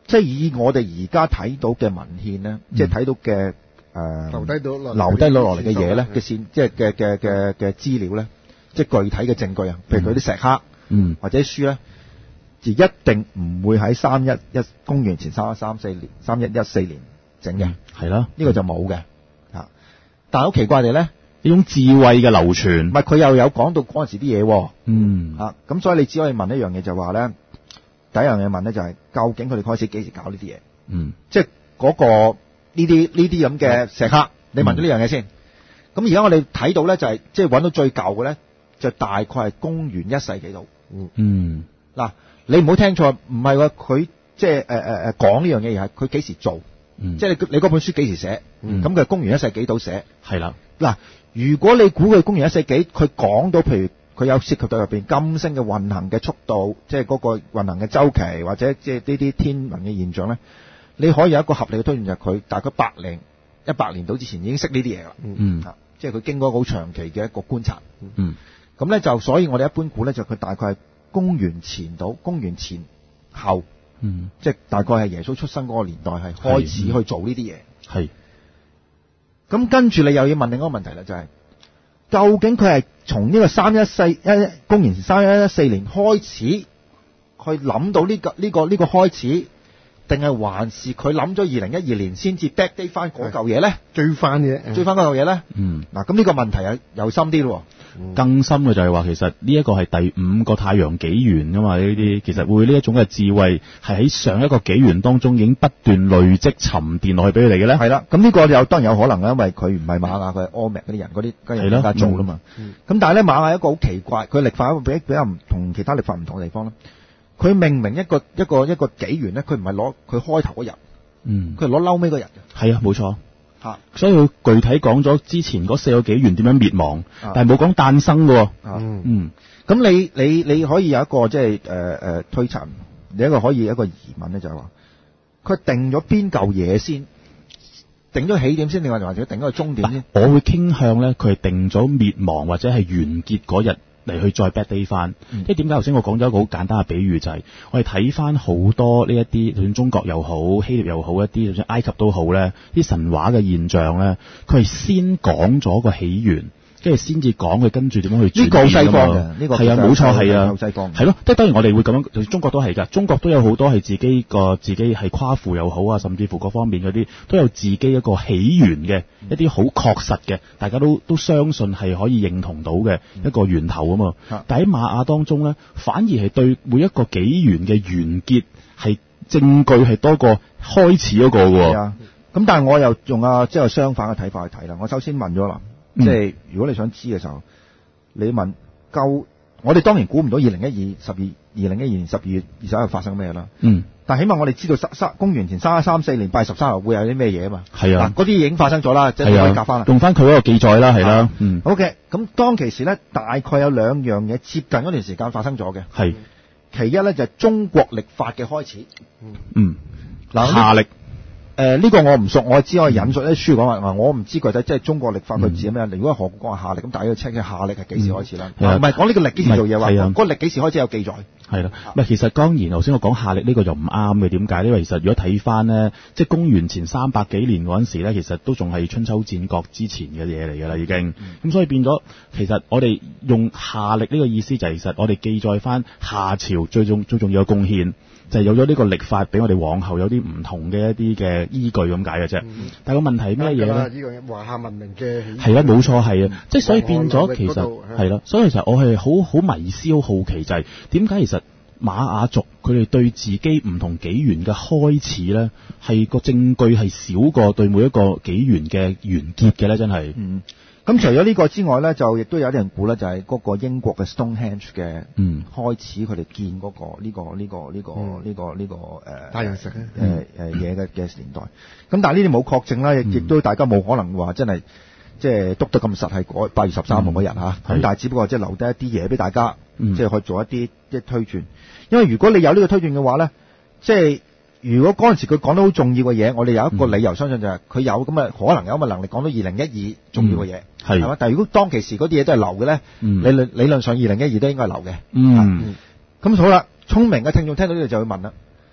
即係以我哋而家睇到嘅文獻咧，即係睇到嘅誒留低到落留低落嚟嘅嘢咧嘅線，即係嘅嘅嘅嘅資料咧，即係具體嘅證據啊，譬如佢啲石刻， 嗯， 或者書咧，就一定唔會喺三一一公元前三一三四年、三一一四年整嘅， 係啦， 呢個就冇嘅嚇。但係好奇怪地咧， 呢種智慧嘅流傳， 唔係佢又有講到嗰陣時啲嘢喎， 嗯嚇咁所以你只可以問一樣嘢就話咧，第一樣嘢問咧就係究竟佢哋開始幾時搞呢啲嘢？ 嗯， 即係嗰個呢啲呢啲咁嘅石刻，你問咗呢樣嘢先。咁而家我哋睇到咧就係即係揾到最舊嘅咧，就大概係公元一世紀度。 嗯， 嗱，你唔好聽錯，唔係話佢即係誒誒誒講呢樣嘢，而係佢幾時做， 嗯即係你你嗰本書幾時寫，咁佢係公元一世紀度寫。 係啦， 嗱，如果你估佢公元一世紀，佢講到譬如佢有涉及到入邊金星嘅運行嘅速度，即係嗰個運行嘅周期，或者即係呢啲天文嘅現象咧，你可以有一個合理嘅推斷，就係佢大概百零一百年到之前已經識呢啲嘢啦。 嗯， 啊，即係佢經過好長期嘅一個觀察。 嗯， 咁咧就所以我哋一般估咧就佢大概係公元前到公元前後， 嗯， 即係大概係耶穌出生嗰個年代係開始去做呢啲嘢。 係。 咁跟住你又要問另一個問題啦，就係、是、究竟佢係從呢個三一四一公元前三一一四年開始去諗到呢、這個呢、這個呢、這個開始，定係還是佢諗咗二零一二年先至 backdate 翻嗰嚿嘢咧？ 追翻嘅， 追翻嗰嚿嘢咧？ 嗯， 嗱，咁呢個問題又又深啲咯。 更深嘅就係話，其實呢一個係第五個太陽紀元噶嘛，呢啲其實會呢一種嘅智慧係喺上一個紀元當中已經不斷累積沉澱落去俾佢哋嘅咧。 係啦，咁呢個有當然有可能啦，因為佢唔係瑪雅，佢係阿美嗰啲人，嗰啲嗰啲人家做啦嘛。咁、嗯嗯、但係咧瑪雅一個好奇怪，佢曆法一個比比較唔同其他曆法唔同嘅地方咧，佢命名一個一個一個紀元咧，佢唔係攞佢開頭嗰日， 嗯，佢係攞嬲尾嗰日嘅。 係啊，冇錯。 嚇！ 所以佢具體講咗之前嗰四個紀元點樣滅亡， 啊、 但係冇講誕生嘅喎。 嗯嗯， 咁你你你可以有一個即係誒誒推測，你一個可以一個疑問咧，就係話佢定咗邊嚿嘢先，定咗起點先，定或者定咗個終點先？ 我會傾向咧，佢係定咗滅亡或者係完結嗰日嚟去再 backdate 翻。 嗯、 即係點解頭先我講咗一個好簡單嘅比喻，就係、是、我哋睇翻好多呢一啲，就算中國又好、希臘又好一啲，就算埃及都好咧，啲神話嘅現象咧，佢係先講咗個起源。跟住先至講佢跟住點樣去轉變。呢個西方嘅，呢個係啊，冇錯係啊， 西方係咯。即係當然我哋會咁樣，中國都係㗎。中國都有好多係自己個自己係夸父又好啊，甚至乎各方面嗰啲都有自己一個起源嘅、嗯、一啲好確實嘅，大家都都相信係可以認同到嘅一個源頭啊嘛。嗯、但喺瑪雅當中咧，反而係對每一個紀元嘅完結係證據係多過開始嗰個喎。 啊，咁但係我又用啊即係相反嘅睇法去睇啦。我首先問咗啦。即係如果你想知嘅時候，你問夠，我哋當然估唔到二零一二十二二零一二年十二月二十一號發生咩啦。嗯，但係起碼我哋知道三三公元前三一三四年八月十三號會有啲咩嘢啊嘛。係啊，嗱嗰啲已經發生咗啦，即係可以夾翻啦。 用翻佢嗰個記載啦，係啦。嗯。 好嘅，咁當其時咧，大概有兩樣嘢接近嗰段時間發生咗嘅。係。其一咧就係中國曆法嘅開始。 嗯。嗱，夏曆。 誒、呃、呢、這個我唔熟，我只可以引述啲書講話，我唔知具體即係中國曆法佢指咩、嗯？如果何國講係夏曆，咁大家要 check 下夏曆係幾時開始啦？唔係講呢個曆幾時做嘢話，嗰個曆幾時開始有記載？係啦， 唔係其實當然頭先我講夏曆呢個就唔啱嘅，點解？因為其實如果睇翻呢，即係公元前三百幾年嗰陣時咧，其實都仲係春秋戰國之前嘅嘢嚟㗎啦，已經。咁、嗯、所以變咗，其實我哋用夏曆呢個意思就係、是、其實我哋記載翻夏朝最重最重要嘅貢獻。就係、是、有咗呢個曆法，俾我哋往後有啲唔同嘅一啲嘅依據咁解嘅啫。但係個問題係咩嘢咧？ 呢個華夏文明嘅係啦，冇錯係啊，即係所以變咗其實係啦。所以其實我係好好迷思、好好奇就係點解其實瑪雅族佢哋對自己唔同紀元嘅開始咧，係個證據係少過對每一個紀元嘅完結嘅咧，真係。 嗯。咁除咗呢個之外咧，就亦都有啲人估咧，就係嗰個英國嘅 Stonehenge 嘅開始，佢哋建嗰個呢個呢個呢個呢個呢個誒太陽石誒誒嘢嘅嘅年代。咁但係呢啲冇確證啦，亦亦都大家冇可能話真係即係篤得咁實係嗰八月十三號嗰日嚇。咁但係只不過即係留低一啲嘢俾大家，即係去做一啲一推斷。因為如果你有呢個推斷嘅話咧，即係。如果嗰陣時佢講到好重要嘅嘢，我哋有一個理由相信就係佢有咁嘅可能有咁嘅能力講到二零一二重要嘅嘢，係、嗯、嘛？但係如果當其時嗰啲嘢都係流嘅咧，理論理論上二零一二都應該係流嘅。嗯，咁好啦，聰明嘅聽眾聽到呢度就會問啦，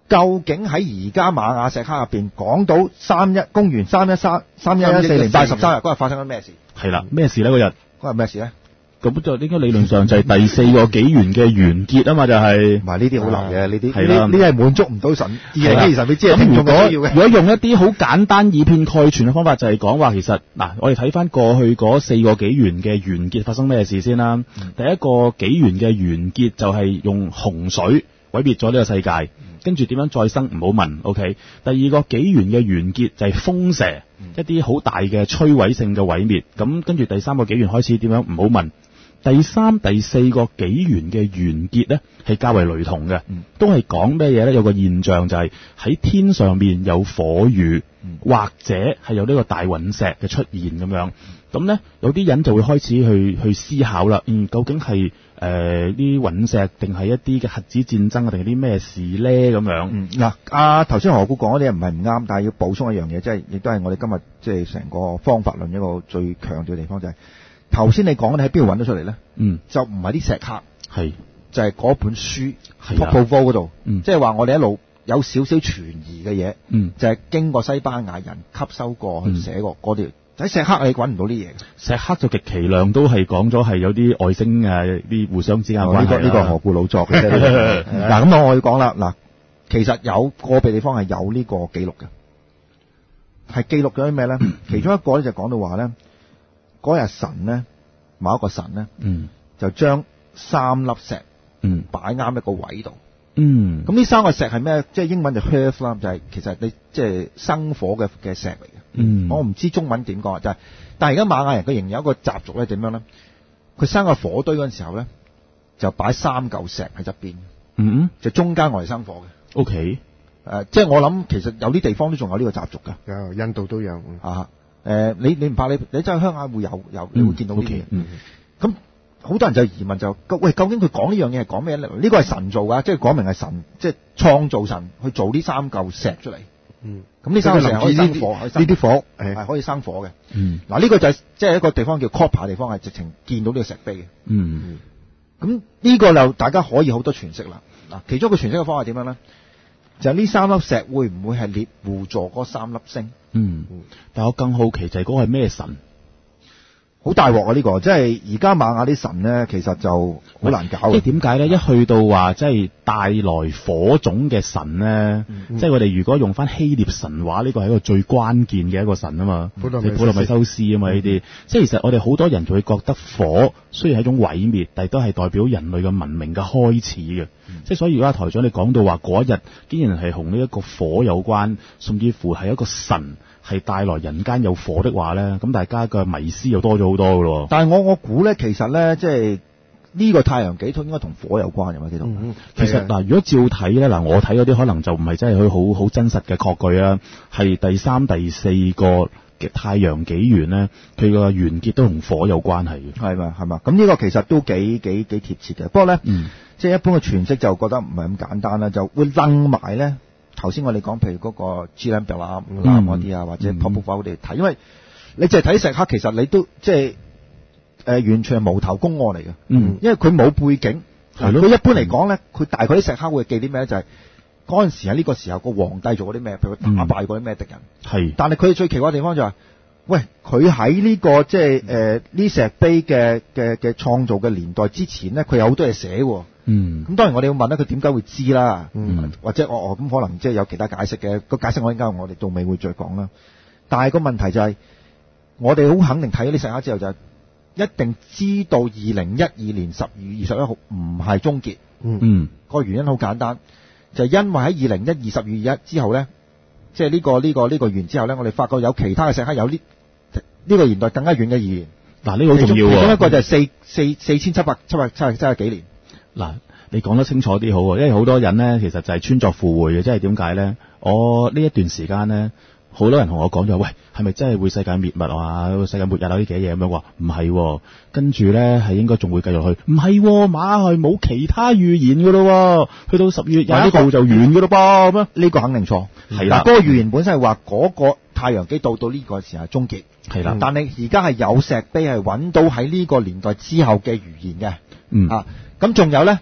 究竟喺而家瑪雅石刻入邊講到三一公元三一三三一一四年八十三日嗰日發生咗咩事？ 係啦，咩事咧嗰日？ 嗰日咩事咧？ 咁就應該理論上就係第四個紀元嘅完結啊嘛，就係唔係呢啲好難嘅，呢啲係啦呢啲係滿足唔到神二零一二神秘之夜咁聽眾如果嘅需要嘅。 如果用一啲好簡單以偏概全嘅方法，就係講話其實嗱，我哋睇翻過去嗰四個紀元嘅完結發生咩事先啦。 嗯第一個紀元嘅完結就係用洪水毀滅咗呢個世界，跟住點樣再生唔好問 ，OK。第二個紀元嘅完結就係風蛇， 嗯一啲好大嘅摧毀性嘅毀滅。咁跟住第三個紀元開始點樣唔好問。第三、第四個紀元嘅完結呢，係較為雷同嘅， 嗯都係講咩嘢呢？有個現象就係喺天上面有火雨， 嗯或者係有呢個大隕石嘅出現咁樣。咁呢，有啲人就會開始去去思考啦。嗯，究竟係誒啲隕石定係一啲嘅核子戰爭啊，定係啲咩事呢？咁樣。 嗯，嗱，阿頭先何故講嗰啲嘢唔係唔啱，但係要補充一樣嘢，即係亦都係我哋今日即係成個方法論一個最強調嘅地方，就係頭先你講你喺邊度揾到出嚟咧？ 嗯， 就唔係啲石刻， 係就係嗰本書係啊 Popol Vuh 嗰度， 嗯即係話我哋一路有少少存疑嘅嘢， 嗯就係經過西班牙人吸收過去嗯寫過嗰條。喺石刻你揾唔到啲嘢嘅。 石刻就極其量都係講咗係有啲外星誒啲互相之間嘅關係呢個呢個何故老作嘅啫。嗱，咁我要講啦，嗱，其實有個別地方係有呢個記錄嘅，係記錄咗啲咩咧？其中一個咧就講到話咧，嗰日神咧，某一個神咧， 嗯就將三粒石嗯擺啱一個位度。 嗯， 咁呢三個石係咩？即係英文就 hearth 啦，就係其實你即係生火嘅嘅石嚟嘅。 嗯我唔知中文點講，就係、但係而家瑪雅人佢仍然有一個習俗咧，點樣咧？佢生個火堆嗰陣時候咧，就擺三嚿石喺側邊， 嗯就中間我嚟生火嘅。 ，OK， 誒，即係我諗其實有啲地方都仲有呢個習俗㗎。 有印度都有。嗯啊，誒，你你唔怕你你真係鄉下會有有，你會見到呢啲嘢。 嗯咁好多人就疑問就，喂，究竟佢講呢樣嘢係講咩咧？呢個係神做㗎，即係講明係神，即係創造神去做呢三嚿石出嚟。 嗯， 咁呢三嚿石可以生火， 呢啲火係可以生火嘅。 嗯嗱，呢個就係即係一個地方叫 Copper 地方，係直情見到呢個石碑嘅。 嗯咁呢個就大家可以好多詮釋啦。嗱，其中一個詮釋嘅方法點樣咧？就係呢三粒石會唔會係獵戶座嗰三粒星？ 嗯，但我更好奇就係嗰個係咩神？ 好大鑊啊！呢、個即係而家瑪雅啲神咧，其實就好難搞嘅。 即係點解咧？一去到話即係帶來火種嘅神咧， 嗯即係我哋如果用翻希臘神話，呢個係一個最關鍵嘅一個神啊嘛， 普羅米修斯即係普羅米修斯啊嘛呢啲。即係其實我哋好多人就會覺得火雖然係一種毀滅，但係都係代表人類嘅文明嘅開始嘅。即係所以而家台長你講到話嗰一日竟然係同呢一個火有關，甚至乎係一個神係帶來人間有火的話咧，咁大家嘅迷思又多咗好多噶咯。 但係我我估咧，其實咧，即係呢個太陽紀圖應該同火有關嘅嘛，記到。 嗯其實嗱，如果照睇咧，嗱我睇嗰啲可能就唔係真係好好真實嘅確據啦，係第三、第四個嘅太陽紀元咧，佢個完結都同火有關係嘅。 係嘛係嘛，咁呢個其實都幾幾幾貼切嘅。不過咧， 嗯即係一般嘅詮釋就覺得唔係咁簡單啦，就會楞埋咧。頭先我哋講，譬如嗰個 G L A M B L A 嗰啲啊，或者 Popol Vuh 嗰啲睇，因為你淨係睇石刻，其實你都即係誒、呃、完全係無頭公案嚟嘅。 嗯因為佢冇背景。 係咯佢一般嚟講咧，佢大概啲石刻會記啲咩咧？就係嗰陣時喺呢個時候個皇帝做過啲咩，譬如佢打敗過啲咩敵人。 係， 但係佢最奇怪嘅地方就係、喂，佢喺呢個即係誒呢石碑嘅嘅嘅創造嘅年代之前咧，佢有好多嘢寫喎。 嗯咁當然我哋要問咧，佢點解會知啦？ 嗯或者我我咁可能即係有其他解釋嘅，個解釋我應該我哋到尾會再講啦。但係個問題就係、我哋好肯定睇咗啲石刻之後就係、一定知道二零一二年十二月二十一號唔係終結。 嗯嗯個原因好簡單，就係、因為喺二零一二十二月一之後咧，即係呢個呢、個呢、個完之後咧，我哋發覺有其他嘅石刻有呢呢、個年代更加遠嘅意義。 嗱呢個好重要其中其中一喎。 個就係四四四千七百七百七十七十幾年。 嗱，你講得清楚啲好喎，因為好多人咧其實就係穿鑿附會嘅，即係點解咧？我呢一段時間咧，好多人同我講咗，喂，係咪真係會世界滅滅啊？世界末日啊？呢幾嘢咁樣話，唔係喎，跟住咧係應該仲會繼續去，唔係喎，馬係冇其他預言㗎咯喎，去到十月廿一號就完㗎咯噃，咁樣呢個肯定錯。 係啦嗱，嗰個預言本身係話嗰個太陽紀到到呢個時候係終結。 係啦， 但係而家係有石碑係揾到喺呢個年代之後嘅預言嘅。 嗯啊，咁仲有咧，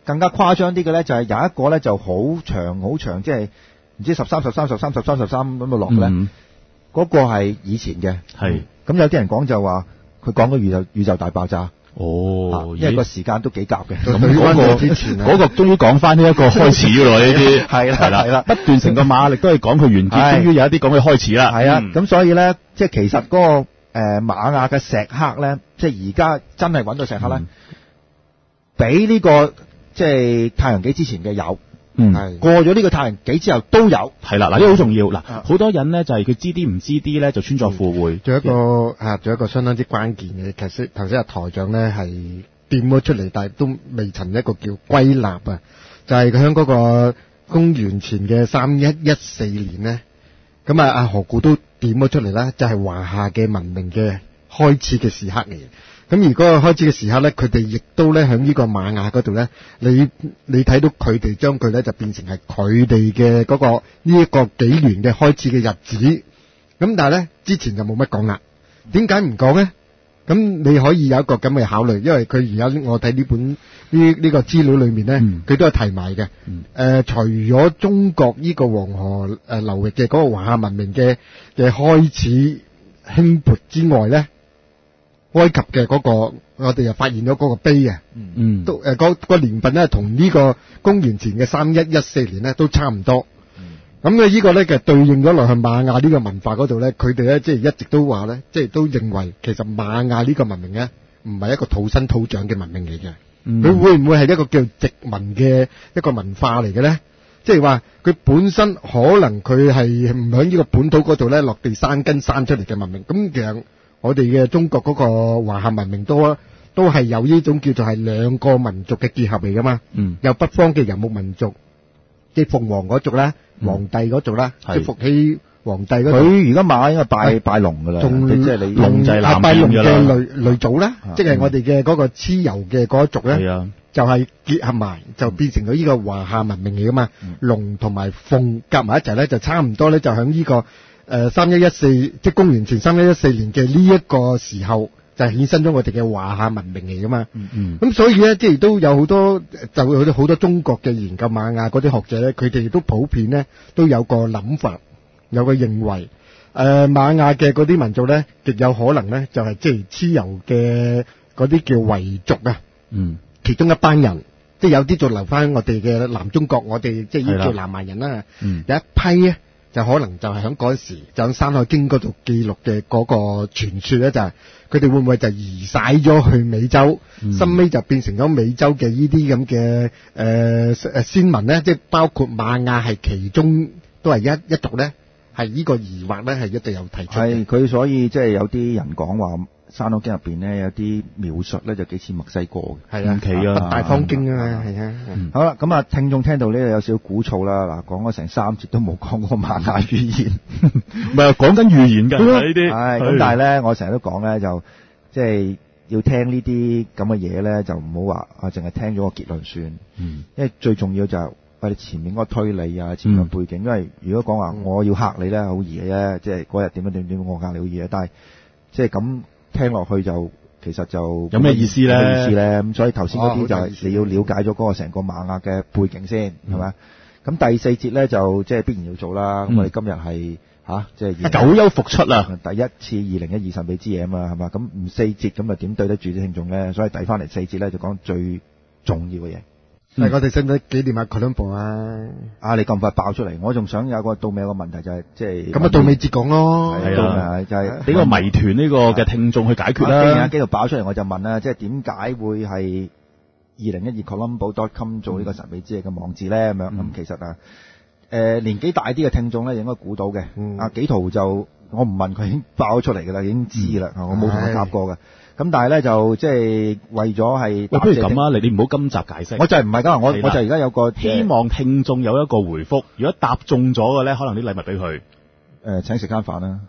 更加誇張啲嘅咧，就係有一個咧就好長好長，即係唔知十三、十三、十三、十三、十三咁樣落嘅咧。 嗯嗰個係以前嘅， 係咁有啲人講就話佢講咗宇宙宇宙大爆炸。 哦， 因為個時間都幾夾嘅。 咁嗰個之前嗰個終於講翻呢一個開始咯，呢啲係啦係啦係啦不斷成個馬雅曆都係講佢完結，終於有一啲講佢開始啦。 係啊， 嗯咁所以咧，即係其實嗰個誒瑪雅嘅石刻咧，即係而家真係揾到石刻咧，比呢個即係太陽紀之前嘅有。 嗯， 係過咗呢個太陽紀之後都有。 係啦，嗱呢個好重要。嗱， 啊好多人咧就係佢知啲唔知啲咧，就穿鑿附會。 仲有一個啊，仲有一個相當之關鍵嘅，其實頭先阿台長咧係掂咗出嚟，但係都未曾一個叫歸納啊，就係佢喺嗰個公元前嘅三一一四年咧，咁啊阿何故都點咗出嚟啦，就係華夏嘅文明嘅開始嘅時刻嚟嘅。咁而嗰個開始嘅時刻咧，佢哋亦都咧喺呢個瑪雅嗰度咧，你你睇到佢哋將佢咧就變成係佢哋嘅嗰個呢一個紀元嘅開始嘅日子。咁但係咧之前就冇乜講啦。點解唔講咧？咁你可以有一個咁嘅考慮，因為佢而家我睇呢本呢呢個資料裏面咧，佢、嗯、都係提埋嘅。誒、 嗯呃，除咗中國呢個黃河誒流域嘅嗰個華夏文明嘅嘅開始興勃之外咧。埃及嘅嗰、那個，我哋又發現咗嗰個碑啊， 嗯， 都誒嗰、呃那個年份咧，同呢個公元前嘅三一一四年咧都差唔多。咁咧呢個咧嘅對應咗落去瑪雅呢個文化嗰度咧，佢哋咧即係一直都話咧，即係都認為其實瑪雅呢個文明咧唔係一個土生土長嘅文明嚟嘅，佢、嗯、會唔會係一個叫殖民嘅一個文化嚟嘅咧？即係話佢本身可能佢係唔喺呢個本土嗰度咧落地生根生出嚟嘅文明，咁其實。我哋嘅中國嗰個華夏文明都都係有呢種叫做係兩個民族嘅結合嚟噶嘛， 嗯， 有北方嘅游牧民族，即係鳳凰嗰族啦，皇帝嗰族啦，即係伏羲皇帝嗰族。 佢而家馬應該拜拜龍噶啦，即係你龍就係南拜龍邊嘅類類祖啦，即係我哋嘅嗰個蚩尤嘅嗰一族咧， 啊， 就係結合埋就變成咗呢個華夏文明嚟噶嘛，龍同埋鳳夾埋一齊咧，就差唔多咧，就響呢個。誒，三一一四即係公元前三一一四年嘅呢一個時候，就係衍生咗我哋嘅華夏文明嚟噶嘛。 嗯嗯。 咁所以咧，即係都有好多，就會有好多中國嘅研究瑪雅嗰啲學者咧，佢哋都普遍咧都有個諗法，有個認為，誒瑪雅嘅嗰啲民族咧，極有可能咧就係即係蚩尤嘅嗰啲叫維族啊。 嗯。 其中一班人，即係有啲就留翻我哋嘅南中國，我哋即係呢叫南蠻人啦。 嗯。 有一批咧。就可能就係喺嗰時就喺《山海經》嗰度記錄嘅嗰個傳說咧，就係佢哋會唔會就移徙咗去美洲，深尾、嗯、就變成咗美洲嘅呢啲咁嘅誒誒先民咧，即係包括瑪雅係其中都係一一族咧，係呢個疑惑咧係一定有提出。 係佢所以即係有啲人講話。《山海經》入邊咧有啲描述咧就幾似墨西哥嘅， 係啊， 奇啊， 北大方經啊，係啊。 好啦，咁啊，聽眾聽到呢有少少鼓噪啦，嗱，講咗成三節都冇講過瑪雅語言， 唔係講緊預言㗎呢啲。 係咁，但係咧，我成日都講咧，就即係要聽呢啲咁嘅嘢咧，就唔好話啊，淨係聽咗個結論算。 嗯。因為最重要就係我哋前面嗰個推理啊，前面嘅背景，因為如果講話我要嚇你咧，好易嘅啫，即係嗰日點樣點點，我嚇你好易嘅，但係即係咁。聽落去就其實就有咩意思咧？ 有咩意思咧？咁所以頭先嗰啲就係你要了解咗嗰個成個瑪雅嘅背景先，係咪？咁第四節咧就即係必然要做啦。咁我哋今日係嚇即係久休復出啦， 第一次二零一二神秘之夜啊嘛，係嘛？咁唔四節咁啊點對得住啲聽眾咧？所以遞翻嚟四節咧就講最重要嘅嘢。 係我哋使唔使紀念下 Colombo 啊？ 啊！你咁快爆出嚟，我仲想有個到尾有個問題就係即係咁啊，到尾節講咯， 係啊，就係俾個謎團呢個嘅聽眾去解決啦。 既然喺度爆出嚟，我就問啦，即係點解會係二零一二 colombo dot com 做呢個神秘之夜嘅網誌咧？咁樣咁其實啊，誒年紀大啲嘅聽眾咧應該估到嘅。阿紀陶就我唔問佢已經爆咗出嚟㗎啦，已經知啦。我冇同佢夾過嘅。咁但係咧就即係為咗係， 喂，不如咁啊，你你唔好今集解釋。 我就係唔係㗎，我我就而家有個希望聽眾有一個回覆。如果答中咗嘅咧，可能啲禮物俾佢。 誒請食間飯啦。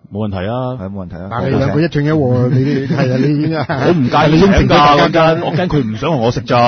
冇問題啊， 係冇問題啊。 但係兩個一進一喎，你哋係啊，你已經我唔介意請㗎，嗰間我驚佢唔想同我食咋。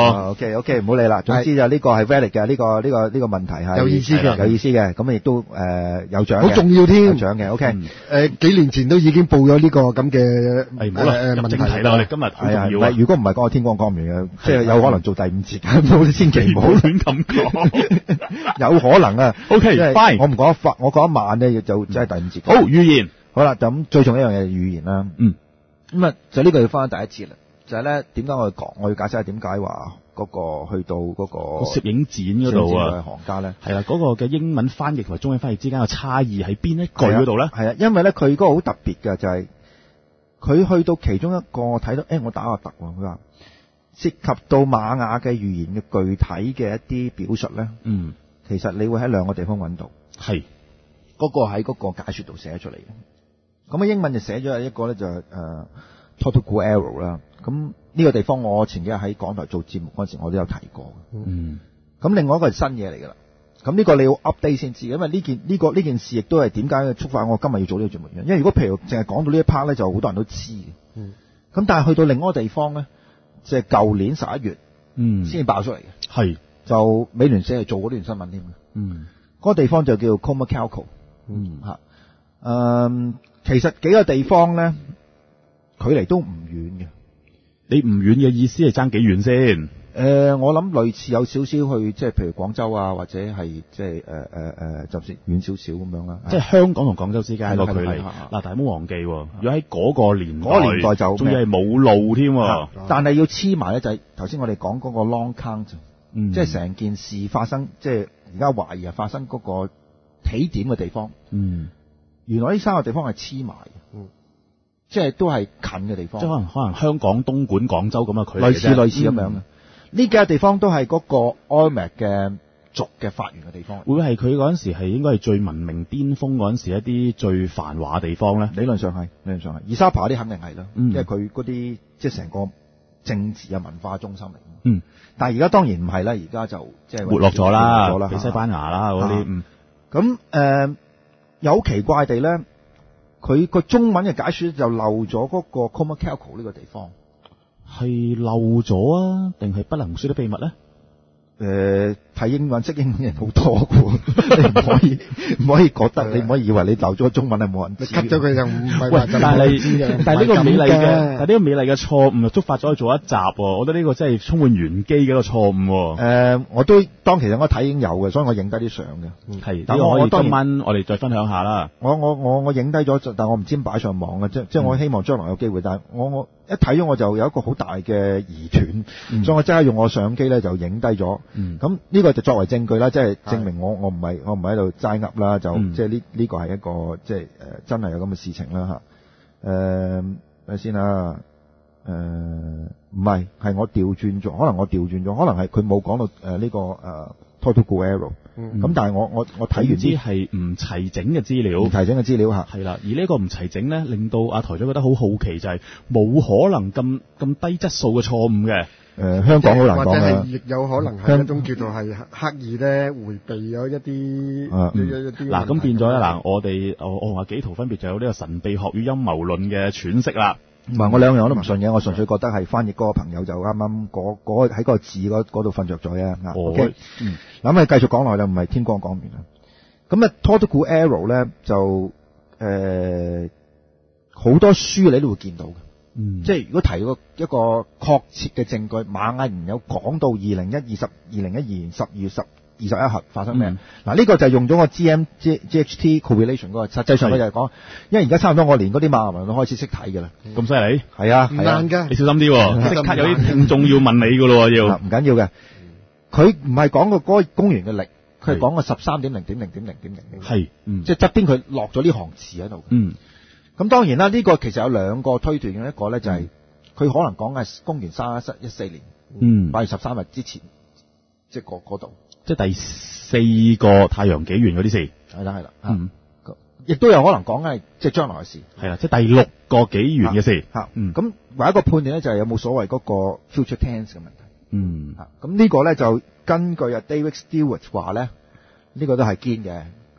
OK OK， 唔好理啦。總之就呢個係 valid 嘅，呢個呢個呢個問題係有意思嘅， 有意思嘅。咁亦都誒有獎嘅， 好重要添， 有獎嘅。OK， 誒幾年前都已經報咗呢個咁嘅誒唔好啦，入正題啦，我哋今日好重要啊。 如果唔係講個天光光明嘅，即係有可能做第五節嘅，冇千祈唔好亂咁講。 有可能啊。 OK，fine。 我唔講一發，我講一晚咧就真係第五節。 好，預言。 好啦，咁最重要一樣嘢係語言啦。 嗯， 咁啊，就呢個要翻第一節啦。就係咧，點解我要講？我要解釋下點解話嗰個去到嗰個攝影展嗰度啊， 行家咧係啦，嗰個嘅英文翻譯同埋中文翻譯之間嘅差異喺邊一句嗰度咧？ 係啊，因為咧佢嗰個好特別嘅就係佢去到其中一個睇到，誒、欸、我打個突喎，佢話涉及到瑪雅嘅語言嘅具體嘅一啲表述咧， 嗯， 其實你會喺兩個地方揾到， 係嗰、嗰個喺嗰個解說度寫出嚟嘅。咁啊英文就寫咗一個咧就係誒 Totogüero 啦。咁呢個地方我前幾日喺港台做節目嗰陣時我都有提過嘅。 嗯。 咁另外一個係新嘢嚟㗎啦。咁呢個你要 update 先知，因為呢件呢、呢個呢件事亦都係點解觸發我今日要做呢個節目嘅。因為如果譬如淨係講到呢一 part 咧，就好多人都知嘅。嗯。咁但係去到另外一個地方咧，即係舊年十一月，嗯，先至爆出嚟嘅。係。就美聯社係做嗰段新聞添嘅。嗯。嗰、嗰個地方就叫 Comacalco。嗯。嚇。誒，其實幾個地方咧，距離都唔遠嘅。 你唔遠嘅意思係爭幾遠先？ 誒、呃，我諗類似有少少去，即係譬如廣州啊，或者係即係誒誒誒，就算遠少少咁樣啦。 即係香港同廣州之間個距離。嗱，但係唔好忘記，如果喺嗰個年代， 嗰個年代就仲要係冇路添。 但係要黐埋咧，就係頭先我哋講嗰個 long count，、嗯、即係成件事發生，即係而家懷疑係發生嗰個起點嘅地方。嗯，原來呢三個地方係黐埋。即係都係近嘅地方， 即係可能可能香港、東莞、廣州咁嘅距離， 類似類似咁樣嘅。呢、嗯、幾個地方都係嗰個 Olmec 嘅族嘅發源嘅地方。 會係佢嗰陣時係應該係最文明巔峰嗰陣時一啲最繁華嘅地方咧？ 理論上係，理論上係。伊莎帕嗰啲肯定係啦，嗯、因為佢嗰啲即係成個政治啊文化中心嚟。嗯，但係而家當然唔係啦，而家就即係沒落咗啦，俾西班牙啦嗰啲。嗯， 咁誒、呃、有好奇怪地咧。佢個中文嘅解說就漏咗嗰個 Comacalco 呢個地方， 係漏咗啊？定係不能說的秘密咧？ 誒、呃，睇英文識英文人好多嘅，你唔可以唔可以覺得，你唔可以以為你漏咗個中文係冇人知。 你 cut 咗佢就唔係話咁但係但係呢個美麗嘅，但係呢個美麗嘅錯誤就觸發咗佢做一集，我覺得呢個真係充滿玄機嘅一個錯誤。誒、 呃，我都當其實我睇已經有嘅，所以我影低啲相嘅。係、嗯，但我我今晚我哋再分享下啦。 我我我我影低咗，但我唔知點擺上網嘅，即即係我希望將來有機會，但係我我一睇咗我就有一個好大嘅疑團、嗯，所以我即刻用我相機咧就影低咗。咁、嗯、呢個就作為證據啦，即係證明我我唔係我唔係喺度齋噏啦，就、嗯、即係呢呢個係一個即係誒、呃、真係有咁嘅事情啦吓。誒睇下先啦，誒唔係係我調轉咗，可能我調轉咗，可能係佢冇講到誒呢、呃這個誒 Totogüero。咁、嗯、但係我我我睇完啲係唔齊整嘅資料， 唔齊整嘅資料吓， 係啦。而呢個唔齊整咧，令到阿台長覺得好好奇，就係、是、冇可能咁咁低質素嘅錯誤嘅。誒、 呃，香港好難講嘅， 或者係亦有可能係一種叫做係刻意咧迴避咗一啲、啊嗯、一啲。 嗱，咁變咗咧，嗱，我哋我我話幾圖分別就有呢個神秘學與陰謀論嘅詮釋啦。 唔係，我兩樣我都唔信嘅，我純粹覺得係翻譯嗰個朋友就啱啱嗰嗰喺個字嗰度瞓着咗啫。O K，嗯，咁啊繼續講落去就唔係天光講完啦。咁啊 Totogüero 咧就誒好、呃、多書你都會見到嘅，嗯，即係如果提個一個確切嘅證據，瑪雅人有講到二零一二十二零一二年十二月十。二十一號發生咩？嗱、嗯，呢個就係用咗個 G M G G H T correlation 嗰個，實際上佢就係講，因為而家差唔多我連嗰啲瑪雅文都開始識睇㗎啦。 咁犀利？係啊， 唔難㗎， 你小心啲，即刻有啲聽眾要問你㗎咯，要唔緊要嘅。佢唔係講個嗰個公元嘅歷，佢係講個十三點零點零點零點零。係，即係側邊佢落咗呢行字喺度。嗯。咁當然啦，呢、呢個其實有兩個推斷嘅，一個咧就係佢可能講係公元三一四年，嗯，八月十三日之前，即係嗰嗰度。 即係第四個太陽紀元嗰啲事， 係啦係啦，嗯，亦都有可能講係即係將來嘅事， 係啦，即係第六個紀元嘅事， 嚇，嗯，咁唯一一個判斷咧就係有冇所謂嗰個 future tense 嘅問題，嗯，嚇，咁呢個咧就根據阿 David Stewart 話咧，呢個都係堅嘅，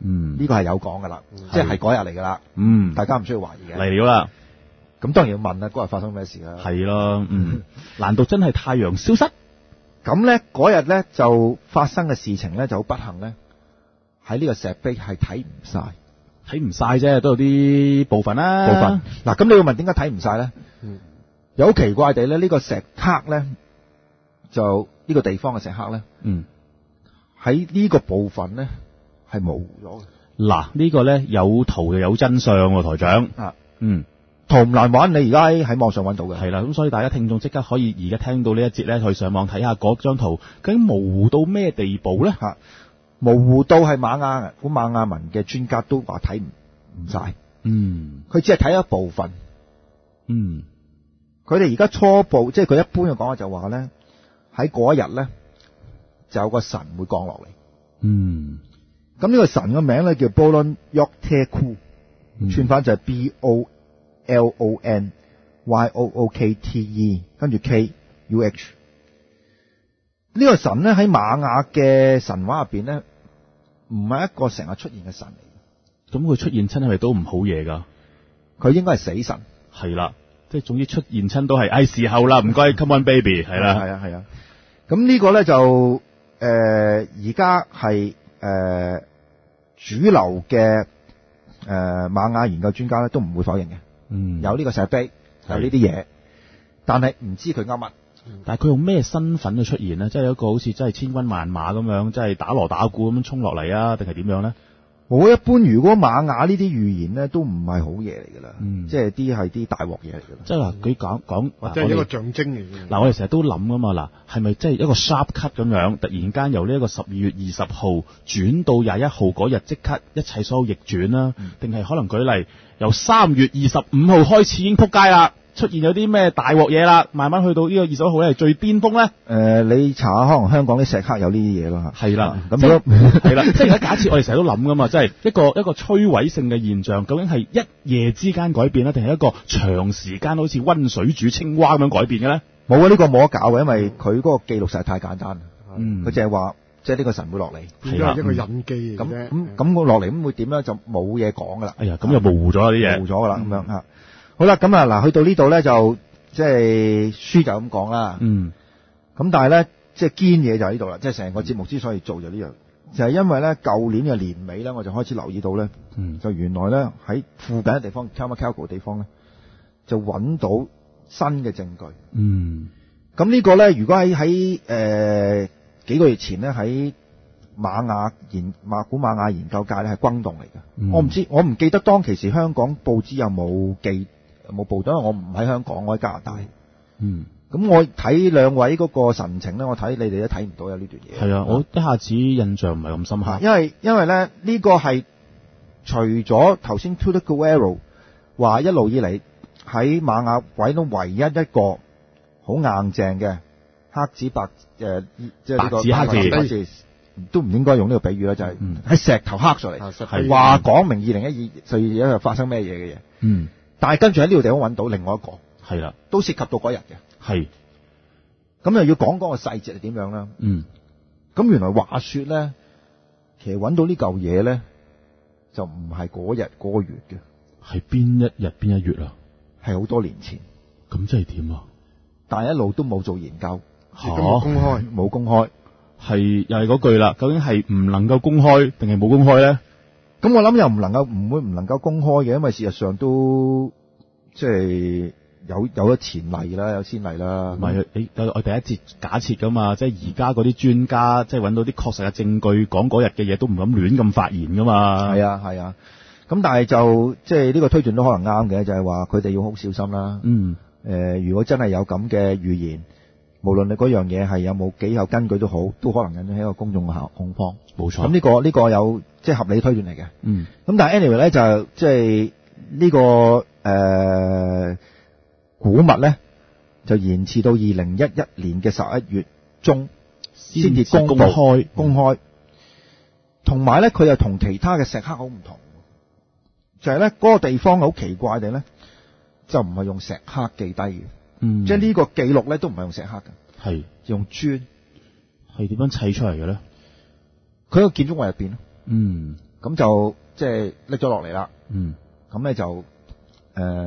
嗯， 呢個係有講噶啦，即係嗰日嚟噶啦。 嗯， 大家唔需要懷疑嘅。 嚟了啦。 咁當然要問啦，嗰日發生咩事啦？ 係咯，嗯，難道真係太陽消失？ 咁咧嗰日咧就發生嘅事情咧就好不幸咧，喺呢個石碑係睇唔晒， 睇唔晒啫，都有啲部分啦。 部分嗱，咁你要問點解睇唔晒咧？ 嗯， 有好奇怪地咧，呢個石刻咧就呢個地方嘅石刻咧， 嗯， 喺呢個部分咧係模糊咗嘅。 嗱，呢個咧有圖就有真相喎，台長。 啊， 嗯。 圖唔難玩，你而家喺網上揾到嘅。 係啦，咁所以大家聽眾即刻可以而家聽到呢一節咧，去上網睇下嗰張圖究竟模糊到咩地步咧？ 嚇，模糊到係瑪雅古瑪雅文嘅專家都話睇唔唔晒。 嗯， 佢只係睇一部分。 嗯， 佢哋而家初步即係佢一般嘅講法就話咧，喺嗰一日咧就有個神會降落嚟。 嗯， 咁呢個神嘅名咧叫 Bolon Yokteku，串翻就係 B O L O N Y O O K T E， 跟住 K U H。呢個神咧喺瑪雅嘅神話入邊咧，唔係一個成日出現嘅神嚟。 咁佢出現親係咪都唔好嘢㗎？ 佢應該係死神。 係啦，即係總之出現親都係唉時候啦，唔該 ，come on baby，係啦， 係啊係啊。咁呢個咧就誒而家係誒主流嘅誒瑪雅研究專家咧都唔會否認嘅。 嗯， 有呢個石碑，有呢啲嘢，但係唔知佢噏乜。 但係佢用咩身份去出現呢？即係一個好似真係千軍萬馬咁樣，即係打鑼打鼓咁樣衝落嚟啊？定係點樣呢？ 我一般如果瑪雅呢啲預言呢，都唔係好嘢嚟㗎啦， 嗯， 即係啲係啲大鑊嘢嚟㗎。 即係嗱，佢講講， 即係一個象徵嚟嘅。 嗱，我哋成日都諗㗎嘛，嗱，係咪即係一個 sharp cut 咁樣，突然間由呢一個十二月二十號轉到廿一號嗰日，即刻一切所有逆轉啦？定係可能舉例由三月二十五號開始已經撲街啦？出現有啲咩大鑊嘢啦，慢慢去到呢個二十一號咧係最巔峰咧。誒、 呃，你查下可能香港啲石刻有呢啲嘢咯嚇。 係啦， 咁如果係啦，即係而家假設我哋成日都諗噶嘛，即係一個一個摧毀性嘅現象，究竟係一夜之間改變咧，定係一個長時間好似溫水煮青蛙咁樣改變嘅咧？ 冇啊，呢、呢個冇得搞嘅，因為佢嗰個記錄實在太簡單。 嗯， 佢淨係話即係呢個神會落嚟， 係啦，一個印記嚟咁嘅啫。 咁咁佢落嚟咁會點咧？就冇嘢講噶啦。 哎呀，咁又模糊咗啲嘢， 模糊咗噶啦咁樣嚇。好啦，咁啊嗱，去到呢度咧就。即係書就咁講啦， 嗯， 咁但係咧，即係堅嘢就喺呢度啦。即係成個節目之所以做就呢樣，就係因為咧舊年嘅年尾咧，我就開始留意到咧， 嗯，就原來咧喺附近嘅地方 Kalmakalko 嘅地方咧，就揾到新嘅證據。 嗯， 咁呢個咧，如果喺喺誒幾個月前咧喺瑪雅研馬古瑪雅研究界咧係轟動嚟嘅， 嗯， 我唔知我唔記得當其時香港報紙有冇記。冇報道，因為我唔喺香港，我喺加拿大。 嗯， 咁我睇兩位嗰個神情咧，我睇你哋都睇唔到有呢段嘢。 係啊，我一下子印象唔係咁深刻。 因為因為咧呢個係除咗頭先 Tudor Guerrero 話一路以嚟喺瑪雅揾到唯一一個好硬淨嘅黑字白誒，即係呢個白字黑字， 白字都唔應該用呢個比喻啦，就係喺石頭刻上嚟， 係話講明二零一二歲而家發生咩嘢嘅嘢。 嗯。 但係跟住喺呢個地方揾到另外一個， 係啦， 都涉及到嗰日嘅， 係， 咁又要講講個細節係點樣啦。 嗯， 咁原來話說咧，其實揾到呢嚿嘢咧，就唔係嗰日嗰個月嘅， 係邊一日邊一月啊？ 係好多年前。 咁即係點啊？ 但係一路都冇做研究， 嚇，冇公開， 冇公開， 係又係嗰句啦。究竟係唔能夠公開定係冇公開咧？ 咁我諗又唔能夠，唔會唔能夠公開嘅，因為事實上都即係有有咗前例啦，有先例啦。 唔係，誒，我第一節假設噶嘛，即係而家嗰啲專家，即係揾到啲確實嘅證據，講嗰日嘅嘢都唔敢亂咁發言噶嘛。 係啊，係啊。咁但係就即係呢個推斷都可能啱嘅，就係話佢哋要好小心啦。 嗯。 誒、呃，如果真係有咁嘅預言，無論你嗰樣嘢係有冇幾有根據都好，都可能引起一個公眾嘅恐慌。 冇錯。 咁呢、這個呢、這個有即係合理推斷嚟嘅。 嗯。咁但係 anyway 咧就即係呢個誒、呃、古物咧就延遲到二零一一年嘅十一月中先至公布公開公開。同埋咧佢又同其他嘅石刻好唔同，就係咧嗰個地方好奇怪地咧。就唔係用石刻記低嘅， 嗯， 即係呢個記錄咧都唔係用石刻嘅， 係用磚， 係點樣砌出嚟嘅咧？ 佢喺個建築物入邊咯， 嗯， 咁就即係拎咗落嚟啦。 嗯， 咁咧就誒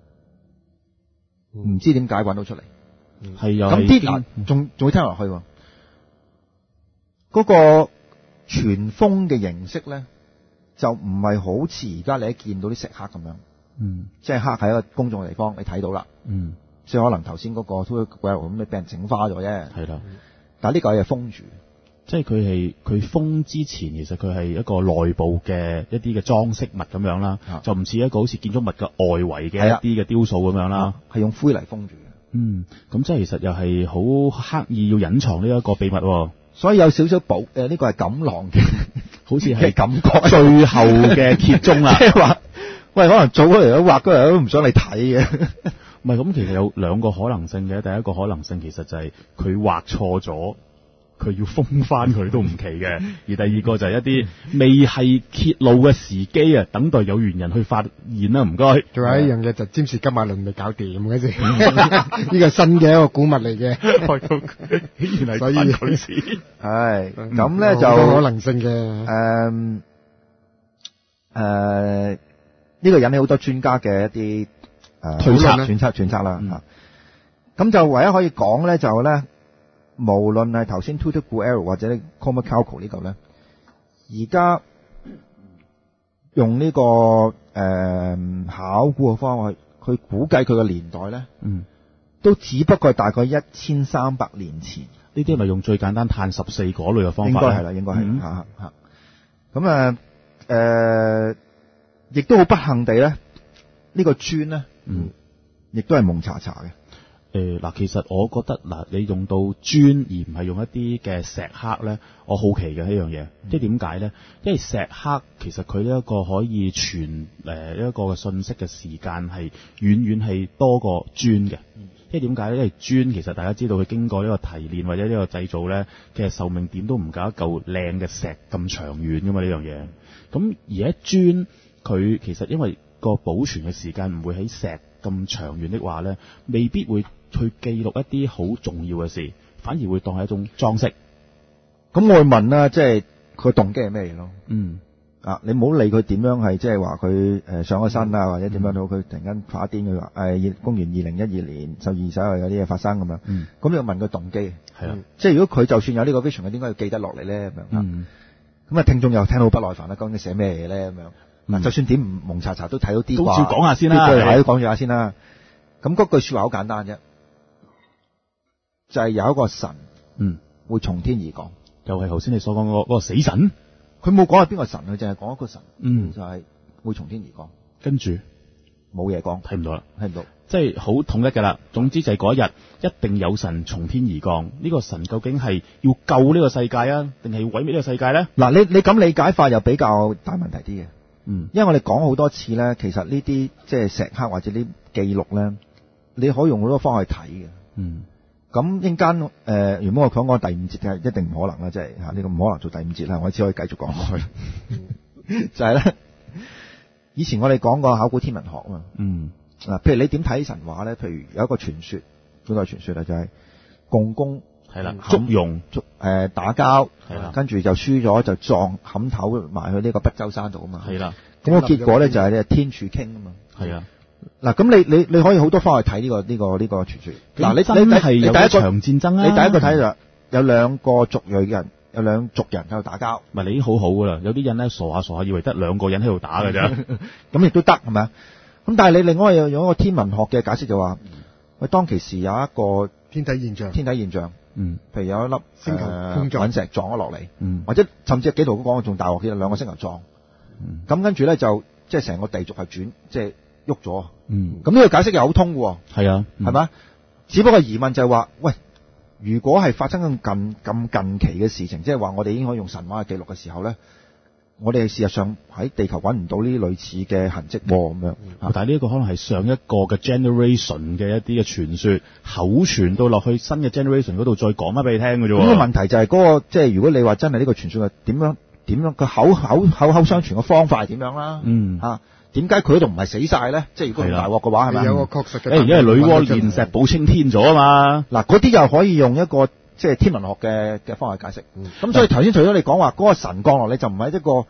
唔知點解揾到出嚟。 係又咁啲嗱，仲仲會聽落去喎。嗰個傳風嘅形式咧，就唔係好似而家你一見到啲石刻咁樣。 嗯， 即係刻喺一個公眾嘅地方，你睇到啦。 嗯， 即係可能頭先嗰個 Tutor Guerrero 咁，你俾人整花咗啫。 係啦。 但係呢個係封住。 即係佢係佢封之前，其實佢係一個內部嘅一啲嘅裝飾物咁樣啦，就唔似一個好似建築物嘅外圍嘅一啲嘅雕塑咁樣啦， 係用灰泥封住嘅。 嗯，咁即係其實又係好刻意要隱藏呢一個秘密喎。 所以有少少保誒，呢、呃這個係錦囊嘅， 好似係感覺最後嘅揭盅啦。 即係話，喂，可能做嗰嚟都畫嗰嚟都唔想你睇嘅。 唔係咁，其實有兩個可能性嘅。第一個可能性其實就係佢畫錯咗。佢要封翻佢都唔奇嘅，而第二個就係一啲未係揭露嘅時機啊，等待有緣人去發現啦，唔該。 仲有一樣嘢就占士金馬倫未搞掂嘅先，呢個新嘅一個古物嚟嘅， 原來所以佢事。 係咁咧就好可能性嘅。 誒誒，呢個引起好多專家嘅一啲誒推測、 揣測、揣測啦嚇。咁就唯一可以講咧，就咧。無論係頭先 Tutor Guerrero 或者 Comacalco 呢個咧，而家用呢、這個誒、呃、考古嘅方法去去估計佢嘅年代咧， 嗯， 都只不過大概一千三百年前。 呢啲係咪用最簡單碳十四嗰類嘅方法？ 應該係啦，應該係嚇嚇。咁啊誒，亦都好不幸地咧，呢、這個磚咧， 嗯，亦都係蒙查查嘅。 誒嗱，其實我覺得嗱，你用到磚而唔係用一啲嘅石刻咧，我好奇嘅呢樣嘢，即係點解咧？因為石刻其實佢呢一個可以傳誒一個嘅信息嘅時間係遠遠係多過磚嘅。即係點解咧？因為磚其實大家知道佢經過呢個提煉或者呢個製造咧，其實壽命點都唔夠一嚿靚嘅石咁長遠噶嘛，呢樣嘢。咁而喺磚佢其實因為個保存嘅時間唔會喺石咁長遠的話咧，未必會去記錄一啲好重要嘅事，反而會當係一種裝飾。 咁我會問啦，即係佢動機係咩嘢咯？ 嗯， 啊，你唔好理佢點樣係，即係話佢誒上咗身啊，或者點樣到佢突然間發癲，佢話誒公元二零一二年十二十一號有啲嘢發生咁樣。嗯，咁你要問佢動機。係啊，即係如果佢就算有呢個 vision，佢點解要記得落嚟咧？咁樣。嗯。咁啊，聽眾又聽到好不耐煩啦，究竟寫咩嘢咧？咁樣。嗱，就算點唔蒙查查都睇到啲話， 都照講下先啦， 啲句話都講住下先啦。咁嗰句說話好簡單啫。就係有一個神，嗯，會從天而降， 就係頭先你所講嗰個死神。 佢冇講係邊個神，佢淨係講一個神， 嗯， 就係會從天而降。 跟住冇嘢講， 睇唔到啦， 睇唔到， 即係好統一噶啦。總之就係嗰一日一定有神從天而降。呢個神究竟係要救呢個世界啊，定係要毀滅呢個世界咧？ 嗱，你你咁理解法又比較大問題啲嘅， 嗯，因為我哋講好多次咧，其實呢啲即係石刻或者啲記錄咧，你可以用好多方法去睇嘅， 嗯。 咁陣間誒，如果我講講第五節嘅，一定唔可能啦，即係嚇呢個唔可能做第五節啦，我只可以繼續講落去。就係咧，以前我哋講過考古天文學啊嘛， 嗯， 嗱，譬如你點睇神話咧？譬如有一個傳說，嗰個傳說啊，就係共工係啦，祝融祝誒打交係啦， 跟住就輸咗就撞冚頭埋去呢個北洲山度啊嘛， 係啦， 咁個結果咧就係咧天柱傾啊嘛， 係啊。 嗱，咁你你你可以好多方去睇呢個呢個呢個傳說。嗱，你真係有一場戰爭啊！ 你第一個睇就有兩個族裔嘅人，有兩族人喺度打交。 唔係你已經好好噶啦，有啲人咧傻下傻下，以為得兩個人喺度打㗎啫。 咁亦都得係咪啊？咁但係你另外有用一個天文學嘅解釋就話，喂，當其時有一個天體現象， 天體現象， 嗯， 譬如有一粒星球隕石撞咗落嚟， 嗯， 或者甚至幾度講仲大鑊啲，兩個星球撞，咁、嗯、跟住咧就即係成個地軸係轉，即係。喐咗， 嗯， 咁呢個解釋又好通喎， 係啊， 係咪、嗯？只不過疑問就係話，喂，如果係發生咁近咁近期嘅事情，即係話我哋已經可以用神話嘅記錄嘅時候咧，我哋事實上喺地球揾唔到呢啲類似嘅痕跡喎，咁樣、 嗯。但係呢一個可能係上一個嘅 generation 嘅一啲嘅傳說，口傳到落去新嘅 generation 嗰度再講翻俾你聽嘅啫。 咁個問題就係嗰、那個，即係如果你話真係呢個傳說係點樣點樣，佢口口口口相傳嘅方法係點樣啦？ 嗯， 嚇。點解佢嗰度唔係死晒咧？即係如果唔大鑊嘅話，係咪？ 有個確實嘅。 誒，因為女媧煉石補青天咗啊嘛。 嗱，嗰啲又可以用一個即係天文學嘅嘅方法解釋。咁、嗯、所以頭先除咗你講話嗰個神降落，你就唔係一個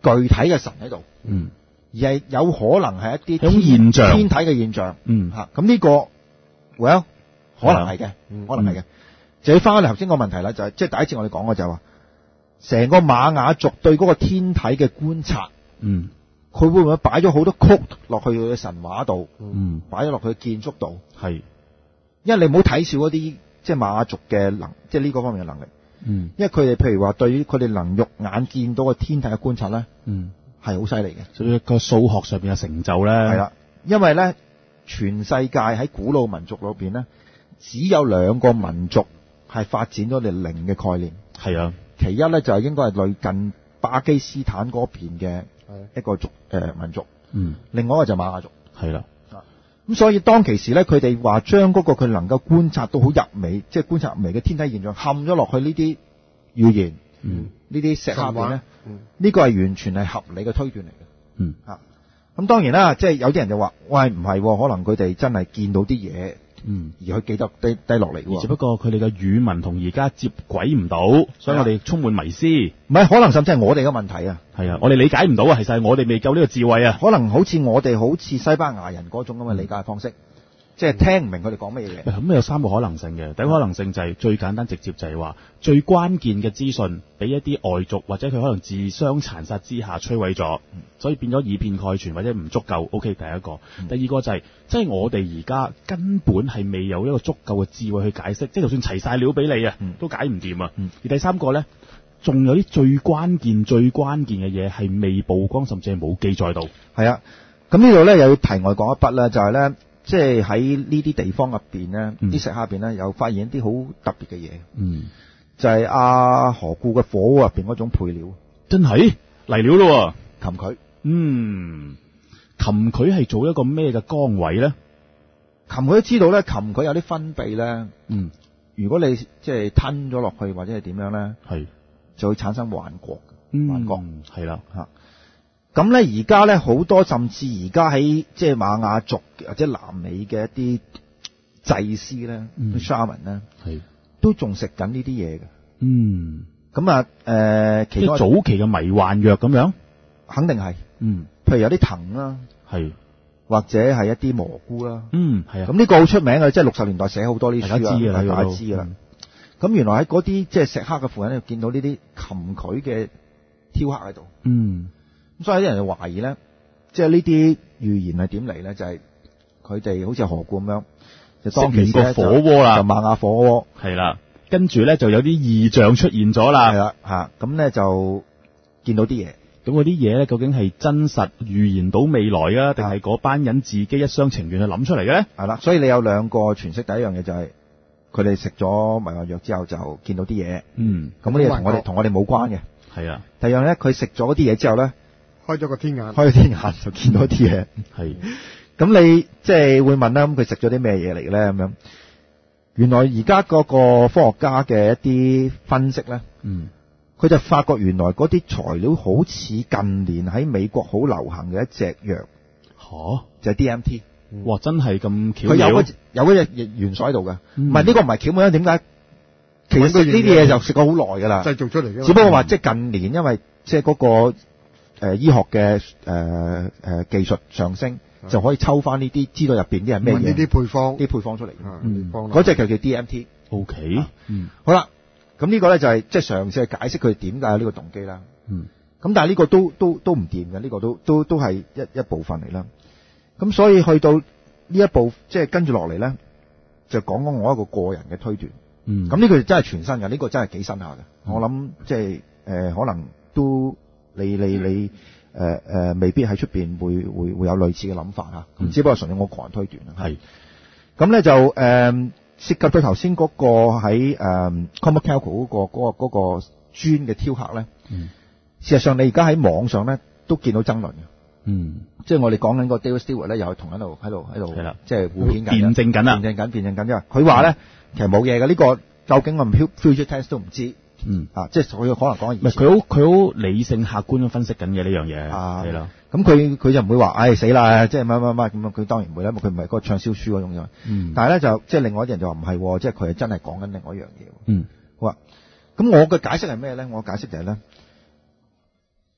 具體嘅神喺度， 嗯， 而係有可能係一啲一種現象天體嘅現象， 嗯嚇咁呢個 well 可能係嘅， 嗯可能係嘅。就要翻返嚟頭先個問題啦，就係即係第一次我哋講嘅就係話，成個瑪雅族對嗰個天體嘅觀察， 嗯佢會唔會擺咗好多曲落去佢嘅神話度， 嗯， 擺咗落去嘅建築度？ 係， 因為你唔好睇少嗰啲即係瑪雅族嘅能，即係呢個方面嘅能力。 嗯因為佢哋譬如話對於佢哋能肉眼見到個天體嘅觀察咧， 嗯， 係好犀利嘅。 所以個數學上邊嘅成就咧， 係啦，因為咧全世界喺古老民族裏邊咧，只有兩個民族係發展咗你靈嘅概念。 係啊， 其一咧就係應該係類近巴基斯坦嗰邊嘅一個族誒、呃、民族， 嗯， 另外一個就係瑪雅族。 係啦， 咁所以當其時咧，佢哋話將嗰個佢能夠觀察到好入微，即係觀察入微嘅天體現象，冚咗落去呢啲語言， 嗯呢啲石下邊咧， 嗯呢個係完全係合理嘅推斷嚟嘅。 嗯啊，咁當然啦，即係有啲人就話：喂，唔係喎，可能佢哋真係見到啲嘢， 嗯。 而佢記得低低落嚟喎。 而只不過佢哋嘅語文同而家接軌唔到，所以我哋充滿迷思。 唔係，可能甚至係我哋嘅問題啊！ 係啊，我哋理解唔到啊，其實係我哋未夠呢個智慧啊。 可能好似我哋好似西班牙人嗰種咁嘅理解方式，即係聽唔明佢哋講乜嘢。 咁有三個可能性嘅。第一個可能性就係最簡單直接，就係話最關鍵嘅資訊俾一啲外族或者佢可能自相殘殺之下摧毀咗，所以變咗以偏概全或者唔足夠。OK，第一個。第二個就係即係我哋而家根本係未有一個足夠嘅智慧去解釋，即係就算齊晒料俾你啊，都解唔掂啊。而第三個呢，仲有啲最關鍵、最關鍵嘅嘢係未曝光，甚至係冇記載到。 係啊，咁呢度咧又要題外講一筆咧，就係咧，即係喺呢啲地方入邊咧，啲、 嗯、 石下邊咧有發現一啲好特別嘅嘢。 嗯， 就係阿何故嘅火鍋入邊嗰種配料， 真係嚟料咯， 蠄蟝。 嗯，蠄蟝係做一個咩嘅崗位咧？ 蠄蟝都知道咧，蠄蟝有啲分泌咧。 嗯， 如果你即係吞咗落去或者係點樣咧， 係就會產生幻覺。 嗯， 幻覺係啦嚇。咁咧而家咧好多，甚至而家喺即係瑪雅族或者南美嘅一啲祭司咧、 嗯、 shaman 咧， 係都仲食緊呢啲嘢嘅。 嗯， 咁啊誒，其他早期嘅迷幻藥咁樣， 肯定係。 嗯， 譬如有啲藤啦， 係或者係一啲蘑菇啦。 嗯，係啊。 咁呢個好出名嘅，即係六十年代寫好多呢啲書啊， 大家知㗎啦， 大家知㗎啦。咁、嗯、原來喺嗰啲即係石刻嘅附近咧，見到呢啲蠄蟝嘅雕刻喺度。 嗯。 咁所以有啲人就懷疑咧，即係呢啲預言係點嚟咧？就係佢哋好似河故咁樣，就當其時個火鍋啦， 就瑪雅火鍋係啦。跟住咧就有啲異象出現咗啦， 係啦嚇。咁咧就見到啲嘢。 咁嗰啲嘢咧，究竟係真實預言到未來啊，定係嗰班人自己一廂情願去諗出嚟嘅咧？ 係啦，所以你有兩個詮釋。第一樣嘢就係佢哋食咗迷幻藥之後就見到啲嘢。 嗯。 咁呢嘢同我哋同我哋冇關嘅。 係啊。 第二樣咧，佢食咗啲嘢之後咧， 開咗個天眼， 開咗天眼就見到啲嘢。 係。 咁你即係會問啦，咁佢食咗啲咩嘢嚟咧？咁樣，原來而家嗰個科學家嘅一啲分析咧， 嗯，佢就發覺原來嗰啲材料好似近年喺美國好流行嘅一隻藥， 嚇， 就係 D M T。 哇，真係咁巧妙！ 佢有嗰有嗰隻元素喺度嘅，唔係呢個唔係巧妙，點解？其實呢啲嘢就食咗好耐㗎啦， 製造出嚟嘅。 只不過話即係近年，因為即係嗰個誒醫學嘅誒誒技術上升。就可以抽翻呢啲，知道入邊啲係咩嘢？ 呢啲配方， 啲配方出嚟。 嗯， 嗰隻就叫 D M T。 O K。嗯。 好啦，咁呢個咧就係即係嘗試去解釋佢點解有呢個動機啦。 嗯。 咁但係呢個都都都唔掂嘅，呢個都都都係一一部分嚟啦。咁所以去到呢一步，即係跟住落嚟咧，就講講我一個個人嘅推斷。 嗯。 咁呢個真係全新嘅，呢個真係幾新下嘅。我諗即係誒，可能都你你你。誒、呃、誒、呃，未必喺出邊會會會有類似嘅諗法嚇，咁、嗯、只不過純粹我個人推斷啦。係，咁咧就誒、呃、涉及到頭先嗰個喺誒 Comacalco 嗰個嗰、嗰個嗰、嗰個磚嘅雕刻咧。嗯。事實上，你而家喺網上咧都見到爭論嘅。嗯。即係我哋講緊個 David Stewart 咧，又係同喺度喺度喺度。係啦。即係互片緊。辯證緊啦。辯證緊，辯證緊，因為佢話咧，其實冇嘢嘅呢個，究竟我唔 future test 都唔知。嗯啊，即係佢可能講，唔係佢好佢好理性客觀咁分析緊嘅呢樣嘢啊， 係啦。 咁佢佢就唔會話，唉、哎、死啦，即係乜乜乜咁樣。佢當然唔會啦，佢唔係嗰個暢銷書嗰種嘢。嗯。但係咧就即係另外一啲人就話唔係，即係佢係真係講緊另外一樣嘢。嗯。好啊。咁我嘅解釋係咩咧？我嘅解釋就係咧，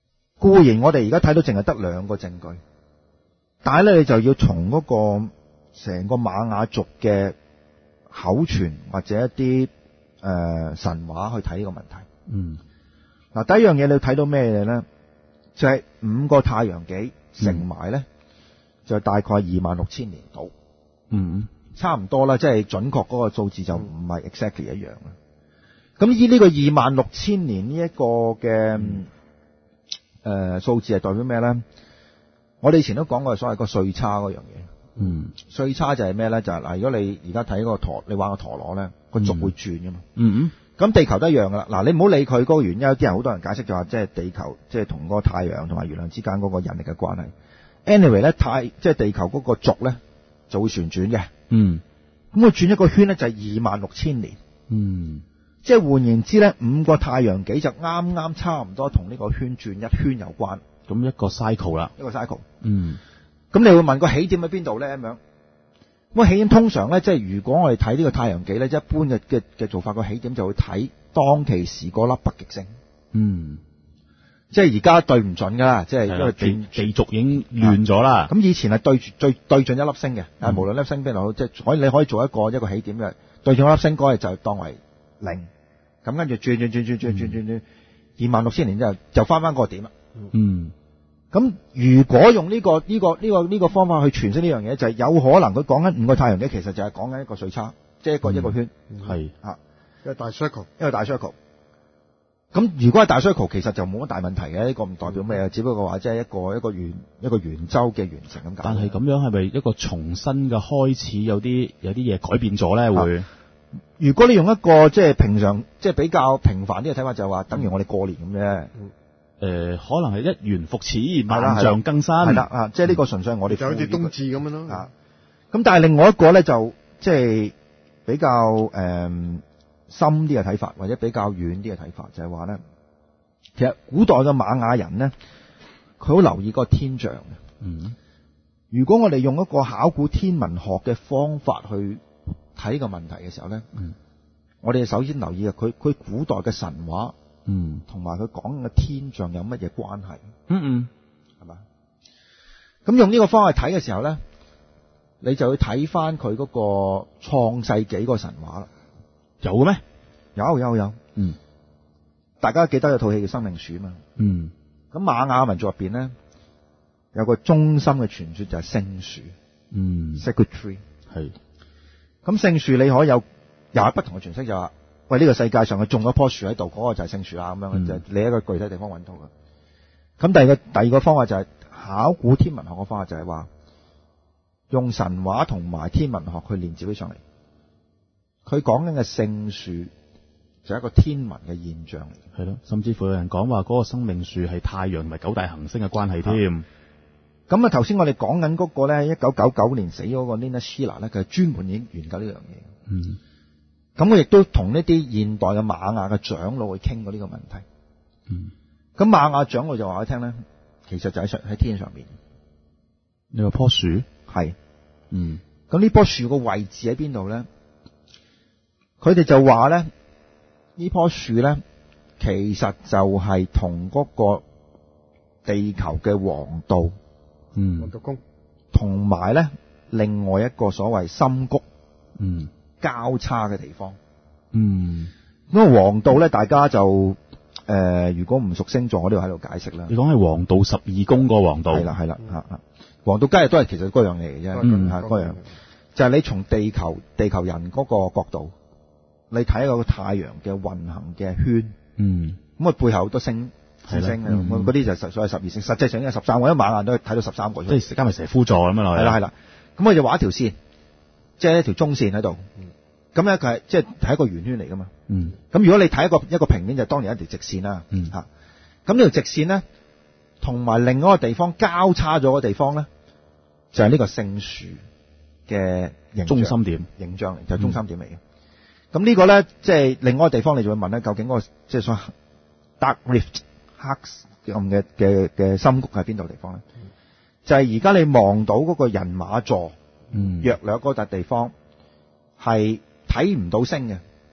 固然我哋而家睇到淨係得兩個證據，但係咧你就要從嗰個成個瑪雅族嘅口傳或者一啲誒、呃、神話去睇呢個問題。 嗯。 嗱，第一樣嘢你要睇到咩嘢咧？就係、是、五個太陽紀乘埋咧，就大概二萬六千年到。 嗯。 差唔多啦，即係準確嗰個數字就唔係 exactly 一樣啦。咁以呢個二萬六千年呢一個嘅誒數字係代表咩咧？我哋以前都講過所謂個歲差嗰樣嘢。 嗯。歲差就係咩咧？就係、是、嗱，如果你而家睇個陀，你玩個陀螺咧，個軸會轉噶嘛。 嗯。 咁地球都一樣噶啦。嗱，你唔好理佢嗰個原因，有啲人好多人解釋就話，即係地球即係同嗰個太陽同埋月亮之間嗰個引力嘅關係。anyway 咧，太即係地球嗰個軸咧就會旋轉嘅。 嗯。 咁佢轉一個圈咧就係二萬六千年。 嗯。即係換言之咧，五個太陽紀就啱啱差唔多同呢個圈轉一圈有關。 咁一個 cycle 啦。 一個 cycle。 嗯。 咁你會問個起點喺邊度咧？咁樣。咁起點通常咧，即係如果我哋睇呢個太陽紀咧，一般嘅嘅嘅做法，個起點就會睇當其時嗰粒北極星。 嗯。 即係而家對唔準噶啦，即係因為地地軸已經亂咗啦。 咁以前係對住對對準一粒星嘅，但係無論粒星邊度好，即係可以你可以做一個一個起點嘅，對住一粒星嗰個就當為零，咁跟住轉轉轉轉轉轉轉轉，二萬六千年之後就翻翻個點啦。 嗯。咁如果用呢個呢個呢個呢個方法去詮釋呢樣嘢，就係有可能佢講緊五個太陽紀，其實就係講緊一個歲差，即係一個一個圈， 係啊， 一個大 circle， 一個大 circle。咁如果係大 circle，其實就冇乜大問題嘅，呢個唔代表咩，只不過話即係一個一個圓一個圓周嘅完成咁解。 但係咁樣係咪一個重新嘅開始？有啲有啲嘢改變咗咧？會、啊？ 如果你用一個即係平常即係比較平凡啲嘅睇法，就係話等於我哋過年咁啫。 嗯誒、呃，可能係一元復始，萬象更新，係啦啊，即係呢個純粹係我哋就好似冬至咁樣咯。 啊，咁但係另外一個咧就即係比較誒、呃、深啲嘅睇法，或者比較遠啲嘅睇法，就係話咧，其實古代嘅瑪雅人咧，佢好留意嗰個天象嘅。 嗯， 如果我哋用一個考古天文學嘅方法去睇個問題嘅時候咧， 嗯，我哋首先留意嘅佢佢古代嘅神話。 嗯，同埋佢講嘅天象有乜嘢關係？ 嗯嗯， 係嘛？咁用呢個方法睇嘅時候咧，你就要睇翻佢嗰個創世紀個神話啦。 有嘅咩？ 有有有。嗯，大家記得有套戲叫《生命樹》嘛？ 嗯。 咁瑪雅民族入邊咧，有個中心嘅傳說就係聖樹。 嗯 ，Sacred Tree。 係。咁聖樹你可以有又有不同嘅詮釋，就話。喂，呢、這個世界上佢種咗棵樹喺度，嗰、那個就係聖樹啦，咁樣、嗯、就你一個具體地方揾到嘅。咁第二個第二個方法就係、是、考古天文學嘅方法，就係話用神話同埋天文學去連接起上嚟。佢講緊嘅聖樹就係一個天文嘅現象嚟。 係咯，甚至乎有人講話嗰個生命樹係太陽同埋九大行星嘅關係添。 咁啊，頭先我哋講緊嗰個咧，一九九九年死咗個 Nina Schiller 咧，佢係專門已經研究呢樣嘢。 嗯。 咁我亦都同呢啲現代嘅瑪雅嘅長老去傾過呢個問題。 嗯。 咁瑪雅長老就話我聽咧，其實就喺上喺天上面。 你話棵樹？ 係。 嗯。 咁呢棵樹個位置喺邊度咧？佢哋就話咧，呢棵樹咧，其實就係同嗰個地球嘅黃道。 嗯。 黃道宮。同埋咧，另外一個所謂深谷。 嗯。 交叉嘅地方， 嗯， 咁啊黃道咧，大家就誒、呃，如果唔熟星座，我都要喺度解釋啦。 你講係黃道十二宮個黃道， 係啦係啦吓吓，黃道今日都係其實嗰樣嘢嚟嘅啫， 嗯， 係嗰樣，就係、是、你從地球地球人嗰個角度，你睇個太陽嘅運行嘅圈， 嗯， 咁啊背後好多星星星嘅，嗰啲就實所謂十二星，實際上應該十三個，一晚眼都睇到十三個， 即係加埋蛇夫座咁樣落嚟， 係啦係啦，咁我就畫一條線。即係一條中線喺度，咁咧佢係即係係一個圓圈嚟噶嘛。 嗯。咁如果你睇一個一個平面，就當然一條直線啦。 嗯。 嚇，咁呢條直線咧，同埋另外一個地方交叉咗嘅地方咧，就係、是、呢個聖樹嘅形中心點， 形象嚟，就係、是、中心點嚟嘅。咁、嗯、呢個咧，即係另外一個地方，你就會問咧，究竟嗰、那個即係所謂 dark rift 黑暗嘅嘅嘅深谷喺邊度地方咧？嗯、就係而家你望到嗰個人馬座。嗯，約略嗰笪地方係睇唔到星嘅，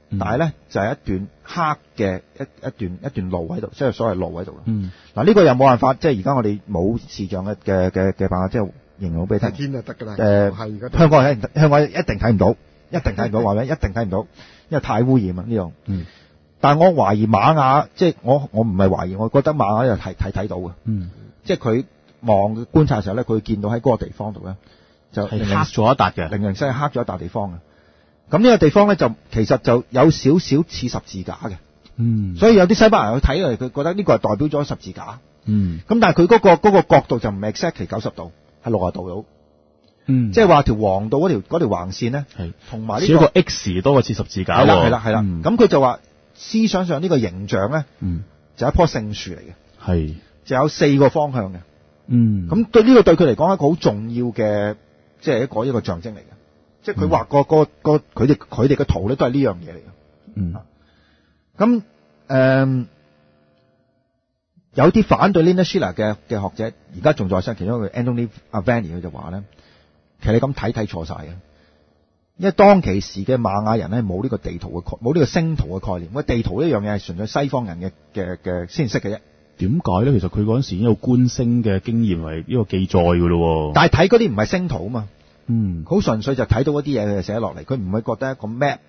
但係咧就係、是、一段黑嘅一一段一段路喺度，即係所謂路喺度。 嗯， 嗱呢個又冇辦法，即係而家我哋冇視像嘅嘅嘅嘅辦法，即係形容俾你聽。 天就得㗎啦。 誒、 係而家香港人一定香港人一定睇唔到，一定睇唔到話咩？一定睇唔到，因為太污染啊呢度。 嗯。 但係我懷疑瑪雅，即係我我唔係懷疑，我覺得瑪雅又睇睇睇到嘅。 嗯。即係佢望觀察嘅時候咧，佢見到喺嗰個地方度咧，就係黑咗一笪嘅， 零零星係黑咗一笪地方嘅。咁呢個地方咧就其實就有少少似十字架嘅。 嗯。所以有啲西班牙人去睇嚟，佢覺得呢個係代表咗十字架。 嗯。 咁但係佢嗰個嗰個角度就唔係 exactly 九十度，係六十度到。 嗯。 即係話條黃道嗰條嗰條橫線咧，係同埋呢個似一個 X 多過似十字架。 係啦係啦係啦。 嗯。 咁佢就話思想上呢個形象咧， 嗯， 就係一棵聖樹嚟嘅。 係。 就有四個方向嘅。 嗯。 咁對呢個對佢嚟講係一個好重要嘅，即係一個一個象徵嚟嘅。即係佢畫個個個佢哋佢哋嘅圖咧，都係呢樣嘢嚟嘅。 嗯。 咁誒、呃，有啲反對 Linda Schiller 嘅嘅學者，而家仲在生，其中一個 Anthony Avani 佢就話咧，其實你咁睇睇錯晒嘅，因為當其時嘅瑪雅人咧冇呢個地圖嘅概，冇呢個星圖嘅概念。咁地圖呢樣嘢係純粹西方人嘅嘅嘅先識嘅啫。 點解咧？其實佢嗰陣時已經有觀星嘅經驗為呢個記載㗎咯。 但係睇嗰啲唔係星圖啊嘛。 嗯， 好純粹就睇到一啲嘢佢就寫落嚟，佢唔會覺得一個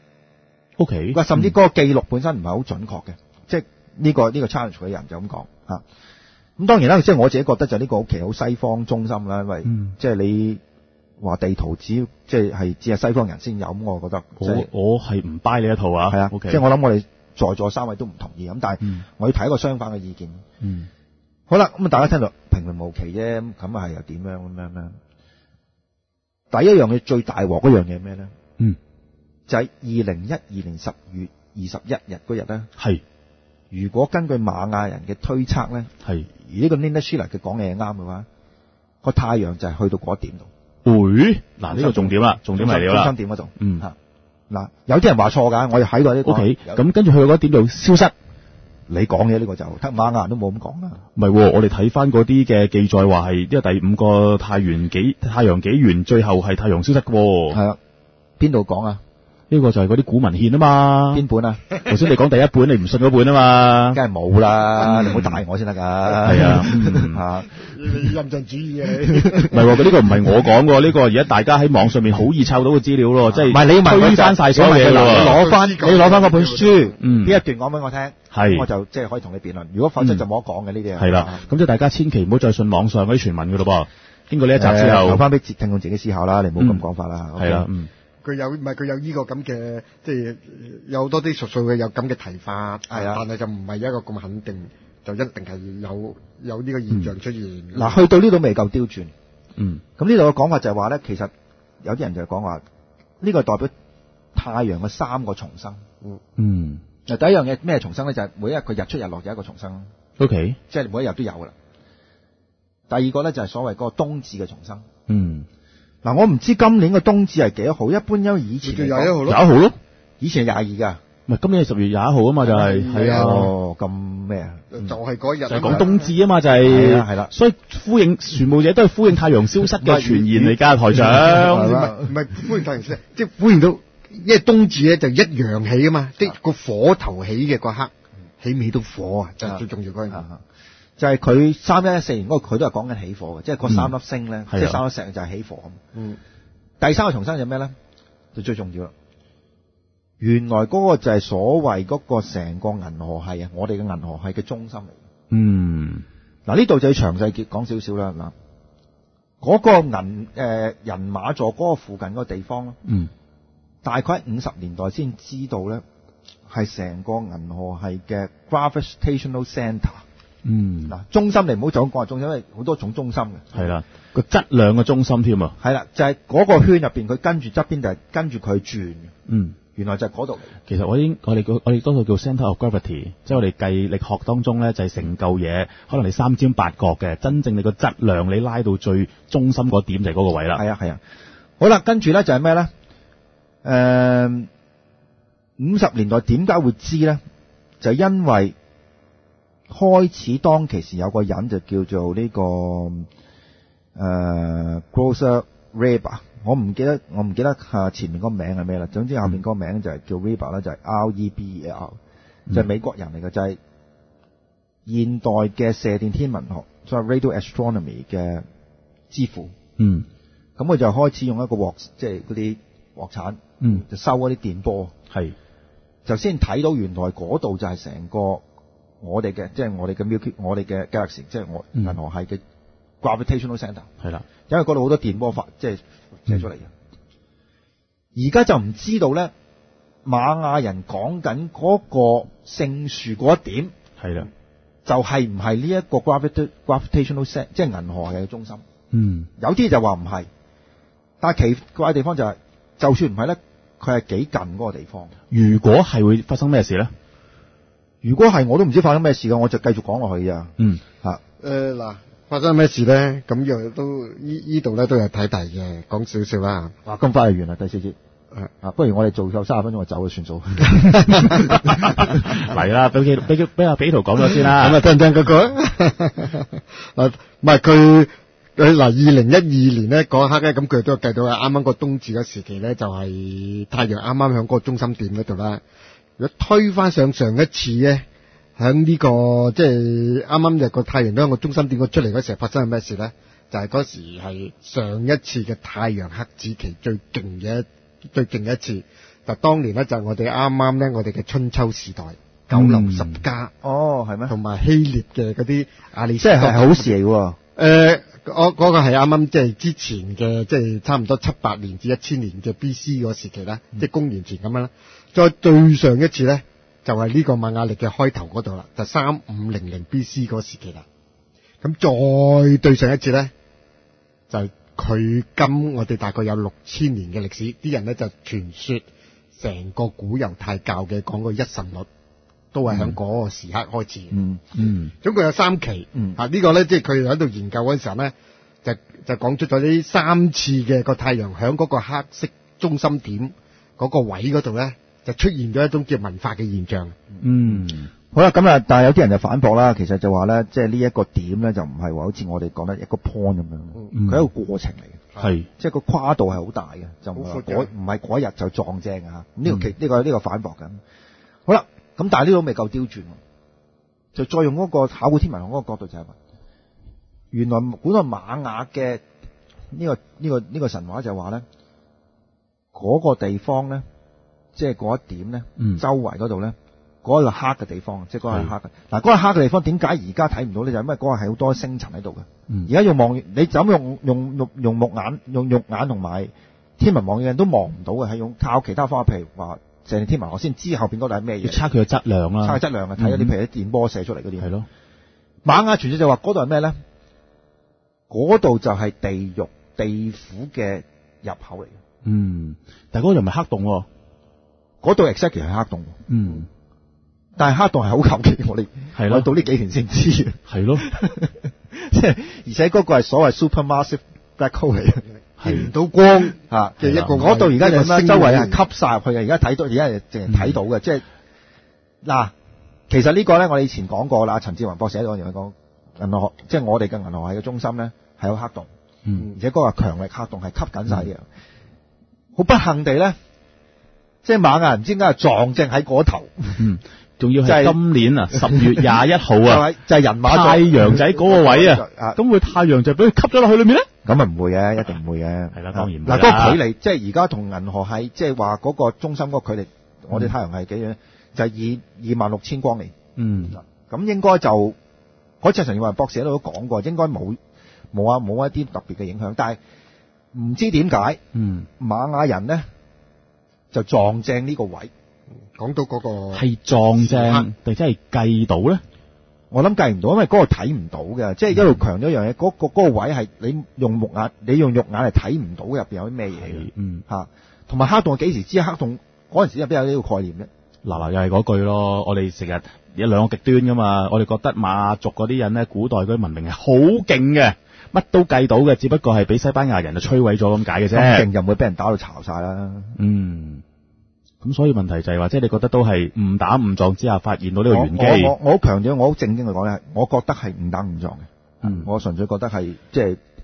map。O K， 甚至嗰個記錄本身唔係好準確嘅，即係呢個呢個 challenge 嘅人就咁講嚇。咁當然啦，即係我自己覺得就呢個其實好西方中心啦，因為、嗯、即係你話地圖只要即係係只係西方人先有，咁我覺得我我係唔 buy 呢一套啊。係啊，okay， 即係我諗我哋在座三位都唔同意咁，但係我要提一個相反嘅意見。 嗯， 好啦，咁啊大家聽到平平無奇啫，咁啊係又點樣咁樣咧？第一樣嘢最大鑊嗰樣嘢咩咧？ 嗯， 就係二零一二年十月二十一日嗰日咧。 係， 如果根據瑪雅人嘅推測咧， 係， 而呢個 Linda Schiller 嘅講嘢係啱嘅話，個太陽就係去到嗰點度。 會，嗱呢個重點啦，重點嚟了啦。 中心點嗰度。 嗯。 嚇，嗱有啲人話錯㗎，我又喺過呢個。 O K，咁跟住去到嗰點度消失。 你講嘅呢個就，瑪雅人都冇咁講啦。 唔係，我哋睇翻嗰啲嘅記載話係，因為第五個太陽紀太陽紀元最後係太陽消失嘅。 係啊，邊度講啊？ 呢個就係嗰啲古文獻啊嘛。邊本啊？ 頭先你講第一本，你唔信嗰本啊嘛？ 梗係冇啦，你唔好大我先得㗎。 係啊， 嚇， 你印象主義啊？ 唔係喎，呢個唔係我講喎，呢個而家大家喺網上面好易湊到嘅資料咯，即係唔係你問推翻曬所有嘢咯。 你攞翻，你攞翻嗰本書， 嗯， 邊一段講俾我聽， 係， 我就即係可以同你辯論。如果否則就冇得講嘅呢啲啊。 係啦，咁即係大家千祈唔好再信網上嗰啲傳聞㗎咯噃。經過呢一集之後， 留翻俾聽眾自己思考啦，你唔好咁講法啦。 係啦，嗯。 佢有唔係佢有呢個咁嘅，即係有多啲熟數嘅有咁嘅提法，係啊，但係就唔係一個咁肯定，就一定係有有呢個現象出現。 嗱、嗯，去到呢度未夠刁鑽， 嗯， 咁呢度嘅講法就係話咧，其實有啲人就係講話呢個代表太陽嘅三個重生。 嗯，嗯， 嗱第一樣嘢咩重生咧？就係、是、每一日佢日出日落就一個重生。 O K， 即係每一日都有噶啦。第二個咧就係所謂嗰個冬至嘅重生。 嗯。 嗱，我唔知今年嘅冬至係幾多號，一般因為以前廿一號咯， 廿一號咯， 以前係廿二噶， 唔係今年係十月廿一號啊嘛，就係係啊， 哦咁咩啊， 就係嗰日就係講冬至啊嘛，就係係啦， 所以呼應全部嘢都係呼應太陽消失嘅傳言嚟㗎，台長， 唔係唔係呼應太陽消失，即係呼應到，因為冬至咧就一陽起啊嘛，即係個火頭起嘅嗰刻，起唔起到火啊，就係最重要嗰樣。 就係佢三一一四年嗰個，佢都係講緊起火嘅，即係嗰三粒星咧， 嗯、 即係三粒石就係起火。 嗯， 第三個重生就咩咧？就最重要啦。原來嗰個就係所謂嗰個成個銀河系啊，我哋嘅銀河系嘅中心嚟。 嗯， 嗱呢度就要詳細結講少少啦。嗱，嗰個銀誒、呃、人馬座嗰個附近嗰個地方咯， 嗯，大概喺五十年代先知道咧，係成個銀河系嘅 gravitational centre。 嗯， 嗱，中心你唔好就咁講係中心，因為好多種中心嘅。 係啦，個質量嘅中心添啊。 係啦，就係、是、嗰個圈入邊，佢跟住側邊就係跟住佢轉嘅。 嗯， 原來就係嗰度嚟。 其實我已經我哋我哋多數叫 centre of gravity，即係我哋計力學當中咧就係成嚿嘢，可能你三尖八角嘅，真正你個質量你拉到最中心嗰點就係嗰個位啦。 係啊係啊。好啦，跟住咧就係咩咧？誒、呃，五十年代點解會知咧？就係因為開始當其時有個人就叫做呢、這個誒 Grosser Reba，我唔記得我唔記得下前面個名係咩啦。總之後面個名就係叫 Reba 啦，就係 R E B E R， 就係美國人嚟嘅，就係現代嘅射電天文學，即係 Radio Astronomy 嘅之父。 嗯， 咁佢就開始用一個鑊，即係嗰啲鑊鏟， 嗯， 就收嗰啲電波， 係就先睇到原來嗰度就係成個我哋嘅，即係我哋嘅 Milky， 我哋嘅 Galaxy， 即係我銀河系嘅 Gravitational Center。 係啦， 因為嗰度好多電波發，即係射出嚟嘅。而家就唔知道咧，瑪雅人講緊嗰個聖樹嗰一點， 係啦， 就係唔係呢一個 gravita gravitational center，即係銀河系嘅中心。 嗯， 有啲就話唔係，但係奇怪嘅地方就係、是，就算唔係咧，佢係幾近嗰個地方。 如果係會發生咩事咧？ 如果係我都唔知發生咩事㗎，我就繼續講落去啊。 嗯， 嚇， 誒嗱，發生咩事咧？咁又都依依度咧都有睇題嘅，講少少啦。 哇，咁快就完啦第四節。 誒啊，不如我哋做夠三十分鐘就走就算數。 嚟啦，俾俾俾阿比圖講咗先啦。 咁啊，聽唔聽嗰個？啊，唔係佢佢嗱，二零一二年咧嗰一刻咧，咁佢都計到啊，啱啱個冬至嗰時期咧，就係太陽啱啱響嗰個中心點嗰度啦。如果推翻上上一次咧，響呢個即係啱啱就個太陽喺個中心點嗰出嚟嗰時候發生係咩事咧？就係嗰時係上一次嘅太陽黑子期最勁嘅最勁嘅一次。就當年咧就係我哋啱啱咧我哋嘅春秋時代九流十家， 哦，係咩？ 同埋希臘嘅嗰啲亞里士即多德係係好事嚟喎。 誒，我嗰個係啱啱即係之前嘅，即係差唔多七百年至一千年嘅 B C 嗰時期啦，即係公元前咁樣啦。再對上一次咧，就係呢個瑪雅歷嘅開頭嗰度啦，就三五零零 B C 嗰時期啦。咁再對上一次咧，就係距今我哋大概有六千年嘅歷史，啲人咧就傳說成個古猶太教嘅講個一神律，都係喺嗰個時刻開始。 嗯嗯， 總共有三期。 嗯， 啊、這個、呢個咧，即係佢哋喺度研究嗰陣時候咧，就就講出咗呢三次嘅個太陽喺嗰個黑色中心點嗰個位嗰度咧，就出現咗一種叫文化嘅現象。 嗯， 好啦，咁啊，但係有啲人就反駁啦，其實就話咧，即係呢一個點咧，就唔係話好似我哋講得一個 point 咁樣，佢、 嗯、 係一個過程嚟嘅。 係， 即係個跨度係好大嘅，就唔係嗰唔係嗰日就撞正啊！咁呢個其呢個呢個反駁緊。好啦，咁但係呢度未夠刁鑽，就再用嗰個考古天文學嗰個角度就係話，原來古代瑪雅嘅呢個呢個呢個神話就係話咧，嗰個地方咧，即係嗰一點咧，周圍嗰度咧，嗰個黑嘅地方，即係嗰個係黑嘅。嗱，嗰個黑嘅地方點解而家睇唔到咧？就係因為嗰個係好多星塵喺度嘅。而家用望遠，你就咁用用用用木眼、用肉眼同埋天文望遠鏡都望唔到嘅，係用靠其他方法，譬如話射電天文學先知後邊嗰度係咩嘢。 要測佢嘅質量啦， 測佢質量啊，睇一啲譬如啲電波射出嚟嗰啲。 係咯。 瑪雅傳說就話嗰度係咩咧？嗰度就係地獄地府嘅入口嚟嘅。 嗯，但係嗰度又唔係黑洞喎。 嗰度 exactly 係黑洞。 嗯。 但係黑洞係好求其，我哋係咯， 到呢幾年先知嘅。 係咯。 即係而且嗰個係所謂 supermassive black hole 嚟嘅， 見唔到光啊嘅一個。 嗰度而家就咁啦，周圍係吸晒入去嘅，而家睇到，而家係淨係睇到嘅。即係嗱，其實呢個咧，我哋以前講過啦，陳志宏博士喺度講銀河，即係我哋嘅銀河系嘅中心咧係有黑洞， 嗯， 而且嗰個強力黑洞係吸緊晒嘅。好不幸地咧，即係瑪雅人唔知點解係撞正喺嗰頭。 嗯。仲要係今年啊，十月廿一號啊， 就係人馬太陽仔嗰個位啊，咁會太陽就俾佢吸咗落去裏面咧？ 咁啊唔會嘅，一定唔會嘅。 係啦，當然唔會。 嗱，嗰個距離即係而家同銀河系，即係話嗰個中心嗰個距離，我哋太陽系幾遠？就係二二萬六千光年。 嗯， 咁應該就嗰次陳耀華博士喺度都講過，應該冇冇啊冇一啲特別嘅影響，但係唔知點解， 嗯， 瑪雅人咧就撞正呢個位。 講到嗰個係撞正定真係計到咧？ 我諗計唔到，因為嗰個睇唔到嘅，即係一路強咗一樣嘢。嗰個嗰個位係你用木眼，你用肉眼係睇唔到入邊有啲咩嘢嘅。 嗯， 嚇，同埋黑洞幾時知？黑洞嗰陣時入邊有呢個概念啫。 嗱嗱，又係嗰句咯。我哋成日有兩個極端噶嘛。我哋覺得瑪雅族嗰啲人咧，古代嗰啲文明係好勁嘅，乜都計到嘅，只不過係俾西班牙人就摧毀咗咁解嘅啫。 咁勁就唔會俾人打到巢晒啦。 嗯。咁所以問題就係話，即係你覺得都係誤打誤撞之下發現到呢個玄機。 我我我好強調，我好正經去講咧，我覺得係誤打誤撞嘅。 嗯， 我純粹覺得係即係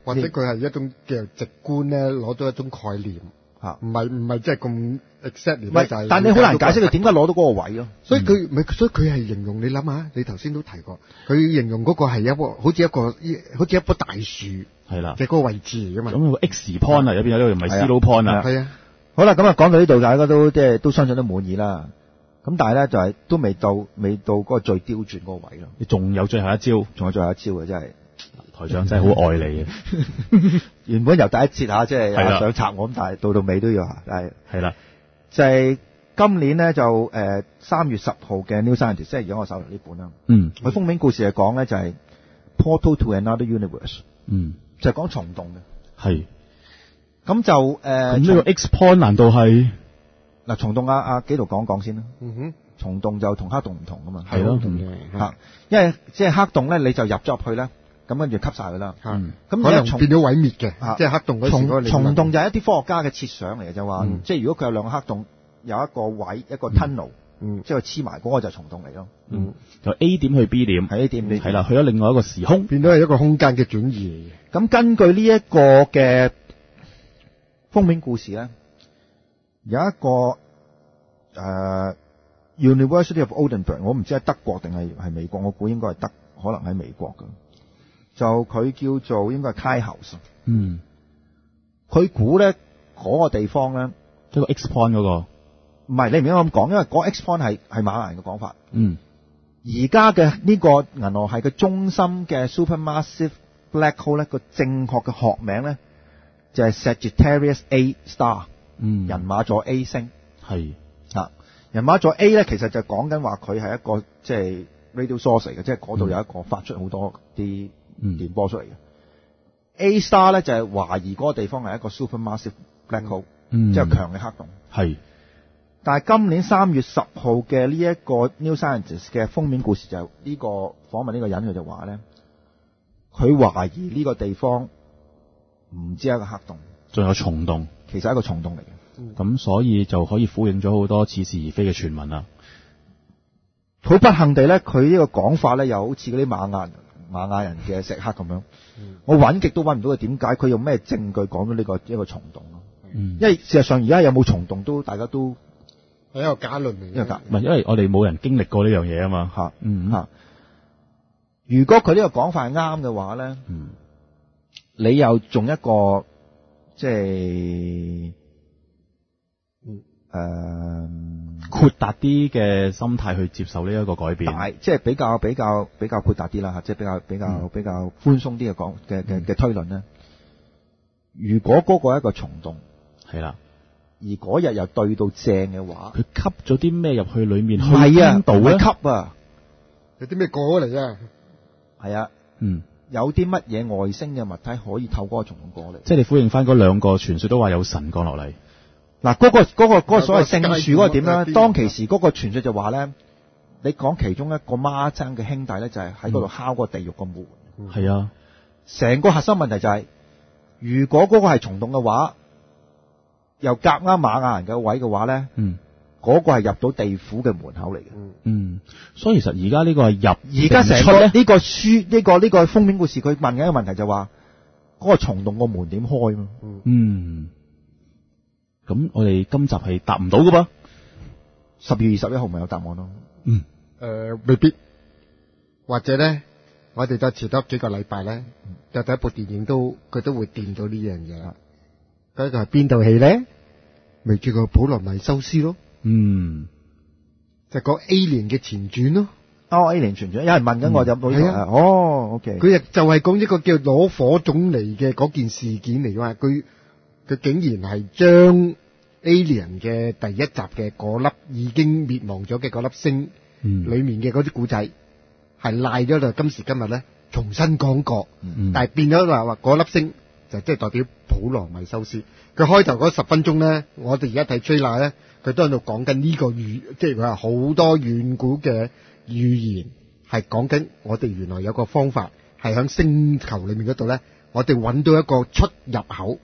或者佢係一種叫直觀咧，攞到一種概念嚇， 唔係唔係即係咁 exactly 唔係就係。 但你好難解釋佢點解攞到嗰個位咯。 所以佢咪、所以佢係形容你諗下，你頭先都提過，佢形容嗰個係一個好似一個好似一棵大樹係啦嘅嗰個位置嚟噶嘛。 咁個 X point 啊，入邊有呢個唔係 zero point 啊。 係啊， 好啦，咁啊講到呢度，大家都即係都相信都滿意啦。咁但係咧就係、都未到未到嗰個最刁鑽嗰個位咯。 你仲有最後一招， 仲有最後一招嘅真係。 台長真係好愛你嘅。 原本由第一節下即係係啦想插我咁，但係到到尾都要嚇，係係啦， 就係、今年咧就誒三月十號嘅 New Scientist，即係而家我手頭呢本啦。 嗯， 佢封面故事係講咧就係 Portal to Another Universe， 嗯， 就係講蟲洞嘅。 係。 咁就誒咁呢個 X point 難道係嗱蟲洞啊啊幾度講講先啦。 嗯哼， 蟲洞就同黑洞唔同噶嘛。 係咯嚇，因為即係黑洞咧，你就入咗入去咧，咁跟住吸晒佢啦。 嗯咁可能蟲變咗毀滅嘅， 啊即係黑洞嗰時嗰個蟲理論蟲洞就係一啲科學家嘅設想嚟嘅，就話、 嗯即係如果佢有兩個黑洞，有一個位一個 tunnel，、 嗯即係黐埋嗰個就係蟲洞嚟咯。 嗯， 由 A 點去 B 點？ 係 A 點你係啦，去咗另外一個時空。 變咗係一個空間嘅轉移嚟嘅。 咁根據呢一個嘅封面故事咧，有一個誒、呃、University of Oldenburg，我唔知係德國定係係美國，我估應該係德，可能喺美國嘅。就佢叫做應該係 Kai House。 嗯， 佢估咧嗰個地方咧， 即係個 X point 嗰個。 唔係你唔應該咁講，因為嗰 X point 係係馬蘭嘅講法。 嗯， 而家嘅呢個銀河系嘅中心嘅 supermassive black hole 咧，個正確嘅學名咧就係 Sagittarius A star， 嗯， 人馬座 A 星。 係啊，人馬座 A 咧，其實就講緊話佢係一個即係 radio source 嚟嘅，即係嗰度有一個發出好多啲電波出嚟嘅。A star 咧就係懷疑嗰個地方係一個 supermassive black hole， 嗯， 即係強嘅黑洞。 係。 但係今年三月十號嘅呢一個 New Scientist 嘅封面故事就呢個訪問呢個人佢就話咧，佢懷疑呢個地方唔止係一個黑洞， 仲有蟲洞， 其實係一個蟲洞嚟嘅。 咁、嗯、所以就可以呼應咗好多似是而非嘅傳聞啦。 好不幸地咧，佢呢個講法咧又好似嗰啲瑪雅瑪雅人嘅石刻咁樣， 嗯、 我揾極都揾唔到佢點解，佢用咩證據講到呢個一個蟲洞咯？ 嗯， 因為事實上而家有冇蟲洞都大家都係一個假論嚟嘅， 一個假唔係因為我哋冇人經歷過呢樣嘢啊嘛。 嚇， 嗯嚇。如果佢呢個講法係啱嘅話咧， 嗯， 你又仲一個即係嗯誒豁達啲嘅心態去接受呢一個改變， 大即係比較比較比較豁達啲啦嚇，即係比較比較、 嗯、 比較寬鬆啲嘅講嘅嘅嘅推論咧。如果嗰個係一個蟲洞， 係啦， 而嗰日又對到正嘅話， 佢吸咗啲咩入去裡面？ 唔係啊， 度咧唔係吸啊， 有啲咩過嚟啊？ 係啊， 嗯， 有啲乜嘢外星嘅物體可以透過個蟲洞過嚟？ 即係你呼應翻嗰兩個傳說都話有神降落嚟。 嗱，嗰個嗰個嗰個所謂聖樹嗰個點有個咧？當其時嗰個傳說就話咧，你講其中一個孖生嘅兄弟咧，就係喺嗰度敲個地獄個門。 係啊， 成個核心問題就係，如果嗰個係蟲洞嘅話，又夾啱瑪雅人嘅位嘅話咧， 嗯， 嗰個係入到地府嘅門口嚟嘅。 嗯，所以其實而家呢個係入， 而家成個呢呢個書呢個呢個封面故事，佢問緊一個問題就話，嗰個蟲洞個門點開嘛？ 嗯，咁我哋今集係答唔到噶噃。 十月二十一號咪有答案咯。 嗯， 誒未必，或者咧，我哋再遲多幾個禮拜咧，就第一部電影都佢都會掂到呢樣嘢啦。嗰個係邊套戲咧？咪叫個普羅米修斯咯， 嗯， 就講 Alien 嘅前傳咯。 哦，A 連傳傳，有人問緊我有冇呢個？ 係啊哦，OK。 佢亦就係講一個叫攞火種嚟嘅嗰件事件嚟嘅嘛。佢佢竟然係將 Alien 嘅第一集嘅嗰粒已經滅亡咗嘅嗰粒星， 嗯， 裡面嘅嗰啲古仔係賴咗到今時今日咧重新講過， 嗯， 但係變咗話話嗰粒星就即係代表普羅米修斯。佢開頭嗰十分鐘咧，我哋而家睇 trailer 咧，佢都喺度講緊呢個預，即係佢話好多遠古嘅預言係講緊我哋原來有個方法係喺星球裏面嗰度咧，我哋揾到一個出入口，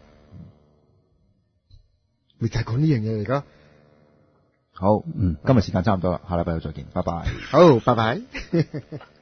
咪就係講呢樣嘢嚟噶。 好，嗯，今日時間差唔多啦，下禮拜再見，拜拜。 好，拜拜。